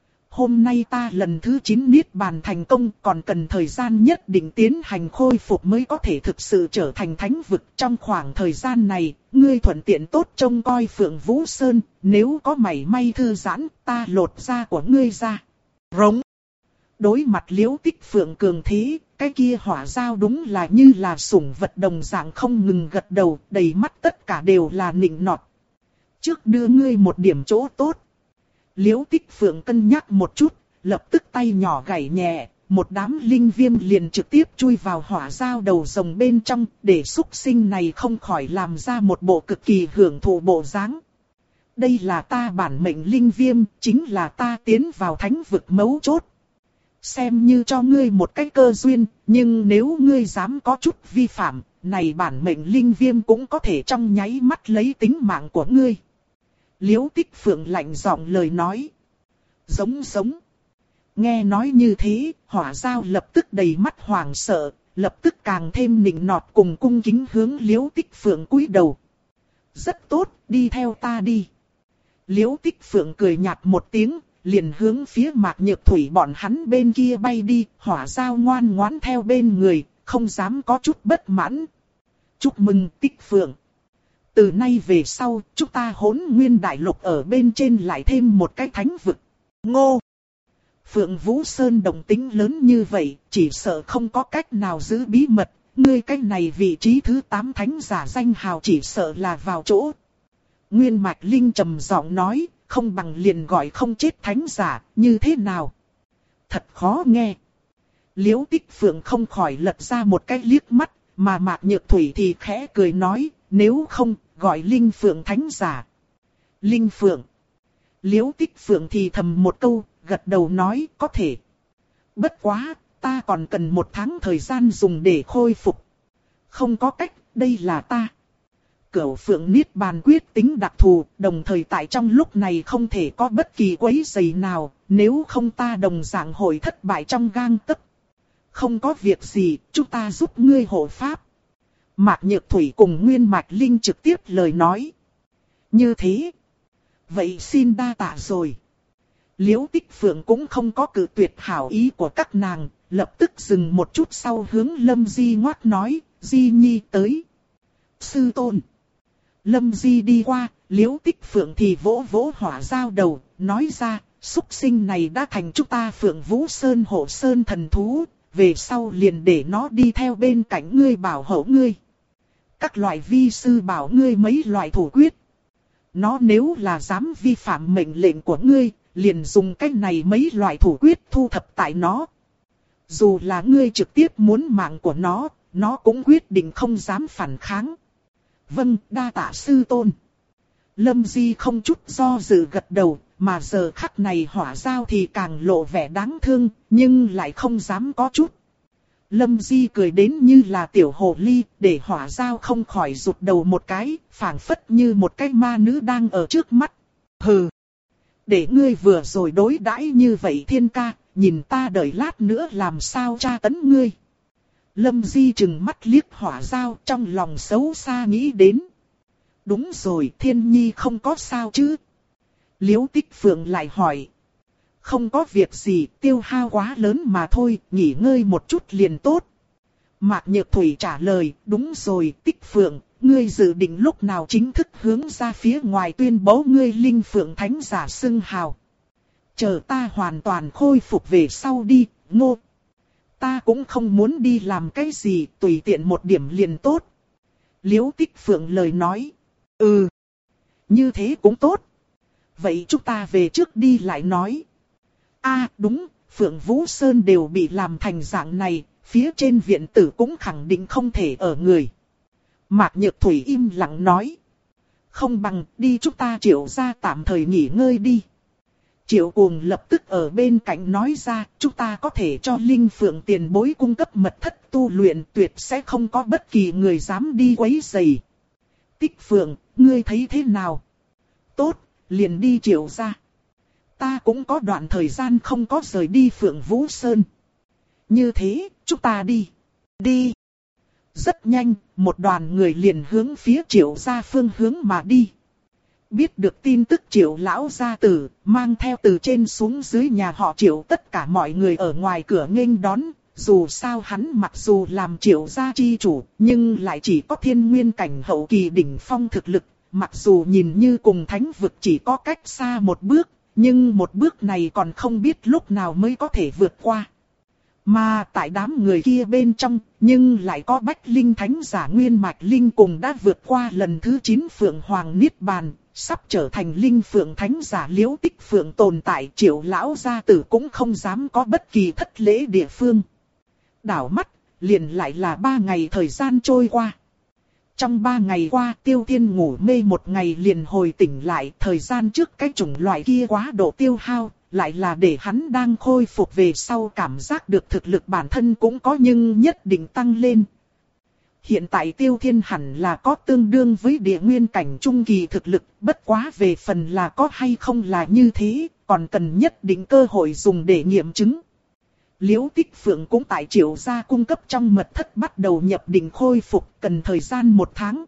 Hôm nay ta lần thứ chín niết bàn thành công, còn cần thời gian nhất định tiến hành khôi phục mới có thể thực sự trở thành thánh vực. Trong khoảng thời gian này, ngươi thuận tiện tốt trông coi Phượng Vũ Sơn, nếu có mảy may thư giãn, ta lột da của ngươi ra. Rống. Đối mặt Liễu Tích Phượng cường thế, cái kia hỏa giao đúng là như là sủng vật đồng dạng không ngừng gật đầu, đầy mắt tất cả đều là nịnh nọt. Trước đưa ngươi một điểm chỗ tốt. Liễu Tích Phượng cân nhắc một chút, lập tức tay nhỏ gảy nhẹ, một đám linh viêm liền trực tiếp chui vào hỏa giao đầu rồng bên trong, để súc sinh này không khỏi làm ra một bộ cực kỳ hưởng thụ bộ dáng. Đây là ta bản mệnh linh viêm, chính là ta tiến vào thánh vực mấu chốt. Xem như cho ngươi một cái cơ duyên, nhưng nếu ngươi dám có chút vi phạm, này bản mệnh linh viêm cũng có thể trong nháy mắt lấy tính mạng của ngươi. Liễu Tích Phượng lạnh giọng lời nói. Giống giống. Nghe nói như thế, hỏa giao lập tức đầy mắt hoảng sợ, lập tức càng thêm nịnh nọt cùng cung kính hướng Liễu Tích Phượng cúi đầu. Rất tốt, đi theo ta đi. Liễu Tích Phượng cười nhạt một tiếng, liền hướng phía Mạc Nhược Thủy bọn hắn bên kia bay đi, hỏa giao ngoan ngoãn theo bên người, không dám có chút bất mãn. Chúc mừng Tích Phượng. Từ nay về sau, chúng ta Hỗn Nguyên Đại Lục ở bên trên lại thêm một cái thánh vực. Ngô! Phượng Vũ Sơn động tính lớn như vậy, chỉ sợ không có cách nào giữ bí mật. Ngươi cái này vị trí thứ tám thánh giả danh hào chỉ sợ là vào chỗ. Nguyên Mạch Linh trầm giọng nói, không bằng liền gọi không chết thánh giả, như thế nào? Thật khó nghe. Liễu Tích Phượng không khỏi lật ra một cái liếc mắt, mà Mạc Nhược Thủy thì khẽ cười nói, nếu không, gọi Linh Phượng thánh giả. Linh Phượng. Liễu Tích Phượng thì thầm một câu, gật đầu nói, có thể. Bất quá, ta còn cần một tháng thời gian dùng để khôi phục. Không có cách, đây là ta. Cửu Phượng Niết Bàn quyết tính đặc thù, đồng thời tại trong lúc này không thể có bất kỳ quấy rầy nào, nếu không ta đồng dạng hội thất bại trong gang tấc. Không có việc gì, chúng ta giúp ngươi hộ pháp. Mạc Nhược Thủy cùng Nguyên Mạch Linh trực tiếp lời nói. Như thế. Vậy xin đa tạ rồi. Liễu Tích Phượng cũng không có cự tuyệt hảo ý của các nàng, lập tức dừng một chút sau hướng Lâm Di ngoắc nói, Di Nhi tới. Sư tôn. Lâm Di đi qua, Liễu Tích Phượng thì vỗ vỗ hỏa dao đầu, nói ra, súc sinh này đã thành chúng ta Phượng Vũ Sơn hộ sơn thần thú, về sau liền để nó đi theo bên cạnh ngươi bảo hộ ngươi. Các loại vi sư bảo ngươi mấy loại thủ quyết. Nó nếu là dám vi phạm mệnh lệnh của ngươi, liền dùng cách này mấy loại thủ quyết thu thập tại nó. Dù là ngươi trực tiếp muốn mạng của nó, nó cũng quyết định không dám phản kháng. Vâng, đa tạ sư tôn. Lâm Di không chút do dự gật đầu, mà giờ khắc này hỏa dao thì càng lộ vẻ đáng thương, nhưng lại không dám có chút. Lâm Di cười đến như là tiểu hồ ly, để hỏa dao không khỏi rụt đầu một cái, phảng phất như một cái ma nữ đang ở trước mắt. Hừ, để ngươi vừa rồi đối đãi như vậy Thiên ca, nhìn ta đợi lát nữa làm sao tra tấn ngươi. Lâm Di trừng mắt liếc hỏa dao, trong lòng xấu xa nghĩ đến. Đúng rồi, Thiên Nhi không có sao chứ? Liễu Tích Phượng lại hỏi. Không có việc gì, tiêu hao quá lớn mà thôi, nghỉ ngơi một chút liền tốt. Mạc Nhược Thủy trả lời, đúng rồi, Tích Phượng, ngươi dự định lúc nào chính thức hướng ra phía ngoài tuyên bố ngươi Linh Phượng Thánh giả xưng hào. Chờ ta hoàn toàn khôi phục về sau đi, Ngô. Ta cũng không muốn đi làm cái gì, tùy tiện một điểm liền tốt. Liễu Tích Phượng lời nói. Ừ, như thế cũng tốt. Vậy chúng ta về trước đi lại nói. A à, đúng, Phượng Vũ Sơn đều bị làm thành dạng này, phía trên viện tử cũng khẳng định không thể ở người. Mạc Nhược Thủy im lặng nói. Không bằng đi chúng ta Triệu ra tạm thời nghỉ ngơi đi. Triệu Cuồng lập tức ở bên cạnh nói ra, chúng ta có thể cho Linh Phượng tiền bối cung cấp mật thất tu luyện, tuyệt sẽ không có bất kỳ người dám đi quấy rầy. Tích Phượng, ngươi thấy thế nào? Tốt, liền đi Triệu ra. Ta cũng có đoạn thời gian không có rời đi Phượng Vũ Sơn. Như thế, chúng ta đi. Đi. Rất nhanh, một đoàn người liền hướng phía Triệu gia phương hướng mà đi. Biết được tin tức Triệu lão gia tử, mang theo từ trên xuống dưới nhà họ Triệu tất cả mọi người ở ngoài cửa nghênh đón. Dù sao hắn mặc dù làm Triệu gia chi chủ, nhưng lại chỉ có thiên nguyên cảnh hậu kỳ đỉnh phong thực lực. Mặc dù nhìn như cùng thánh vực chỉ có cách xa một bước, nhưng một bước này còn không biết lúc nào mới có thể vượt qua. Mà tại đám người kia bên trong, nhưng lại có Bách Linh Thánh giả Nguyên Mạch Linh cùng đã vượt qua lần thứ chín Phượng Hoàng Niết Bàn, sắp trở thành Linh Phượng Thánh giả Liễu Tích Phượng tồn tại. Triệu lão gia tử cũng không dám có bất kỳ thất lễ địa phương. Đảo mắt, liền lại là ba ngày thời gian trôi qua. Trong ba ngày qua Tiêu Thiên ngủ mê một ngày liền hồi tỉnh lại, thời gian trước cái chủng loại kia quá độ tiêu hao, lại là để hắn đang khôi phục về sau cảm giác được thực lực bản thân cũng có nhưng nhất định tăng lên. Hiện tại Tiêu Thiên hẳn là có tương đương với địa nguyên cảnh trung kỳ thực lực, bất quá về phần là có hay không là như thế, còn cần nhất định cơ hội dùng để nghiệm chứng. Liễu Tích Phượng cũng tại Triệu gia cung cấp trong mật thất bắt đầu nhập định khôi phục, cần thời gian một tháng.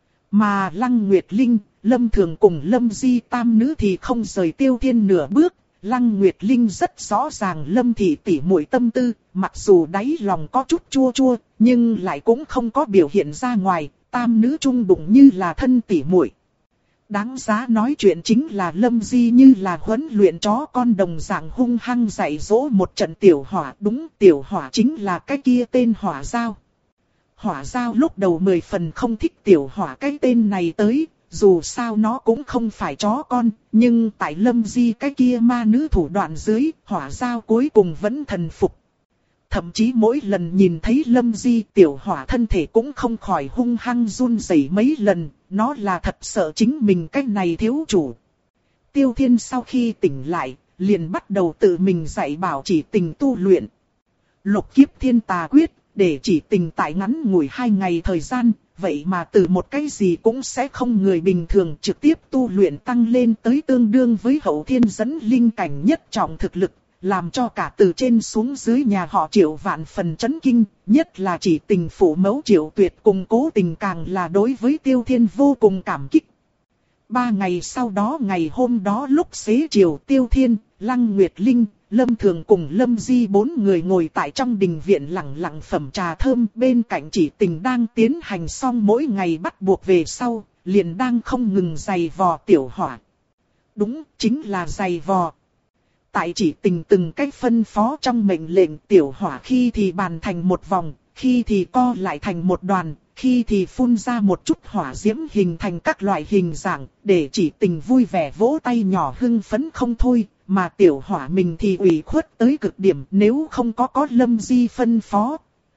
Mà Lăng Nguyệt Linh, Lâm Thường cùng Lâm Di tam nữ thì không rời Tiêu Thiên nửa bước. Lăng Nguyệt Linh rất rõ ràng Lâm thị tỷ muội tâm tư, mặc dù đáy lòng có chút chua chua, nhưng lại cũng không có biểu hiện ra ngoài, tam nữ chung đụng như là thân tỷ muội. Đáng giá nói chuyện chính là Lâm Di như là huấn luyện chó con đồng dạng hung hăng dạy dỗ một trận tiểu hỏa. Đúng, tiểu hỏa chính là cái kia tên hỏa giao. Hỏa giao lúc đầu mười phần không thích tiểu hỏa cái tên này tới, dù sao nó cũng không phải chó con, nhưng tại Lâm Di cái kia ma nữ thủ đoạn dưới, hỏa giao cuối cùng vẫn thần phục. Thậm chí mỗi lần nhìn thấy Lâm Di, tiểu hỏa thân thể cũng không khỏi hung hăng run rẩy mấy lần, nó là thật sợ chính mình cái này thiếu chủ. Tiêu Thiên sau khi tỉnh lại, liền bắt đầu tự mình dạy bảo chỉ tình tu luyện. Lục kiếp thiên tà quyết, để chỉ tình tại ngắn ngủi hai ngày thời gian, vậy mà từ một cái gì cũng sẽ không người bình thường trực tiếp tu luyện tăng lên tới tương đương với hậu thiên dẫn linh cảnh nhất trọng thực lực, làm cho cả từ trên xuống dưới nhà họ Triệu vạn phần chấn kinh, nhất là chỉ tình phụ mẫu Triệu Tuyệt cùng Cố Tình càng là đối với Tiêu Thiên vô cùng cảm kích. Ba ngày sau đó ngày hôm đó lúc xế chiều Tiêu Thiên, Lăng Nguyệt Linh, Lâm Thường cùng Lâm Di bốn người ngồi tại trong đình viện lặng lặng phẩm trà thơm, bên cạnh Chỉ Tình đang tiến hành xong mỗi ngày bắt buộc về sau, liền đang không ngừng giày vò Tiểu Hỏa. Đúng, chính là giày vò. Tại Chỉ Tình từng cách phân phó trong mệnh lệnh, Tiểu Hỏa khi thì bàn thành một vòng, khi thì co lại thành một đoàn, khi thì phun ra một chút hỏa diễm hình thành các loại hình dạng, để Chỉ Tình vui vẻ vỗ tay nhỏ hưng phấn không thôi, mà Tiểu Hỏa mình thì ủy khuất tới cực điểm, nếu không có có Lâm Di phân phó.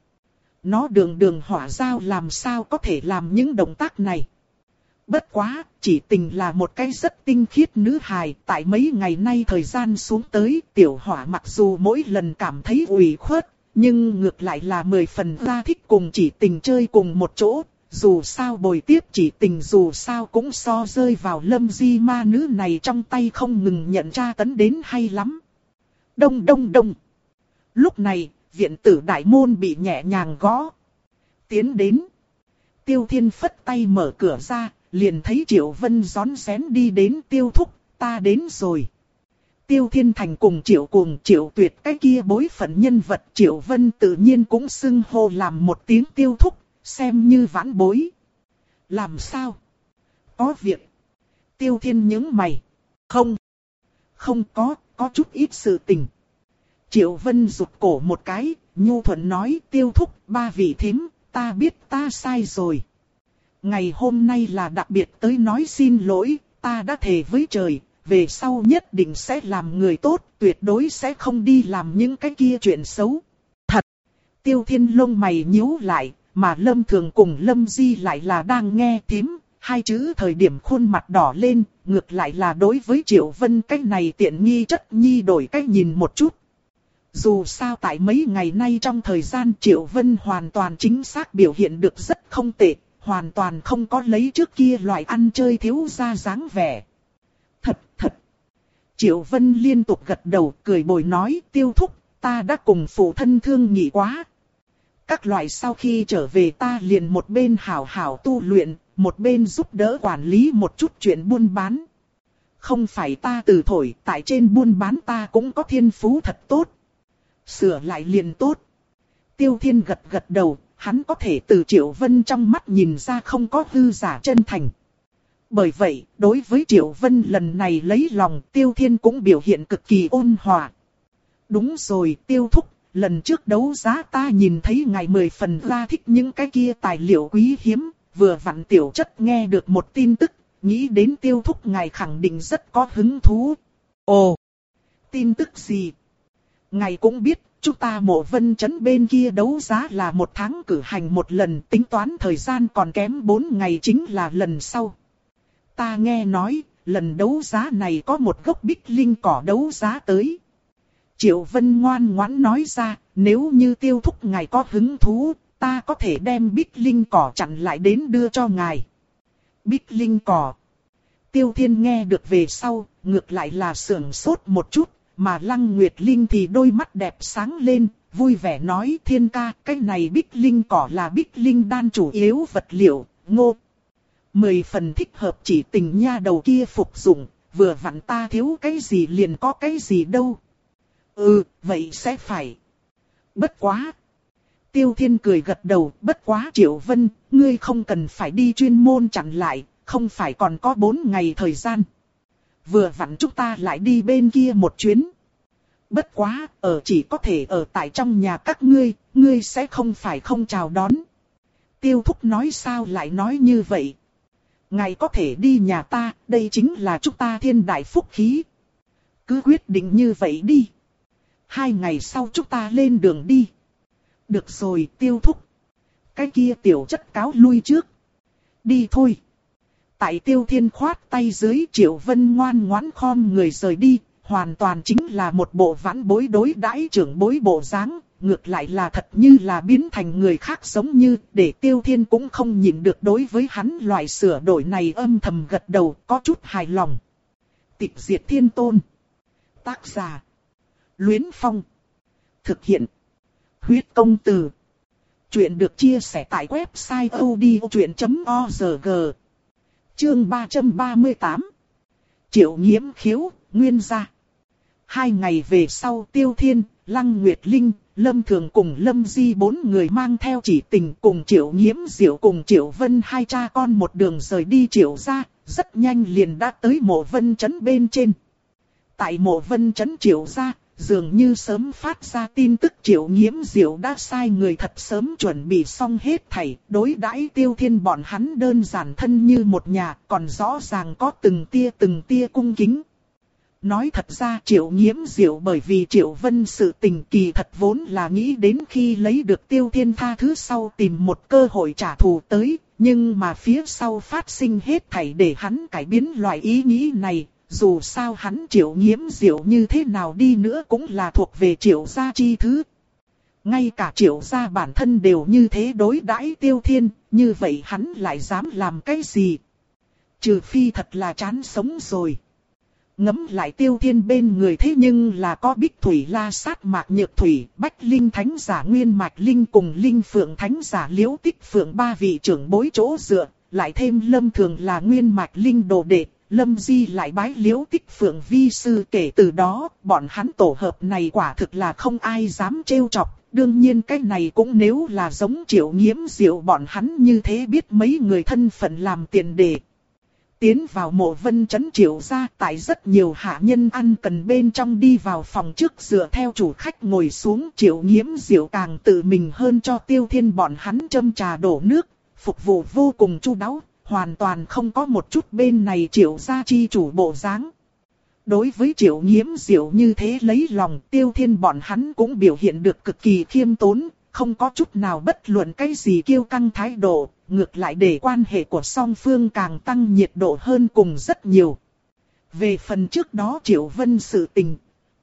Nó đường đường hỏa giao làm sao có thể làm những động tác này. Bất quá, Chỉ Tình là một cái rất tinh khiết nữ hài, tại mấy ngày nay thời gian xuống tới, Tiểu Hỏa mặc dù mỗi lần cảm thấy ủy khuất, nhưng ngược lại là mười phần ra thích cùng Chỉ Tình chơi cùng một chỗ, dù sao bồi tiếp Chỉ Tình dù sao cũng so rơi vào Lâm Di ma nữ này trong tay không ngừng nhận tra tấn đến hay lắm. Đông đông đông. Lúc này, viện tử đại môn bị nhẹ nhàng gõ. Tiến đến. Tiêu Thiên phất tay mở cửa ra, liền thấy Triệu Vân rón rén đi đến. Tiêu thúc, ta đến rồi. Tiêu Thiên Thành cùng Triệu cùng Triệu Tuyệt cái kia bối phận nhân vật, Triệu Vân tự nhiên cũng xưng hô làm một tiếng Tiêu thúc, xem như vãn bối. Làm sao? Có việc. Tiêu Thiên nhướng mày. Không. Không có, có chút ít sự tình. Triệu Vân rụt cổ một cái, nhu thuận nói, Tiêu thúc, ba vị thím, ta biết ta sai rồi. Ngày hôm nay là đặc biệt tới nói xin lỗi, ta đã thề với trời, về sau nhất định sẽ làm người tốt, tuyệt đối sẽ không đi làm những cái kia chuyện xấu. Thật! Tiêu Thiên lông mày nhíu lại, mà Lâm Thường cùng Lâm Di lại là đang nghe thím, hai chữ thời điểm khuôn mặt đỏ lên, ngược lại là đối với Triệu Vân cái này tiện nghi chất nhi đổi cách nhìn một chút. Dù sao tại mấy ngày nay trong thời gian Triệu Vân hoàn toàn chính xác biểu hiện được rất không tệ, hoàn toàn không có lấy trước kia loại ăn chơi thiếu gia dáng vẻ. Thật, thật. Triệu Vân liên tục gật đầu cười bồi nói, Tiêu thúc, ta đã cùng phụ thân thương nghị quá. Các loại sau khi trở về ta liền một bên hảo hảo tu luyện, một bên giúp đỡ quản lý một chút chuyện buôn bán. Không phải ta từ thổi, tại trên buôn bán ta cũng có thiên phú thật tốt. Sửa lại liền tốt. Tiêu Thiên gật gật đầu, hắn có thể từ Triệu Vân trong mắt nhìn ra không có hư giả chân thành. Bởi vậy, đối với Triệu Vân lần này lấy lòng, Tiêu Thiên cũng biểu hiện cực kỳ ôn hòa. Đúng rồi, Tiêu thúc, lần trước đấu giá ta nhìn thấy ngài mười phần ra thích những cái kia tài liệu quý hiếm, vừa vặn tiểu chất nghe được một tin tức, nghĩ đến Tiêu thúc ngài khẳng định rất có hứng thú. Ồ, tin tức gì? Ngài cũng biết, chúng ta Mộ Vân Trấn bên kia đấu giá là một tháng cử hành một lần, tính toán thời gian còn kém bốn ngày chính là lần sau. Ta nghe nói, lần đấu giá này có một gốc bích linh cỏ đấu giá tới. Triệu Vân ngoan ngoãn nói ra, nếu như Tiêu thúc ngài có hứng thú, ta có thể đem bích linh cỏ chặn lại đến đưa cho ngài. Bích linh cỏ. Tiêu Thiên nghe được về sau, ngược lại là sưởng sốt một chút, mà Lăng Nguyệt Linh thì đôi mắt đẹp sáng lên, vui vẻ nói, Thiên ca, cái này bích linh cỏ là bích linh đan chủ yếu vật liệu, ngô. Mười phần thích hợp Chỉ Tình nha đầu kia phục dụng, vừa vặn ta thiếu cái gì liền có cái gì đâu. Ừ, vậy sẽ phải. Bất quá. Tiêu Thiên cười gật đầu, bất quá Triệu Vân, ngươi không cần phải đi chuyên môn chặn lại, không phải còn có bốn ngày thời gian. Vừa vặn chúng ta lại đi bên kia một chuyến. Bất quá, ở chỉ có thể ở tại trong nhà các ngươi, ngươi sẽ không phải không chào đón. Tiêu thúc nói sao lại nói như vậy. Ngài có thể đi nhà ta, đây chính là chúng ta thiên đại phúc khí. Cứ quyết định như vậy đi. Hai ngày sau chúng ta lên đường đi. Được rồi, Tiêu thúc. Cái kia tiểu chất cáo lui trước. Đi thôi. Tại Tiêu Thiên khoát tay dưới, Triệu Vân ngoan ngoãn khom người rời đi, hoàn toàn chính là một bộ vãn bối đối đãi trưởng bối bộ dáng, ngược lại là thật như là biến thành người khác giống như, để Tiêu Thiên cũng không nhìn được đối với hắn loại sửa đổi này âm thầm gật đầu, có chút hài lòng. Tịch diệt thiên tôn. Tác giả. Luyến Phong. Thực hiện. Huyết công từ. Chuyện được chia sẻ tại website odchuyện chấm org. Chương ba trăm ba mươi tám. Triệu Nhiễm khiếu, nguyên gia. Hai ngày về sau Tiêu Thiên, Lăng Nguyệt Linh, Lâm Thường cùng Lâm Di bốn người mang theo Chỉ Tình cùng Triệu Nhiễm Diệu cùng Triệu Vân hai cha con một đường rời đi Triệu gia, rất nhanh liền đã tới Mộ Vân Trấn bên trên. Tại Mộ Vân Trấn Triệu gia, dường như sớm phát ra tin tức Triệu Nhiễm Diệu đã sai người thật sớm chuẩn bị xong hết thảy, đối đãi Tiêu Thiên bọn hắn đơn giản thân như một nhà, còn rõ ràng có từng tia từng tia cung kính. Nói thật ra Triệu Nhiễm Diệu bởi vì Triệu Vân sự tình kỳ thật vốn là nghĩ đến khi lấy được Tiêu Thiên tha thứ sau tìm một cơ hội trả thù tới, nhưng mà phía sau phát sinh hết thảy để hắn cải biến loại ý nghĩ này, dù sao hắn Triệu Nhiễm Diệu như thế nào đi nữa cũng là thuộc về Triệu gia chi thứ. Ngay cả Triệu gia bản thân đều như thế đối đãi Tiêu Thiên, như vậy hắn lại dám làm cái gì? Trừ phi thật là chán sống rồi. Ngẫm lại Tiêu Thiên bên người thế nhưng là có Bích Thủy La Sát Mạc Nhược Thủy, Bách Linh Thánh Giả Nguyên Mạch Linh cùng Linh Phượng Thánh Giả Liễu Tích Phượng ba vị trưởng bối chỗ dựa, lại thêm Lâm Thường là Nguyên Mạch Linh đồ đệ, Lâm Di lại bái Liễu Tích Phượng vi sư, kể từ đó, bọn hắn tổ hợp này quả thực là không ai dám trêu chọc. Đương nhiên cái này cũng nếu là giống Triệu Nhiễm Diệu bọn hắn như thế biết mấy người thân phận làm tiền đề. Tiến vào Mộ Vân Trấn Triệu gia, tại rất nhiều hạ nhân ăn cần bên trong đi vào phòng trước dựa theo chủ khách ngồi xuống. Triệu Nhiễm Diệu càng tự mình hơn cho Tiêu Thiên bọn hắn châm trà đổ nước, phục vụ vô cùng chu đáo, hoàn toàn không có một chút bên này Triệu gia chi chủ bộ dáng. Đối với Triệu Nhiễm Diệu như thế lấy lòng, Tiêu Thiên bọn hắn cũng biểu hiện được cực kỳ khiêm tốn, không có chút nào bất luận cái gì kiêu căng thái độ, ngược lại để quan hệ của song phương càng tăng nhiệt độ hơn cùng rất nhiều. Về phần trước đó Triệu Vân sự tình,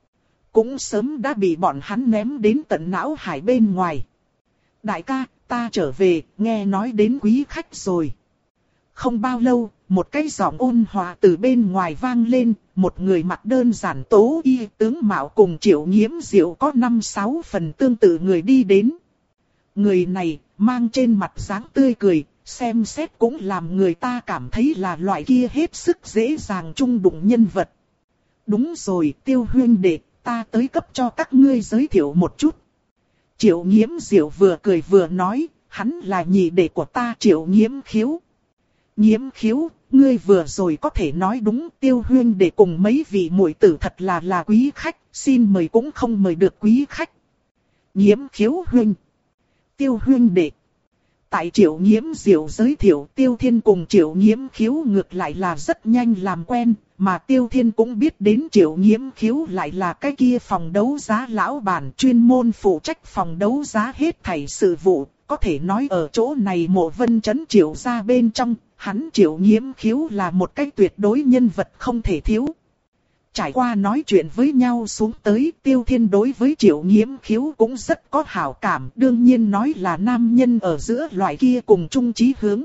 cũng sớm đã bị bọn hắn ném đến tận não hải bên ngoài. Đại ca, ta trở về, nghe nói đến quý khách rồi. Không bao lâu, một cái giọng ôn hòa từ bên ngoài vang lên, một người mặc đơn giản tố y tướng mạo cùng Triệu Nhiễm Diệu có năm sáu phần tương tự người đi đến. Người này, mang trên mặt dáng tươi cười, xem xét cũng làm người ta cảm thấy là loại kia hết sức dễ dàng chung đụng nhân vật. Đúng rồi, Tiêu huynh đệ, ta tới cấp cho các ngươi giới thiệu một chút. Triệu Nhiễm Diệu vừa cười vừa nói, hắn là nhị đệ của ta Triệu Nhiễm Khiếu. Nhiễm Khiếu, ngươi vừa rồi có thể nói đúng, Tiêu huynh đệ cùng mấy vị muội tử thật là là quý khách, xin mời cũng không mời được quý khách. Nhiễm Khiếu huynh, Tiêu huynh đệ. Tại Triệu Nhiễm Diệu giới thiệu, Tiêu Thiên cùng Triệu Nhiễm Khiếu ngược lại là rất nhanh làm quen, mà Tiêu Thiên cũng biết đến Triệu Nhiễm Khiếu lại là cái kia phòng đấu giá lão bản chuyên môn phụ trách phòng đấu giá hết thảy sự vụ, có thể nói ở chỗ này Mộ Vân Trấn Triệu gia bên trong, hắn Triệu Nhiễm Khiếu là một cái tuyệt đối nhân vật không thể thiếu. Trải qua nói chuyện với nhau xuống tới, Tiêu Thiên đối với Triệu Nhiễm Khiếu cũng rất có hảo cảm, đương nhiên nói là nam nhân ở giữa loại kia cùng chung chí hướng.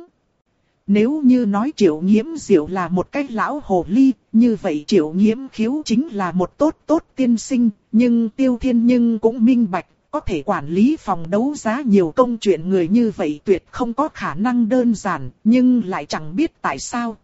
Nếu như nói Triệu Nhiễm Diệu là một cái lão hồ ly, như vậy Triệu Nhiễm Khiếu chính là một tốt tốt tiên sinh, nhưng Tiêu Thiên nhưng cũng minh bạch, có thể quản lý phòng đấu giá nhiều công chuyện người như vậy tuyệt không có khả năng đơn giản, nhưng lại chẳng biết tại sao.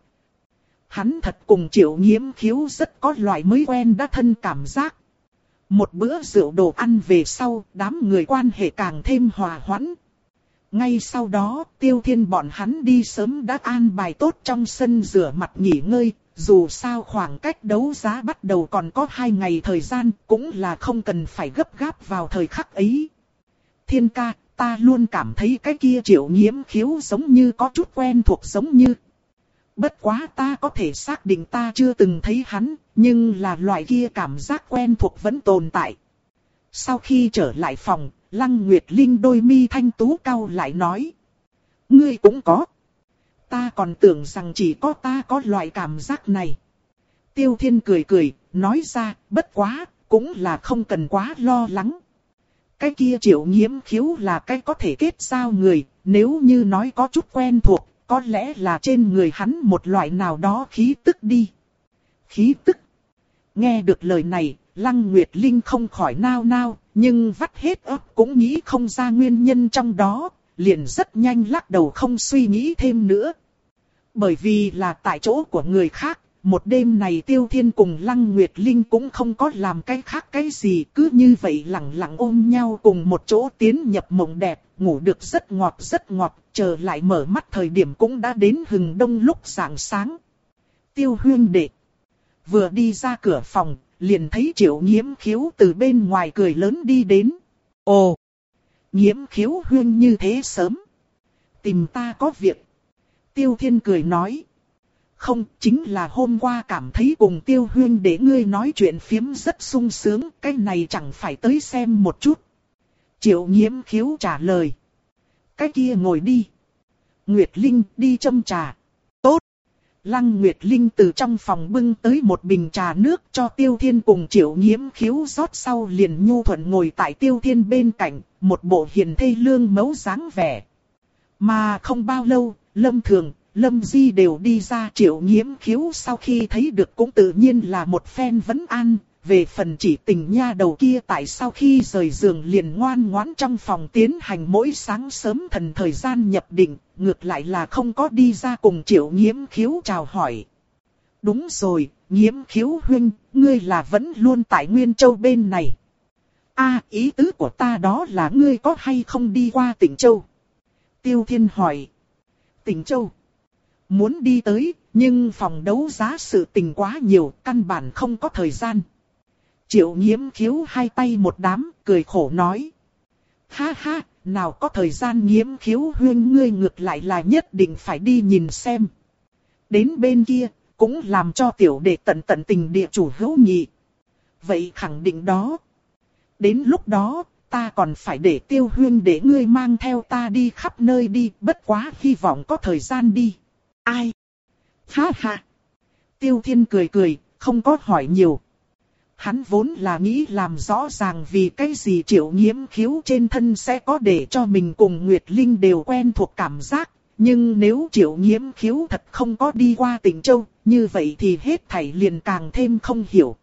Hắn thật cùng Triệu Nhiễm Khiếu rất có loại mới quen đã thân cảm giác. Một bữa rượu đồ ăn về sau, đám người quan hệ càng thêm hòa hoãn. Ngay sau đó, Tiêu Thiên bọn hắn đi sớm đã an bài tốt trong sân rửa mặt nghỉ ngơi, dù sao khoảng cách đấu giá bắt đầu còn có hai ngày thời gian, cũng là không cần phải gấp gáp vào thời khắc ấy. Thiên ca, ta luôn cảm thấy cái kia Triệu Nhiễm Khiếu giống như có chút quen thuộc giống như. Bất quá ta có thể xác định ta chưa từng thấy hắn, nhưng là loại kia cảm giác quen thuộc vẫn tồn tại. Sau khi trở lại phòng, Lăng Nguyệt Linh đôi mi thanh tú cau lại nói. Ngươi cũng có. Ta còn tưởng rằng chỉ có ta có loại cảm giác này. Tiêu Thiên cười cười, nói ra, bất quá, cũng là không cần quá lo lắng. Cái kia Triệu Nhiễm Khiếu là cái có thể kết giao người, nếu như nói có chút quen thuộc, có lẽ là trên người hắn một loại nào đó khí tức đi. Khí tức. Nghe được lời này, Lăng Nguyệt Linh không khỏi nao nao, nhưng vắt hết óc cũng nghĩ không ra nguyên nhân trong đó, liền rất nhanh lắc đầu không suy nghĩ thêm nữa. Bởi vì là tại chỗ của người khác, một đêm này Tiêu Thiên cùng Lăng Nguyệt Linh cũng không có làm cái khác cái gì, cứ như vậy lặng lặng ôm nhau cùng một chỗ tiến nhập mộng đẹp, ngủ được rất ngọt rất ngọt, chờ lại mở mắt thời điểm cũng đã đến hừng đông lúc rạng sáng. Tiêu huynh đệ vừa đi ra cửa phòng, liền thấy Triệu Nghiễm Khiếu từ bên ngoài cười lớn đi đến. Ồ, Nghiễm Khiếu huynh như thế sớm. Tìm ta có việc. Tiêu Thiên cười nói. Không, chính là hôm qua cảm thấy cùng Tiêu huynh để ngươi nói chuyện phiếm rất sung sướng, cái này chẳng phải tới xem một chút. Triệu Nghiễm Khiếu trả lời. Cái kia ngồi đi. Nguyệt Linh đi châm trà. Tốt. Lăng Nguyệt Linh từ trong phòng bưng tới một bình trà nước cho Tiêu Thiên cùng Triệu Nghiễm Khiếu rót sau liền nhu thuận ngồi tại Tiêu Thiên bên cạnh, một bộ hiền thê lương mẫu dáng vẻ. Mà không bao lâu, Lâm Thường, Lâm Di đều đi ra. Triệu Nghiễm Khiếu sau khi thấy được cũng tự nhiên là một phen vấn an. Về phần chỉ tình nha đầu kia tại sau khi rời giường liền ngoan ngoãn trong phòng tiến hành mỗi sáng sớm thần thời gian nhập định, ngược lại là không có đi ra cùng Triệu Nghiễm Khiếu chào hỏi. Đúng rồi, Nghiễm Khiếu huynh, ngươi là vẫn luôn tại Nguyên Châu bên này. A, ý tứ của ta đó là ngươi có hay không đi qua Tịnh Châu? Tiêu Thiên hỏi. Tịnh Châu. Muốn đi tới, nhưng phòng đấu giá sự tình quá nhiều, căn bản không có thời gian. Triệu Nghiễm Khiếu hai tay một đám, cười khổ nói. Ha ha, nào có thời gian Nghiễm Khiếu huynh ngươi ngược lại là nhất định phải đi nhìn xem. Đến bên kia, cũng làm cho tiểu đệ tận tận tình địa chủ hữu nghị. Vậy khẳng định đó. Đến lúc đó, ta còn phải để Tiêu huynh để ngươi mang theo ta đi khắp nơi đi, bất quá hy vọng có thời gian đi. Ai? Ha ha. Tiêu Thiên cười cười, không có hỏi nhiều. Hắn vốn là nghĩ làm rõ ràng vì cái gì Triệu Nghiễm Khiếu trên thân sẽ có để cho mình cùng Nguyệt Linh đều quen thuộc cảm giác. Nhưng nếu Triệu Nghiễm Khiếu thật không có đi qua Tịnh Châu, như vậy thì hết thảy liền càng thêm không hiểu.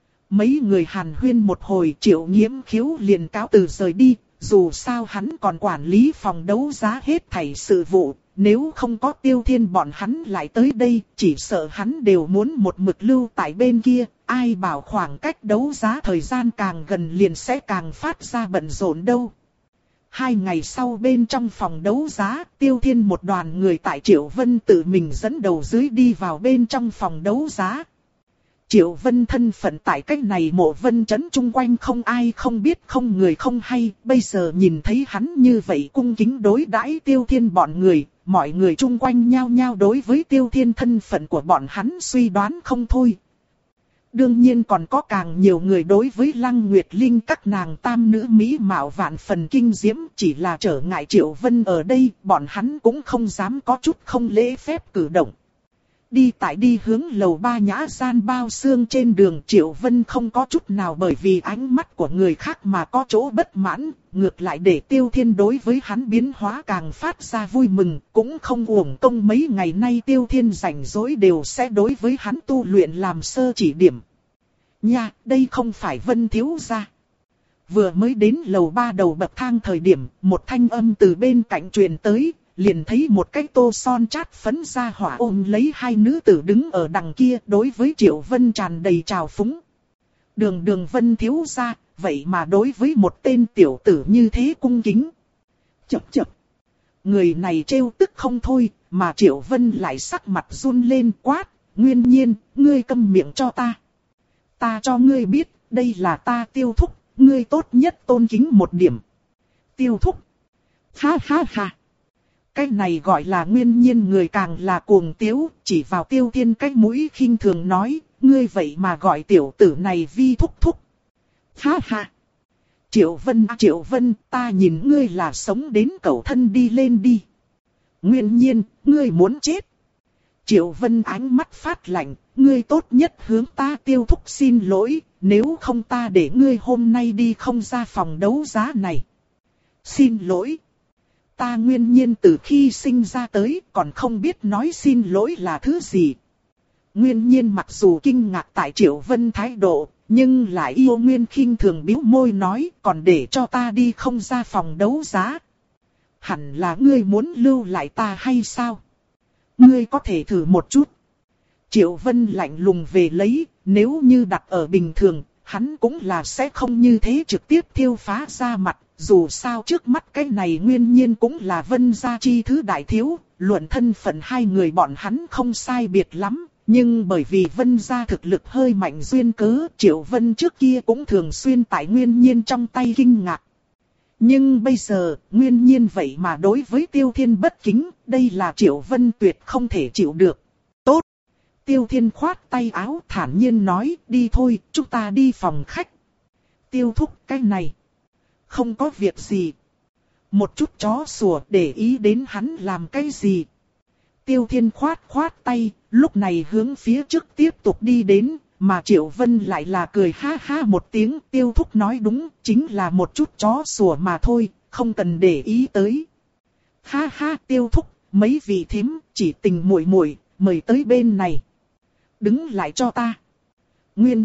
Mấy người hàn huyên một hồi, Triệu Nghiễm Khiếu liền cáo từ rời đi. Dù sao hắn còn quản lý phòng đấu giá hết thảy sự vụ. Nếu không có Tiêu Thiên bọn hắn lại tới đây, chỉ sợ hắn đều muốn một mực lưu tại bên kia. Ai bảo khoảng cách đấu giá thời gian càng gần liền sẽ càng phát ra bận rộn đâu. Hai ngày sau bên trong phòng đấu giá, Tiêu Thiên một đoàn người tại Triệu Vân tự mình dẫn đầu dưới đi vào bên trong phòng đấu giá. Triệu Vân thân phận tại cách này Mộ Vân trấn chung quanh không ai không biết, không người không hay. Bây giờ nhìn thấy hắn như vậy cung kính đối đãi Tiêu Thiên bọn người, mọi người chung quanh nhao nhao đối với Tiêu Thiên thân phận của bọn hắn suy đoán không thôi. Đương nhiên còn có càng nhiều người đối với Lăng Nguyệt Linh các nàng tam nữ mỹ mạo vạn phần kinh diễm, chỉ là trở ngại Triệu Vân ở đây, bọn hắn cũng không dám có chút không lễ phép cử động. Đi tại đi hướng lầu ba nhã gian bao xương trên đường, Triệu Vân không có chút nào bởi vì ánh mắt của người khác mà có chỗ bất mãn, ngược lại để Tiêu Thiên đối với hắn biến hóa càng phát ra vui mừng, cũng không uổng công mấy ngày nay Tiêu Thiên rảnh rỗi đều sẽ đối với hắn tu luyện làm sơ chỉ điểm. Nha, đây không phải Vân thiếu gia. Vừa mới đến lầu ba đầu bậc thang thời điểm, một thanh âm từ bên cạnh truyền tới. Liền thấy một cái tô son chát phấn ra hỏa ôm lấy hai nữ tử đứng ở đằng kia, đối với Triệu Vân tràn đầy trào phúng. Đường đường Vân thiếu gia, vậy mà đối với một tên tiểu tử như thế cung kính. Chập chập. Người này trêu tức không thôi, mà Triệu Vân lại sắc mặt run lên quát. Nguyên Nhiên, ngươi câm miệng cho ta. Ta cho ngươi biết, đây là ta Tiêu thúc, ngươi tốt nhất tôn kính một điểm. Tiêu thúc. Ha ha ha. Cái này gọi là Nguyên Nhiên, người càng là cuồng tiếu, chỉ vào Tiêu Thiên cái mũi khinh thường nói, ngươi vậy mà gọi tiểu tử này vi thúc thúc. Ha ha. Triệu Vân à, Triệu Vân, ta nhìn ngươi là sống đến cầu thân đi lên đi. Nguyên Nhiên, ngươi muốn chết. Triệu Vân ánh mắt phát lạnh, ngươi tốt nhất hướng ta Tiêu thúc xin lỗi, nếu không ta để ngươi hôm nay đi không ra phòng đấu giá này. Xin lỗi. Ta Nguyên Nhiên từ khi sinh ra tới còn không biết nói xin lỗi là thứ gì. Nguyên Nhiên mặc dù kinh ngạc tại Triệu Vân thái độ, nhưng lại yêu Nguyên khinh thường bĩu môi nói còn để cho ta đi không ra phòng đấu giá. Hẳn là ngươi muốn lưu lại ta hay sao? Ngươi có thể thử một chút. Triệu Vân lạnh lùng về lấy, nếu như đặt ở bình thường, hắn cũng là sẽ không như thế trực tiếp thiêu phá ra mặt. Dù sao trước mắt cái này nguyên nhiên cũng là Vân gia chi thứ đại thiếu, luận thân phận hai người bọn hắn không sai biệt lắm. Nhưng bởi vì Vân gia thực lực hơi mạnh duyên cớ, Triệu Vân trước kia cũng thường xuyên tại nguyên nhiên trong tay kinh ngạc. Nhưng bây giờ, nguyên nhiên vậy mà đối với Tiêu Thiên bất kính, đây là Triệu Vân tuyệt không thể chịu được. Tốt! Tiêu Thiên khoát tay áo thản nhiên nói, đi thôi, chúng ta đi phòng khách. Tiêu thúc cái này. Không có việc gì. Một chút chó sủa để ý đến hắn làm cái gì. Tiêu Thiên khoát khoát tay, lúc này hướng phía trước tiếp tục đi đến, mà Triệu Vân lại là cười ha ha một tiếng. Tiêu thúc nói đúng, chính là một chút chó sủa mà thôi, không cần để ý tới. Ha ha Tiêu thúc, mấy vị thím, chỉ tình muội muội mời tới bên này. Đứng lại cho ta. Nguyên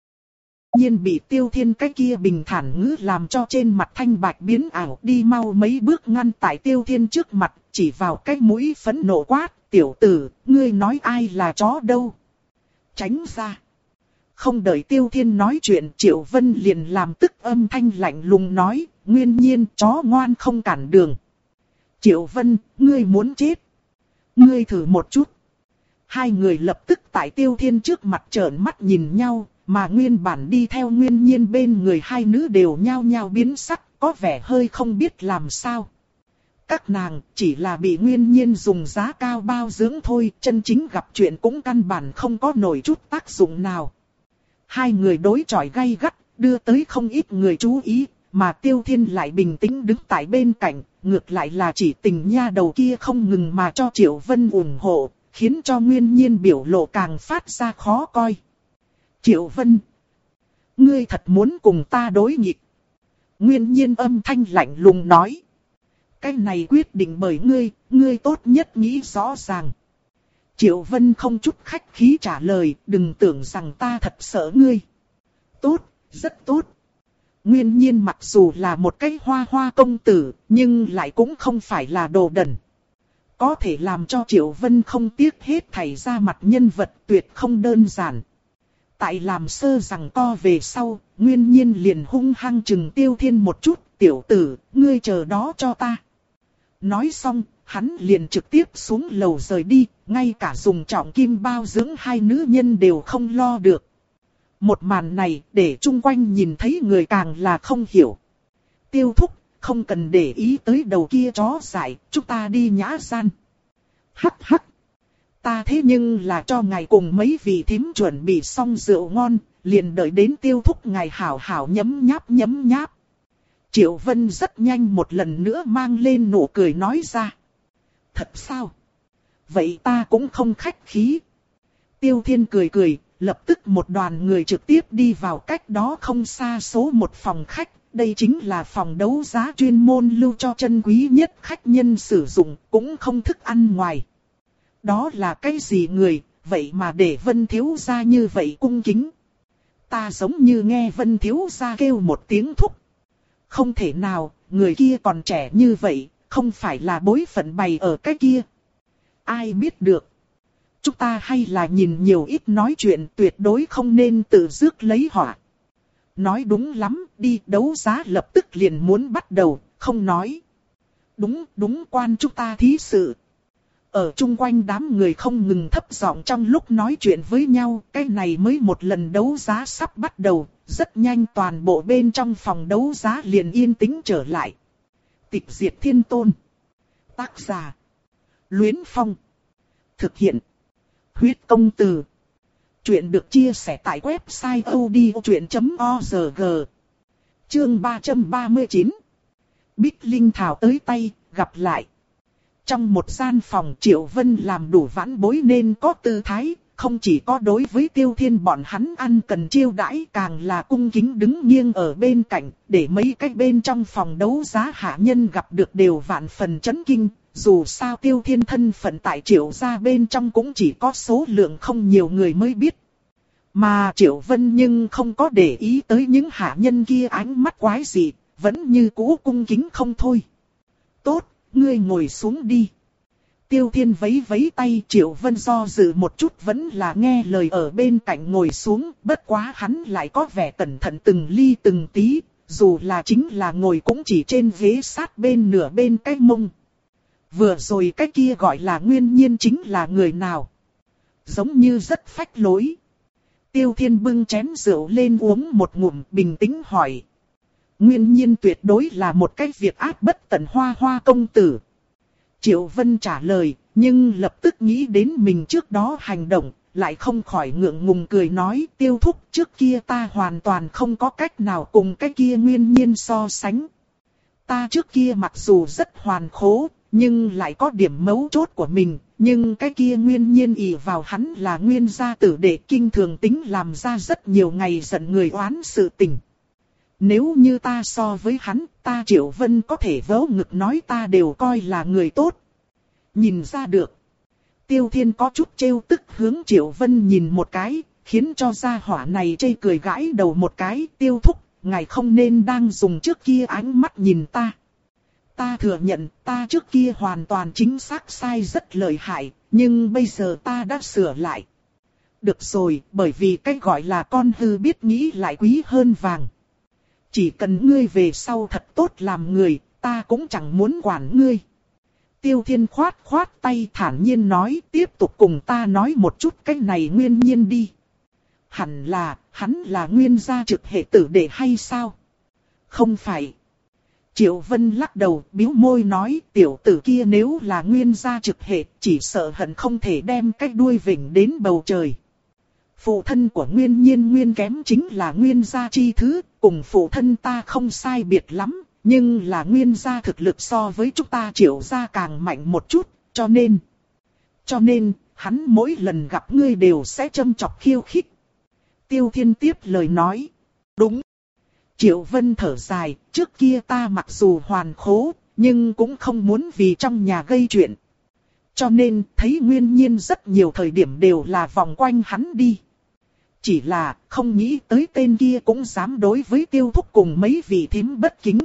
nhiên bị Tiêu Thiên cái kia bình thản ngữ làm cho trên mặt thanh bạch biến ảo, đi mau mấy bước ngăn tại Tiêu Thiên trước mặt, chỉ vào cái mũi phẫn nộ quát, tiểu tử, ngươi nói ai là chó đâu. Tránh ra. Không đợi Tiêu Thiên nói chuyện, Triệu Vân liền làm tức âm thanh lạnh lùng nói, nguyên nhiên chó ngoan không cản đường. Triệu Vân, ngươi muốn chết. Ngươi thử một chút. Hai người lập tức tại Tiêu Thiên trước mặt trợn mắt nhìn nhau, mà nguyên bản đi theo nguyên nhiên bên người hai nữ đều nhao nhao biến sắc, có vẻ hơi không biết làm sao. Các nàng chỉ là bị nguyên nhiên dùng giá cao bao dưỡng thôi, chân chính gặp chuyện cũng căn bản không có nổi chút tác dụng nào. Hai người đối chọi gay gắt, đưa tới không ít người chú ý, mà Tiêu Thiên lại bình tĩnh đứng tại bên cạnh, ngược lại là chỉ tình nha đầu kia không ngừng mà cho Triệu Vân ủng hộ, khiến cho nguyên nhiên biểu lộ càng phát ra khó coi. Triệu Vân, ngươi thật muốn cùng ta đối nghịch. Nguyên nhiên âm thanh lạnh lùng nói. Cái này quyết định bởi ngươi, ngươi tốt nhất nghĩ rõ ràng. Triệu Vân không chút khách khí trả lời, đừng tưởng rằng ta thật sợ ngươi. Tốt, rất tốt. Nguyên nhiên mặc dù là một cái hoa hoa công tử, nhưng lại cũng không phải là đồ đần. Có thể làm cho Triệu Vân không tiếc hết thảy ra mặt nhân vật tuyệt không đơn giản. Tại làm sơ rằng co về sau, nguyên nhiên liền hung hăng chừng Tiêu Thiên một chút, tiểu tử, ngươi chờ đó cho ta. Nói xong, hắn liền trực tiếp xuống lầu rời đi, ngay cả dùng trọng kim bao dưỡng hai nữ nhân đều không lo được. Một màn này để chung quanh nhìn thấy người càng là không hiểu. Tiêu thúc, không cần để ý tới đầu kia chó dại, chúng ta đi nhã gian. Hắc hắc. Ta thế nhưng là cho ngài cùng mấy vị thím chuẩn bị xong rượu ngon, liền đợi đến tiêu thúc ngài hảo hảo nhấm nháp nhấm nháp. Triệu Vân rất nhanh một lần nữa mang lên nụ cười nói ra. Thật sao? Vậy ta cũng không khách khí. Tiêu Thiên cười cười, lập tức một đoàn người trực tiếp đi vào cách đó không xa số một phòng khách. Đây chính là phòng đấu giá chuyên môn lưu cho chân quý nhất khách nhân sử dụng, cũng không thức ăn ngoài. Đó là cái gì người, vậy mà để Vân thiếu gia như vậy cung kính. Ta giống như nghe Vân thiếu gia kêu một tiếng thúc. Không thể nào, người kia còn trẻ như vậy, không phải là bối phận bày ở cái kia. Ai biết được. Chúng ta hay là nhìn nhiều ít nói chuyện, tuyệt đối không nên tự rước lấy họa. Nói đúng lắm, đi đấu giá lập tức liền muốn bắt đầu, không nói. Đúng, đúng quan chúng ta thí sự. Ở chung quanh đám người không ngừng thấp giọng trong lúc nói chuyện với nhau, cái này mới một lần đấu giá sắp bắt đầu, rất nhanh toàn bộ bên trong phòng đấu giá liền yên tĩnh trở lại. Tịch diệt thiên tôn. Tác giả. Luyến Phong. Thực hiện. Huyết công từ. Chuyện được chia sẻ tại website odchuyện chấm org. Chương ba trăm ba mươi chín. Bích Linh Thảo tới tay, gặp lại. Trong một gian phòng Triệu Vân làm đủ vãn bối nên có tư thái, không chỉ có đối với Tiêu Thiên bọn hắn ăn cần chiêu đãi, càng là cung kính đứng nghiêng ở bên cạnh, để mấy cái bên trong phòng đấu giá hạ nhân gặp được đều vạn phần chấn kinh. Dù sao Tiêu Thiên thân phận tại Triệu gia bên trong cũng chỉ có số lượng không nhiều người mới biết. Mà Triệu Vân nhưng không có để ý tới những hạ nhân kia ánh mắt quái dị, vẫn như cũ cung kính không thôi. Tốt, ngươi ngồi xuống đi. Tiêu Thiên vẫy vẫy tay, Triệu Vân do dự một chút vẫn là nghe lời ở bên cạnh ngồi xuống, bất quá hắn lại có vẻ cẩn thận từng ly từng tí, dù là chính là ngồi cũng chỉ trên ghế sát bên nửa bên cái mông. Vừa rồi cái kia gọi là Nguyên Nhiên chính là người nào? Giống như rất phách lối. Tiêu Thiên bưng chén rượu lên uống một ngụm, bình tĩnh hỏi. Nguyên Nhiên tuyệt đối là một cái việc ác bất tận Hoa Hoa công tử. Triệu Vân trả lời, nhưng lập tức nghĩ đến mình trước đó hành động, lại không khỏi ngượng ngùng cười nói, Tiêu thúc, trước kia ta hoàn toàn không có cách nào cùng cái kia Nguyên Nhiên so sánh. Ta trước kia mặc dù rất hoàn khố, nhưng lại có điểm mấu chốt của mình, nhưng cái kia Nguyên Nhiên ỷ vào hắn là nguyên gia tử đệ, kinh thường tính làm ra rất nhiều ngày giận người oán sự tình. Nếu như ta so với hắn, ta Triệu Vân có thể vớ ngực nói ta đều coi là người tốt. Nhìn ra được. Tiêu Thiên có chút trêu tức hướng Triệu Vân nhìn một cái, khiến cho gia hỏa này chê cười gãi đầu một cái. Tiêu thúc, ngài không nên đang dùng trước kia ánh mắt nhìn ta. Ta thừa nhận ta trước kia hoàn toàn chính xác sai rất lợi hại, nhưng bây giờ ta đã sửa lại. Được rồi, bởi vì cách gọi là con hư biết nghĩ lại quý hơn vàng. Chỉ cần ngươi về sau thật tốt làm người, ta cũng chẳng muốn quản ngươi. Tiêu Thiên khoát khoát tay thản nhiên nói, tiếp tục cùng ta nói một chút cái này Nguyên Nhiên đi. Hẳn là, hắn là nguyên gia trực hệ tử đệ hay sao? Không phải. Triệu Vân lắc đầu, bĩu môi nói, tiểu tử kia nếu là nguyên gia trực hệ, chỉ sợ hận không thể đem cái đuôi vểnh đến bầu trời. Phụ thân của Nguyên Nhiên nguyên kém chính là nguyên gia chi thứ, cùng phụ thân ta không sai biệt lắm, nhưng là nguyên gia thực lực so với chúng ta Triệu gia càng mạnh một chút, cho nên... Cho nên, hắn mỗi lần gặp ngươi đều sẽ châm chọc khiêu khích. Tiêu Thiên tiếp lời nói, đúng. Triệu Vân thở dài, trước kia ta mặc dù hoàn khố, nhưng cũng không muốn vì trong nhà gây chuyện. Cho nên, thấy Nguyên Nhiên rất nhiều thời điểm đều là vòng quanh hắn đi. Chỉ là, không nghĩ tới tên kia cũng dám đối với Tiêu thúc cùng mấy vị thím bất kính.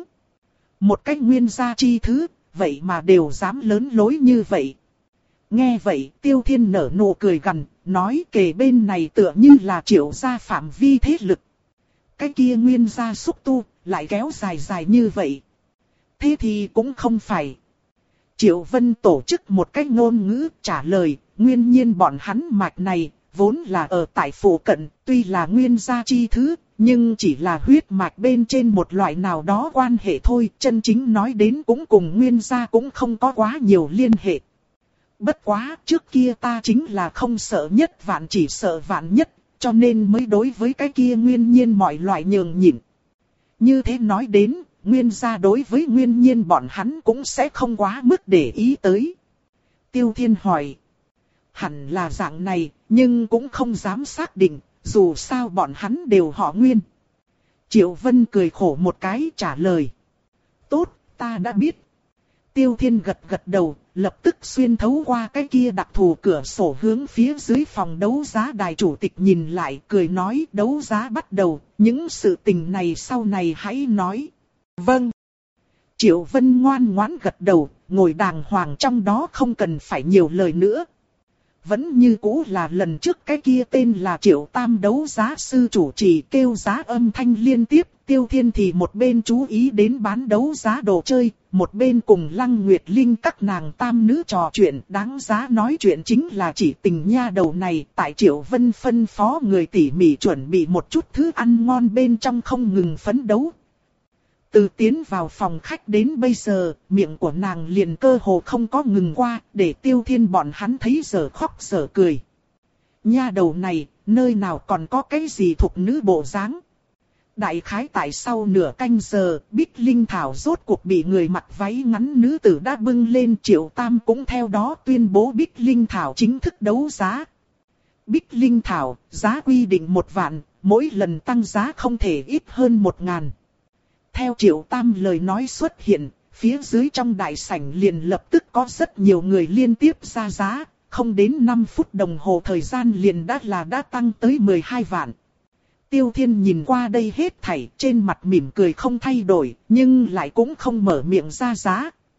Một cách nguyên gia chi thứ, vậy mà đều dám lớn lối như vậy. Nghe vậy, Tiêu Thiên nở nụ cười gằn, nói kề bên này tựa như là Triệu gia phạm vi thế lực. Cái kia nguyên gia xúc tu, lại kéo dài dài như vậy. Thế thì cũng không phải. Triệu Vân tổ chức một cách ngôn ngữ trả lời, Nguyên Nhiên bọn hắn mạch này, vốn là ở tại phủ cận, tuy là nguyên gia chi thứ, nhưng chỉ là huyết mạch bên trên một loại nào đó quan hệ thôi, chân chính nói đến cũng cùng nguyên gia cũng không có quá nhiều liên hệ. Bất quá, trước kia ta chính là không sợ nhất vạn chỉ sợ vạn nhất, cho nên mới đối với cái kia Nguyên Nhiên mọi loại nhường nhịn. Như thế nói đến, nguyên gia đối với Nguyên Nhiên bọn hắn cũng sẽ không quá mức để ý tới. Tiêu Thiên hỏi. Hẳn là dạng này, nhưng cũng không dám xác định, dù sao bọn hắn đều họ Nguyên. Triệu Vân cười khổ một cái trả lời. Tốt, ta đã biết. Tiêu Thiên gật gật đầu, lập tức xuyên thấu qua cái kia đặc thù cửa sổ hướng phía dưới phòng đấu giá đài chủ tịch nhìn lại, cười nói đấu giá bắt đầu, những sự tình này sau này hãy nói. Vâng. Triệu Vân ngoan ngoãn gật đầu, ngồi đàng hoàng trong đó không cần phải nhiều lời nữa. Vẫn như cũ là lần trước cái kia tên là Triệu Tam đấu giá sư chủ trì kêu giá âm thanh liên tiếp, Tiêu Thiên thì một bên chú ý đến bán đấu giá đồ chơi, một bên cùng Lăng Nguyệt Linh các nàng tam nữ trò chuyện. Đáng giá nói chuyện chính là chỉ tình nha đầu này, tại Triệu Vân phân phó người tỉ mỉ chuẩn bị một chút thứ ăn ngon bên trong không ngừng phấn đấu. Từ tiến vào phòng khách đến bây giờ, miệng của nàng liền cơ hồ không có ngừng qua, để Tiêu Thiên bọn hắn thấy giờ khóc giờ cười. Nha đầu này, nơi nào còn có cái gì thục nữ bộ dáng. Đại khái tại sau nửa canh giờ, Bích Linh Thảo rốt cuộc bị người mặc váy ngắn nữ tử đã bưng lên. Triệu Tam cũng theo đó tuyên bố Bích Linh Thảo chính thức đấu giá. Bích Linh Thảo, giá quy định một vạn, mỗi lần tăng giá không thể ít hơn một ngàn. Theo Triệu Tam lời nói xuất hiện, phía dưới trong đại sảnh liền lập tức có rất nhiều người liên tiếp ra giá, không đến năm phút đồng hồ thời gian liền đã là đã tăng tới mười hai vạn. Tiêu Thiên nhìn qua đây hết thảy, trên mặt mỉm cười không thay đổi, nhưng lại cũng không mở miệng ra giá.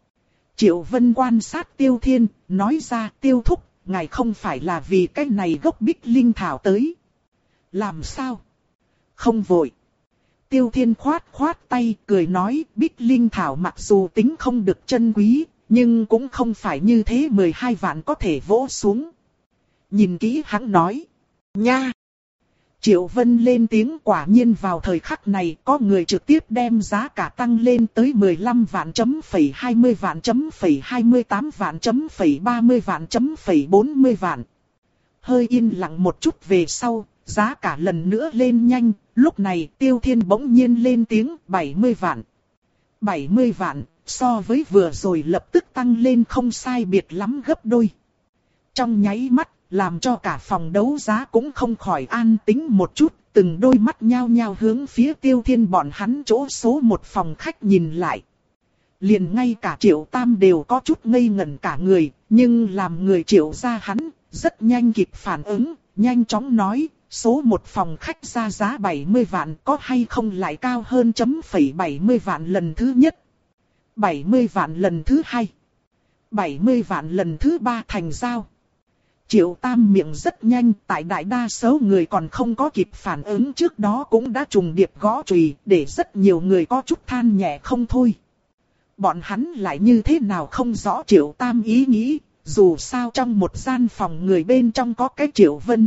Triệu Vân quan sát Tiêu Thiên, nói ra Tiêu thúc, ngài không phải là vì cái này gốc Bích Linh Thảo tới. Làm sao? Không vội. Tiêu Thiên khoát khoát tay, cười nói, Bích Linh Thảo mặc dù tính không được chân quý, nhưng cũng không phải như thế mười hai vạn có thể vỗ xuống. Nhìn kỹ hắn nói, nha. Triệu Vân lên tiếng, quả nhiên vào thời khắc này có người trực tiếp đem giá cả tăng lên tới mười lăm vạn chấm phẩy hai mươi vạn chấm phẩy hai mươi tám vạn chấm phẩy ba mươi vạn chấm phẩy bốn mươi vạn. Hơi yên lặng một chút về sau, giá cả lần nữa lên nhanh, lúc này Tiêu Thiên bỗng nhiên lên tiếng bảy mươi vạn. bảy mươi vạn, so với vừa rồi lập tức tăng lên không sai biệt lắm gấp đôi. Trong nháy mắt, làm cho cả phòng đấu giá cũng không khỏi an tĩnh một chút, từng đôi mắt nhao nhao hướng phía Tiêu Thiên bọn hắn chỗ số một phòng khách nhìn lại. Liền ngay cả Triệu Tam đều có chút ngây ngẩn cả người, nhưng làm người Triệu gia hắn, rất nhanh kịp phản ứng, nhanh chóng nói, số một phòng khách ra giá bảy mươi vạn có hay không lại cao hơn chấm phẩy bảy mươi vạn lần thứ nhất, bảy mươi vạn lần thứ hai, bảy mươi vạn lần thứ ba thành giao. Triệu Tam miệng rất nhanh, tại đại đa số người còn không có kịp phản ứng trước đó cũng đã trùng điệp gõ chùy, để rất nhiều người có chút than nhẹ không thôi. Bọn hắn lại như thế nào không rõ Triệu Tam ý nghĩ, dù sao trong một gian phòng người bên trong có cái Triệu Vân.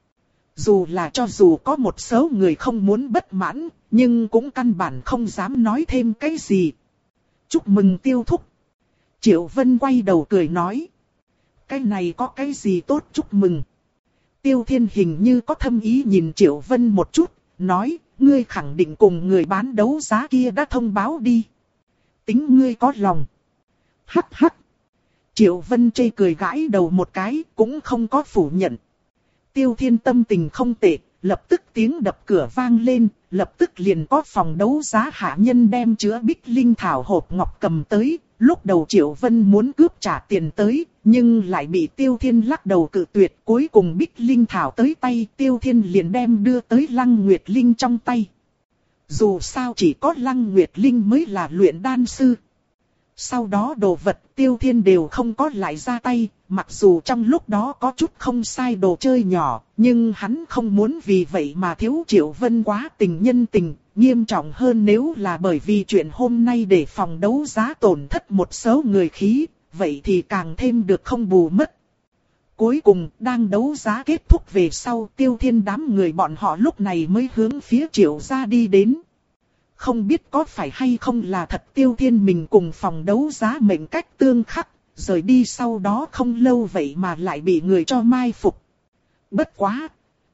Dù là cho dù có một số người không muốn bất mãn, nhưng cũng căn bản không dám nói thêm cái gì. Chúc mừng Tiêu thúc. Triệu Vân quay đầu cười nói. Cái này có cái gì tốt chúc mừng. Tiêu Thiên hình như có thâm ý nhìn Triệu Vân một chút, nói, ngươi khẳng định cùng người bán đấu giá kia đã thông báo đi. Tính ngươi có lòng. Hắc hắc. Triệu Vân chê cười gãi đầu một cái, cũng không có phủ nhận. Tiêu Thiên tâm tình không tệ, lập tức tiếng đập cửa vang lên, lập tức liền có phòng đấu giá hạ nhân đem chứa Bích Linh Thảo hộp ngọc cầm tới. Lúc đầu Triệu Vân muốn cướp trả tiền tới, nhưng lại bị Tiêu Thiên lắc đầu cự tuyệt. Cuối cùng Bích Linh Thảo tới tay, Tiêu Thiên liền đem đưa tới Lăng Nguyệt Linh trong tay. Dù sao chỉ có Lăng Nguyệt Linh mới là luyện đan sư. Sau đó đồ vật Tiêu Thiên đều không có lại ra tay, mặc dù trong lúc đó có chút không sai đồ chơi nhỏ, nhưng hắn không muốn vì vậy mà thiếu Triệu Vân quá tình nhân tình. Nghiêm trọng hơn nếu là bởi vì chuyện hôm nay để phòng đấu giá tổn thất một số người khí, vậy thì càng thêm được không bù mất. Cuối cùng, đang đấu giá kết thúc về sau, Tiêu Thiên đám người bọn họ lúc này mới hướng phía Triệu gia đi đến. Không biết có phải hay không là thật Tiêu Thiên mình cùng phòng đấu giá mệnh cách tương khắc, rời đi sau đó không lâu vậy mà lại bị người cho mai phục. Bất quá!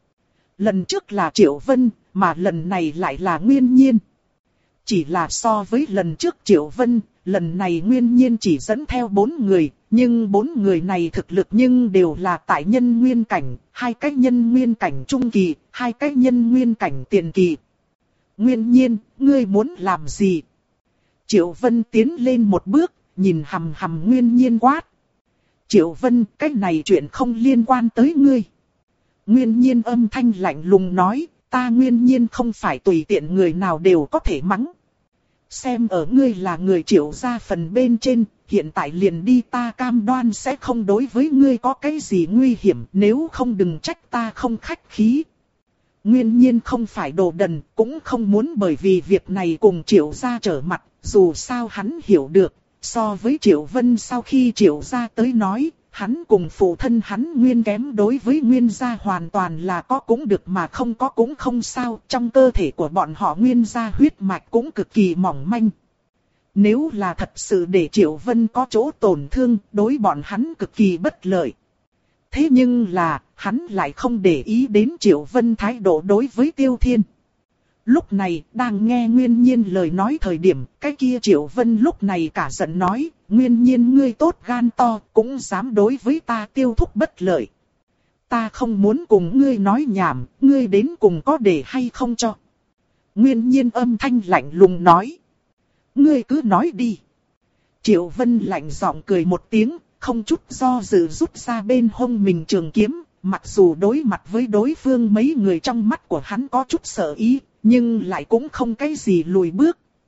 Lần trước là Triệu Vân, mà lần này lại là Nguyên Nhiên. Chỉ là so với lần trước Triệu Vân, lần này Nguyên Nhiên chỉ dẫn theo bốn người, nhưng bốn người này thực lực nhưng đều là tại nhân nguyên cảnh, hai cái nhân nguyên cảnh trung kỳ, hai cái nhân nguyên cảnh tiền kỳ. Nguyên Nhiên, ngươi muốn làm gì? Triệu Vân tiến lên một bước, nhìn hằm hằm Nguyên Nhiên quát. Triệu Vân, cái này chuyện không liên quan tới ngươi. Nguyên Nhiên âm thanh lạnh lùng nói, ta Nguyên Nhiên không phải tùy tiện người nào đều có thể mắng. Xem ở ngươi là người Triệu gia phần bên trên, hiện tại liền đi, ta cam đoan sẽ không đối với ngươi có cái gì nguy hiểm, nếu không đừng trách ta không khách khí. Nguyên Nhiên không phải đồ đần, cũng không muốn bởi vì việc này cùng Triệu gia trở mặt, dù sao hắn hiểu được, so với Triệu Vân sau khi Triệu gia tới nói, hắn cùng phụ thân hắn Nguyên kém đối với Nguyên gia hoàn toàn là có cũng được mà không có cũng không sao, trong cơ thể của bọn họ Nguyên gia huyết mạch cũng cực kỳ mỏng manh. Nếu là thật sự để Triệu Vân có chỗ tổn thương, đối bọn hắn cực kỳ bất lợi. Thế nhưng là, hắn lại không để ý đến Triệu Vân thái độ đối với Tiêu Thiên. Lúc này, đang nghe Nguyên Nhiên lời nói thời điểm, cái kia Triệu Vân lúc này cả giận nói, Nguyên Nhiên ngươi tốt gan to, cũng dám đối với ta Tiêu thúc bất lợi. Ta không muốn cùng ngươi nói nhảm, ngươi đến cùng có để hay không cho. Nguyên Nhiên âm thanh lạnh lùng nói. Ngươi cứ nói đi. Triệu Vân lạnh giọng cười một tiếng, không chút do dự rút ra bên hông mình trường kiếm, mặc dù đối mặt với đối phương mấy người trong mắt của hắn có chút sợ ý, nhưng lại cũng không cái gì lùi bước.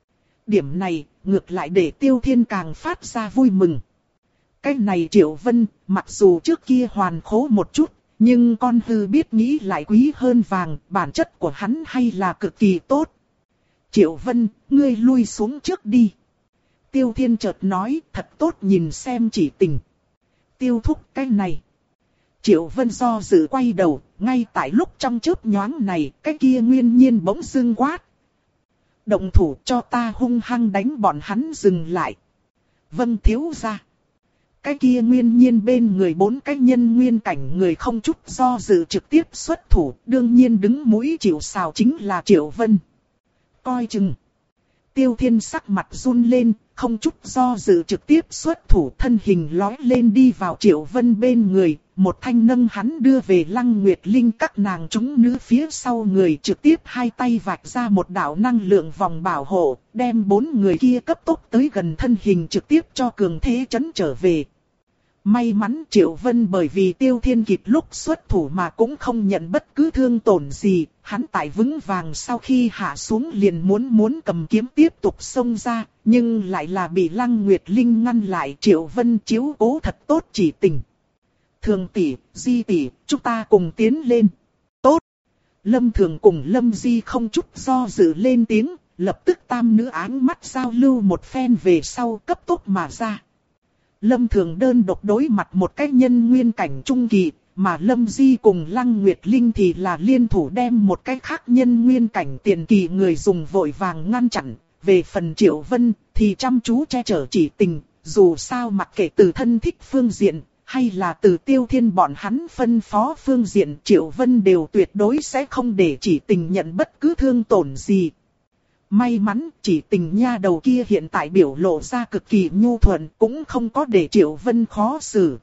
Điểm này, ngược lại để Tiêu Thiên càng phát ra vui mừng. Cái này Triệu Vân, mặc dù trước kia hoàn khố một chút, nhưng con hư biết nghĩ lại quý hơn vàng, bản chất của hắn hay là cực kỳ tốt. Triệu Vân, ngươi lui xuống trước đi. Tiêu Thiên chợt nói, thật tốt nhìn xem Chỉ Tình. Tiêu thúc cái này. Triệu Vân do dự quay đầu, ngay tại lúc trong chớp nhoáng này, cái kia Nguyên Nhiên bỗng dưng quát. Động thủ cho ta hung hăng đánh bọn hắn dừng lại. Vâng thiếu gia. Cái kia Nguyên Nhiên bên người bốn cái nhân nguyên cảnh người không chút do dự trực tiếp xuất thủ, đương nhiên đứng mũi chịu sào chính là Triệu Vân. Coi chừng. Tiêu Thiên sắc mặt run lên, không chút do dự trực tiếp xuất thủ, thân hình lói lên đi vào Triệu Vân bên người, một thanh nâng hắn đưa về Lăng Nguyệt Linh các nàng chúng nữ phía sau người, trực tiếp hai tay vạch ra một đạo năng lượng vòng bảo hộ, đem bốn người kia cấp tốc tới gần thân hình trực tiếp cho cường thế chấn trở về. May mắn Triệu Vân bởi vì Tiêu Thiên kịp lúc xuất thủ mà cũng không nhận bất cứ thương tổn gì, hắn tại vững vàng sau khi hạ xuống liền muốn muốn cầm kiếm tiếp tục xông ra, nhưng lại là bị Lăng Nguyệt Linh ngăn lại. Triệu Vân chiếu cố thật tốt Chỉ Tình. Thường tỷ, Di tỷ, chúng ta cùng tiến lên. Tốt. Lâm Thường cùng Lâm Di không chút do dự lên tiếng, lập tức tam nữ áng mắt giao lưu một phen về sau cấp tốc mà ra. Lâm Thường đơn độc đối mặt một cái nhân nguyên cảnh trung kỳ, mà Lâm Di cùng Lăng Nguyệt Linh thì là liên thủ đem một cái khác nhân nguyên cảnh tiền kỳ người dùng vội vàng ngăn chặn. Về phần Triệu Vân thì chăm chú che chở Chỉ Tình, dù sao mặc kệ từ thân thích phương diện, hay là từ Tiêu Thiên bọn hắn phân phó phương diện, Triệu Vân đều tuyệt đối sẽ không để Chỉ Tình nhận bất cứ thương tổn gì. May mắn Chỉ Tình nha đầu kia hiện tại biểu lộ ra cực kỳ nhu thuận, cũng không có để Triệu Vân khó xử.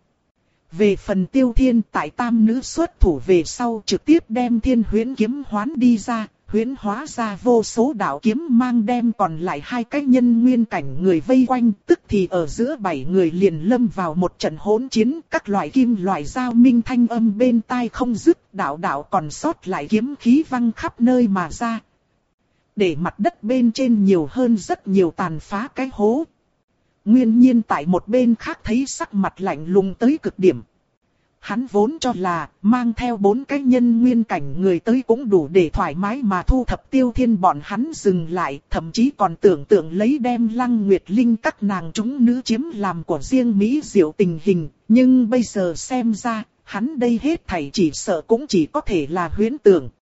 Về phần Tiêu Thiên tại tam nữ xuất thủ về sau trực tiếp đem Thiên Huyễn kiếm hoán đi ra, huyễn hóa ra vô số đạo kiếm mang đem còn lại hai cái nhân nguyên cảnh người vây quanh, tức thì ở giữa bảy người liền lâm vào một trận hỗn chiến, các loại kim loại giao minh thanh âm bên tai không dứt, đạo đạo còn sót lại kiếm khí văng khắp nơi mà ra. Để mặt đất bên trên nhiều hơn rất nhiều tàn phá cái hố. Nguyên Nhiên tại một bên khác thấy sắc mặt lạnh lùng tới cực điểm. Hắn vốn cho là mang theo bốn cái nhân nguyên cảnh người tới cũng đủ để thoải mái mà thu thập Tiêu Thiên bọn hắn dừng lại, thậm chí còn tưởng tượng lấy đem Lăng Nguyệt Linh các nàng chúng nữ chiếm làm của riêng Mỹ diệu tình hình, nhưng bây giờ xem ra, hắn đây hết thảy chỉ sợ cũng chỉ có thể là huyễn tưởng.